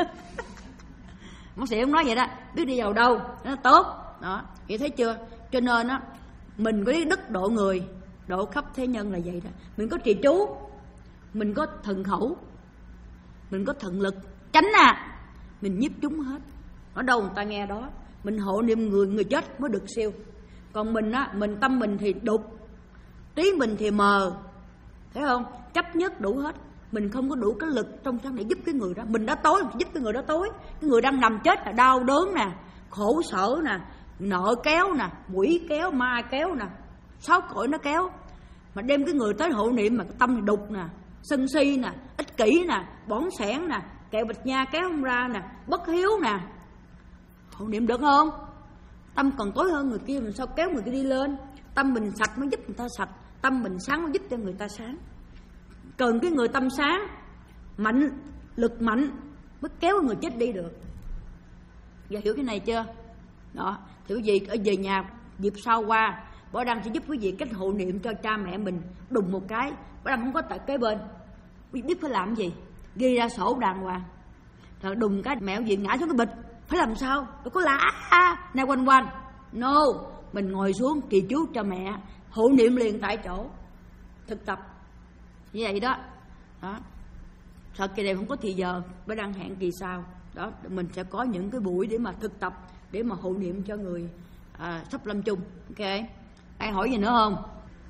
Bác sĩ cũng nói vậy đó, biết đi vào đâu nó tốt đó, vậy thấy chưa? Cho nên á mình có đức độ người độ khắp thế nhân là vậy đó. Mình có trì chú, mình có thần khẩu, mình có thần lực tránh à, mình nhiếp chúng hết. Ở đâu người ta nghe đó. Mình hộ niệm người người chết mới được siêu. Còn mình á, mình tâm mình thì đục, trí mình thì mờ, thấy không? Chấp nhất đủ hết. Mình không có đủ cái lực trong sáng để giúp cái người đó. Mình đã tối, giúp cái người đó tối. Cái người đang nằm chết là đau đớn nè, khổ sở nè, nợ kéo nè, quỷ kéo, ma kéo nè, sáu cõi nó kéo. Mà đem cái người tới hộ niệm mà cái tâm thì đục nè, sân si nè, ích kỷ nè, bỏn sẻn nè, kẹo bịch nha kéo không ra nè, bất hiếu nè. Hộ niệm được không? Tâm còn tối hơn người kia, mình sao kéo người kia đi lên. Tâm mình sạch mới giúp người ta sạch, tâm mình sáng mới giúp cho người ta sáng. Cần cái người tâm sáng, mạnh, lực mạnh mới kéo người chết đi được. Giờ hiểu cái này chưa? Đó, thì quý vị ở về nhà dịp sau qua, Bảo Đăng sẽ giúp quý vị cách hộ niệm cho cha mẹ mình. Đùng một cái, Bảo Đăng không có tại kế bên, quý vị biết phải làm gì? Ghi ra sổ đàng hoàng. Rồi đùng cái mẹ quý vị ngã xuống cái bịch, phải làm sao? Đâu có là à, nè quanh quanh. No, mình ngồi xuống trì chú cho mẹ, hộ niệm liền tại chỗ, thực tập như vậy đó. Đó. Thật kỳ này không có thì giờ, Bảo Đăng hẹn kỳ sau. Đó, mình sẽ có những cái buổi để mà thực tập, để mà hộ niệm cho người à, sắp lâm chung. Ok, ai hỏi gì nữa không?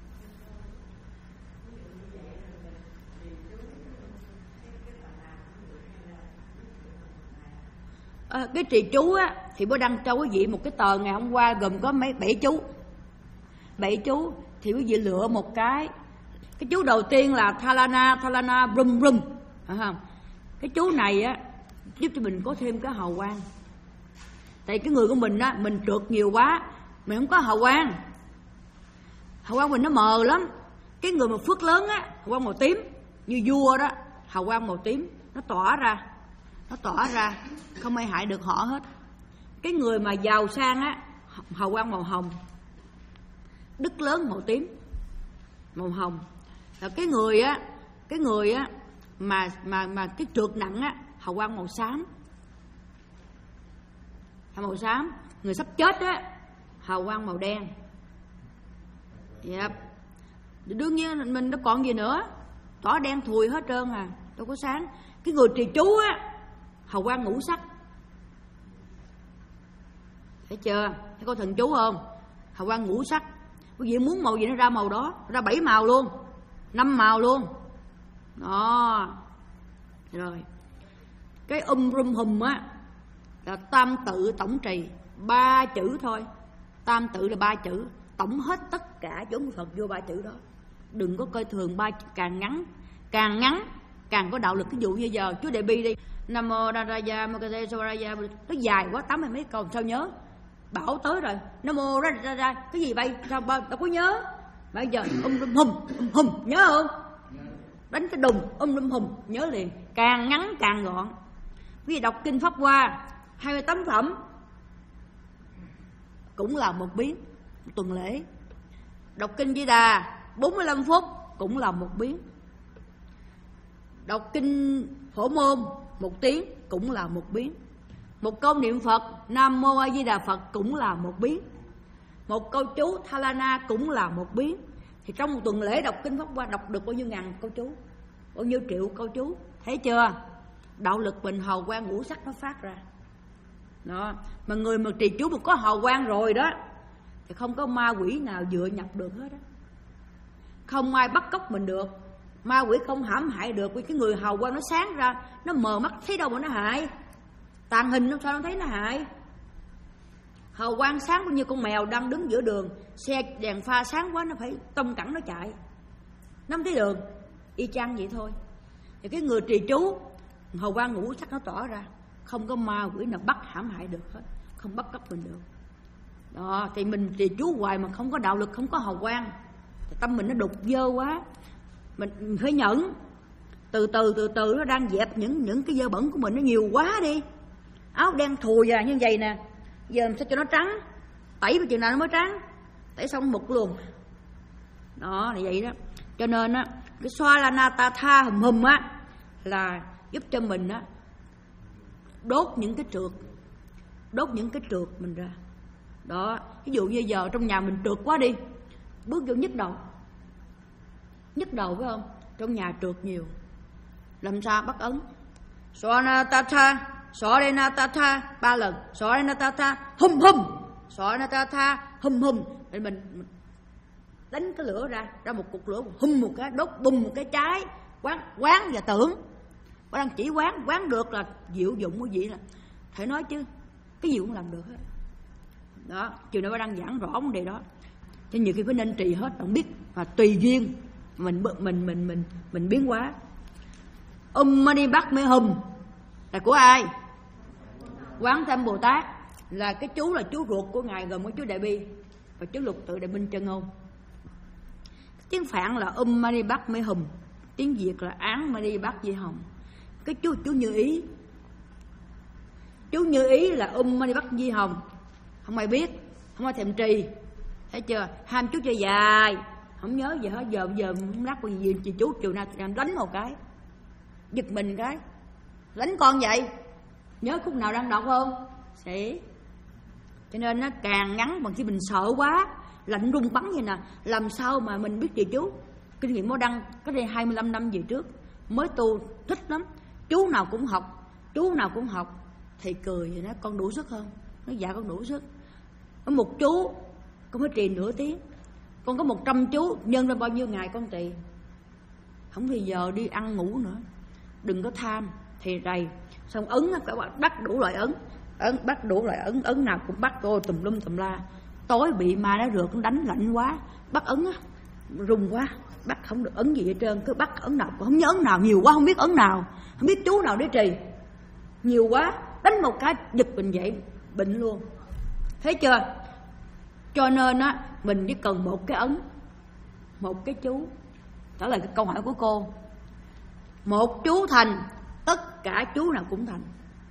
À, cái trì chú á thì Bảo Đăng cho quý vị một cái tờ ngày hôm qua gồm có mấy bảy chú. Bảy chú thì quý vị lựa một cái. Cái chú đầu tiên là Thalana, Thalana Brum Brum, phải không? Cái chú này á giúp cho mình có thêm cái hào quang. Tại cái người của mình á, mình trượt nhiều quá, mình không có hào quang. Hào quang mình nó mờ lắm. Cái người mà phước lớn á, hào quang màu tím, như vua đó, hào quang màu tím, nó tỏa ra, nó tỏa ra, không ai hại được họ hết. Cái người mà giàu sang á, hào quang màu hồng, đức lớn màu tím, màu hồng. Rồi cái người á, cái người á mà mà mà cái trượt nặng á, hào quang màu xám, màu xám. Người sắp chết á, hào quang màu đen. Yep. Đương nhiên mình nó còn gì nữa, tỏ đen thùi hết trơn à, đâu có sáng. Cái người trì chú á, hào quang ngũ sắc. Thấy chưa? Thấy có thần chú không? Hào quang ngũ sắc. Quý vị muốn màu gì nó ra màu đó, ra bảy màu luôn, năm màu luôn. Đó. Rồi. Cái um rum hùm á là tam tự tổng trì, ba chữ thôi. Tam tự là ba chữ, tổng hết tất cả chốn Phật vô ba chữ đó. Đừng có coi thường ba, càng ngắn, càng ngắn càng có đạo lực. Ví dụ như giờ chú Đại Bi đi, Nam mô Raya Mokase Soraya, nó dài quá, tám mươi mấy câu sao nhớ. Bảo tới rồi, Nam mô Raya cái gì vậy? Sao đâu có nhớ. Bây giờ um rum hùm, um hùm nhớ không? Đánh cái đùng um rum hùm nhớ liền, càng ngắn càng gọn. Quý vị đọc kinh Pháp Hoa hai mươi tám phẩm cũng là một biến, một tuần lễ. Đọc kinh Di Đà bốn mươi lăm phút cũng là một biến. Đọc kinh Phổ Môn một tiếng cũng là một biến. Một câu niệm Phật Nam Mô A Di Đà Phật cũng là một biến. Một câu chú Thalana cũng là một biến. Thì trong một tuần lễ đọc kinh Pháp Hoa đọc được bao nhiêu ngàn câu chú, bao nhiêu triệu câu chú. Thấy chưa? đạo lực mình hào quang ngũ sắc nó phát ra. Đó, mà người mà trì chú mà có hào quang rồi đó thì không có ma quỷ nào dựa nhập được hết á. Không ai bắt cóc mình được, ma quỷ không hãm hại được, vì cái người hào quang nó sáng ra, nó mờ mắt thấy đâu mà nó hại. Tàn hình nó sao nó thấy nó hại. Hào quang sáng bao nhiêu con mèo đang đứng giữa đường, xe đèn pha sáng quá nó phải tông cẳng nó chạy, nó không thấy đường. Y chang vậy thôi. Thì cái người trì chú hào quang ngũ sắc nó tỏ ra, không có ma quỷ nào bắt hãm hại được hết, không bắt cóc mình được. Đó, thì mình trì chú hoài mà không có đạo lực, không có hào quang thì tâm mình nó đục dơ quá. Mình phải nhẫn, từ từ từ từ nó đang dẹp những những cái dơ bẩn của mình nó nhiều quá đi. Áo đen thùi à như vậy nè, giờ làm sao cho nó trắng, tẩy vào chừng nào nó mới trắng, tẩy xong một luôn. Đó là vậy đó. Cho nên á, cái xoa la na ta tha hùm hùm á là giúp cho mình á đốt những cái trượt, đốt những cái trượt mình ra. Đó, ví dụ như giờ trong nhà mình trượt quá đi, bước vô nhức đầu, nhức đầu phải không? Trong nhà trượt nhiều, làm sao bắt ấn xoa na ta tha, xoa đây na ta tha ba lần, xoa đây na ta tha hum hum, xoa na ta tha hum hum, để mình, mình đánh cái lửa ra, ra một cục lửa, hum một cái, đốt bùng một cái cháy, quán quán và tưởng. Bà đang chỉ quán, quán được là diệu dụng cái gì là phải nói chứ, cái gì cũng làm được hết. Đó, chiều nay bà đang giảng rõ vấn đề đó. Cho nhiều khi phải nên trì hết, không biết và tùy duyên mình mình mình mình mình biến hóa. Um Mani Bắc Me Hum là của ai? Quán Thế Âm Bồ Tát, là cái chú là chú ruột của ngài, gồm có chú Đại Bi và chú Lục Tự Đại Minh Chân Ngôn. Tiếng Phạn là Um Mani Bắc Me Hum, tiếng Việt là Án Mani Bắc Di Hồng. Cái chú chú Như Ý, chú Như Ý là Um Mani Bắc Di Hồng, không ai biết, không ai thèm trì, thấy chưa? Ham chú chơi dài, không nhớ gì hết. Giờ giờ không lắc bao gì chị chú chiều nay em đánh một cái, giật mình cái, đánh con vậy. Nhớ khúc nào đang đọc không? Sẽ. Cho nên nó càng ngắn bằng khi mình sợ quá, lạnh run bắn vậy nè, làm sao mà mình biết trì chú? Kinh nghiệm Mô Đăng cái đây hai mươi lăm năm về trước mới tu, thích lắm. Chú nào cũng học, chú nào cũng học. Thầy cười vậy đó, con đủ sức không? Nó dạ con đủ sức. Có một chú con phải trì nửa tiếng, con có một trăm chú nhân ra bao nhiêu ngày con trì. Không thì giờ đi ăn ngủ nữa. Đừng có tham, thầy rầy. Xong ấn các bạn bắt đủ loại ấn, ấn bắt đủ loại ấn, ấn nào cũng bắt cô tùm lum tùm la. Tối bị ma nó rượt, đánh lạnh quá, bắt ấn á, rung quá, bắt không được ấn gì hết trơn, cứ bắt ấn nào, không nhớ ấn nào, nhiều quá không biết ấn nào, không biết chú nào để trì, nhiều quá, đánh một cái giật mình dậy, bệnh luôn, thấy chưa? Cho nên á, mình chỉ cần một cái ấn, một cái chú. Trả lời cái câu hỏi của cô, một chú thành, tất cả chú nào cũng thành.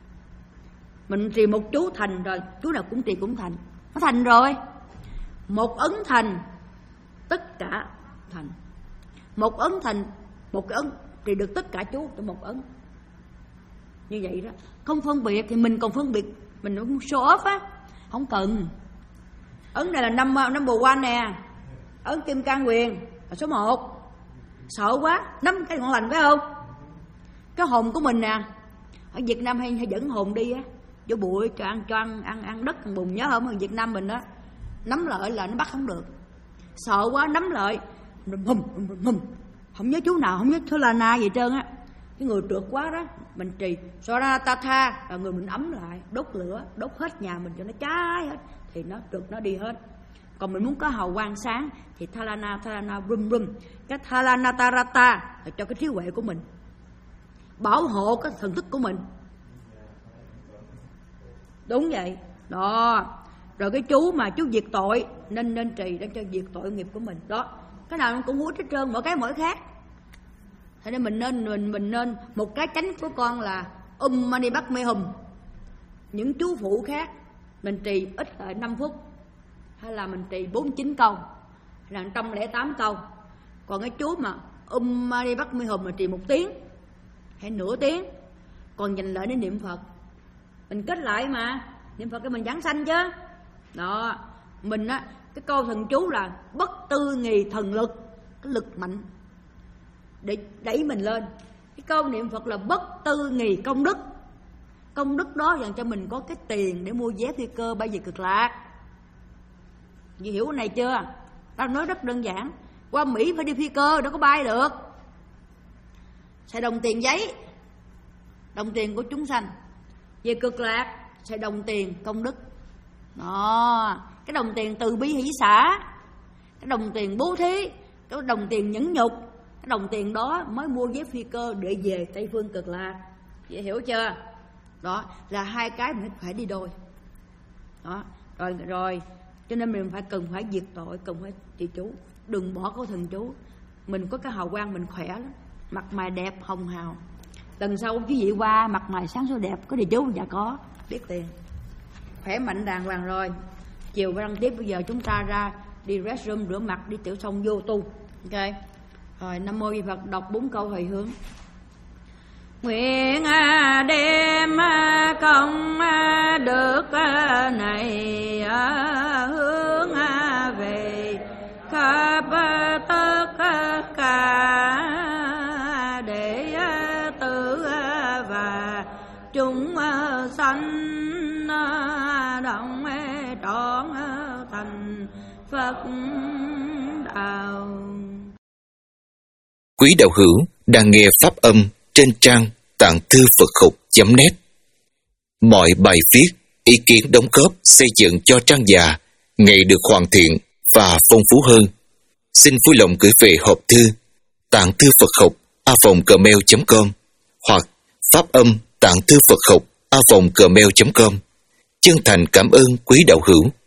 Mình trì một chú thành rồi, chú nào cũng trì cũng thành, nó thành rồi. Một ấn thành, tất cả thành. Một ấn thành, một cái ấn thì được tất cả chú từ một ấn. Như vậy đó, không phân biệt thì mình còn phân biệt, mình cũng show off á, không cần. Ấn này là năm number one nè, ấn Kim Cang Quyền là số một. Sợ quá, nắm cái ngọn lành phải không? Cái hồn của mình nè, ở Việt Nam hay, hay dẫn hồn đi á, vô bụi cho ăn cho ăn ăn ăn đất bùn, nhớ không? Ở Việt Nam mình đó, nắm lợi là nó bắt không được. Sợ quá nắm lợi, hùm hùm hùm, không nhớ chú nào, không nhớ thứ là na gì trơn á. Cái người trượt quá đó, mình trì so ra ta tha là người mình ấm lại, đốt lửa, đốt hết nhà mình cho nó cháy hết thì nó trượt nó đi hết. Còn mình muốn có hào quang sáng thì thalana thalana rum rum, cái thalana tarata là cho cái trí huệ của mình, bảo hộ cái thần thức của mình. Đúng vậy đó. Rồi cái chú mà chú diệt tội nên nên trì để cho diệt tội nghiệp của mình đó. Cái nào cũng hút hết trơn, mỗi cái mỗi khác. Thế nên mình nên mình mình nên một cái chánh của con là Um Mani Bắc Me Hum. Những chú phụ khác mình trì ít lại năm phút, hay là mình trì bốn mươi chín câu, hay là một trăm lẻ tám câu. Còn cái chú mà Um Mani Bắc Me Hum là trì một tiếng hay nửa tiếng, còn dành lại để niệm Phật. Mình kết lại mà niệm Phật cái mình giảng sanh chứ. Đó, mình á, cái câu thần chú là bất tư nghì thần lực, cái lực mạnh để đẩy mình lên. Cái câu niệm Phật là bất tư nghì công đức. Công đức đó dành cho mình có cái tiền để mua vé phi cơ bay về Cực Lạc. Chị hiểu cái này chưa? Tao nói rất đơn giản. Qua Mỹ phải đi phi cơ, đâu có bay được. Xài đồng tiền giấy, đồng tiền của chúng sanh. Về Cực Lạc xài đồng tiền công đức. Đó, cái đồng tiền từ bi hỷ xả, cái đồng tiền bố thí, cái đồng tiền nhẫn nhục, cái đồng tiền đó mới mua vé phi cơ để về Tây Phương Cực Lạc. Vậy hiểu chưa? Đó là hai cái mình phải đi đôi. Đó, rồi rồi cho nên mình phải cần phải diệt tội, cần phải trì chú, đừng bỏ câu thần chú. Mình có cái hào quang, mình khỏe lắm, mặt mày đẹp hồng hào. Lần sau quý vị qua mặt mày sáng sủa đẹp, có trì chú? Dạ có, biết tiền, khỏe mạnh đàng hoàng rồi. Chiều qua đăng tiếp, bây giờ chúng ta ra đi restroom rửa mặt, đi tiểu xong vô tu. Ok rồi, Nam Mô Di Phật, đọc bốn câu hồi hướng. Nguyện đem công đức này hướng về khắp tất cả đệ tử và chúng sanh động trọn thành Phật đạo. Quý đạo hữu đang nghe pháp âm trên trang tạng thư Phật học chấm net. Mọi bài viết, ý kiến đóng góp xây dựng cho trang già ngày được hoàn thiện và phong phú hơn. Xin vui lòng gửi về hộp thư tạng thư Phật học a vòng gmail chấm com hoặc pháp âm tạng thư Phật học a vòng gmail chấm com. Chân thành cảm ơn quý đạo hữu.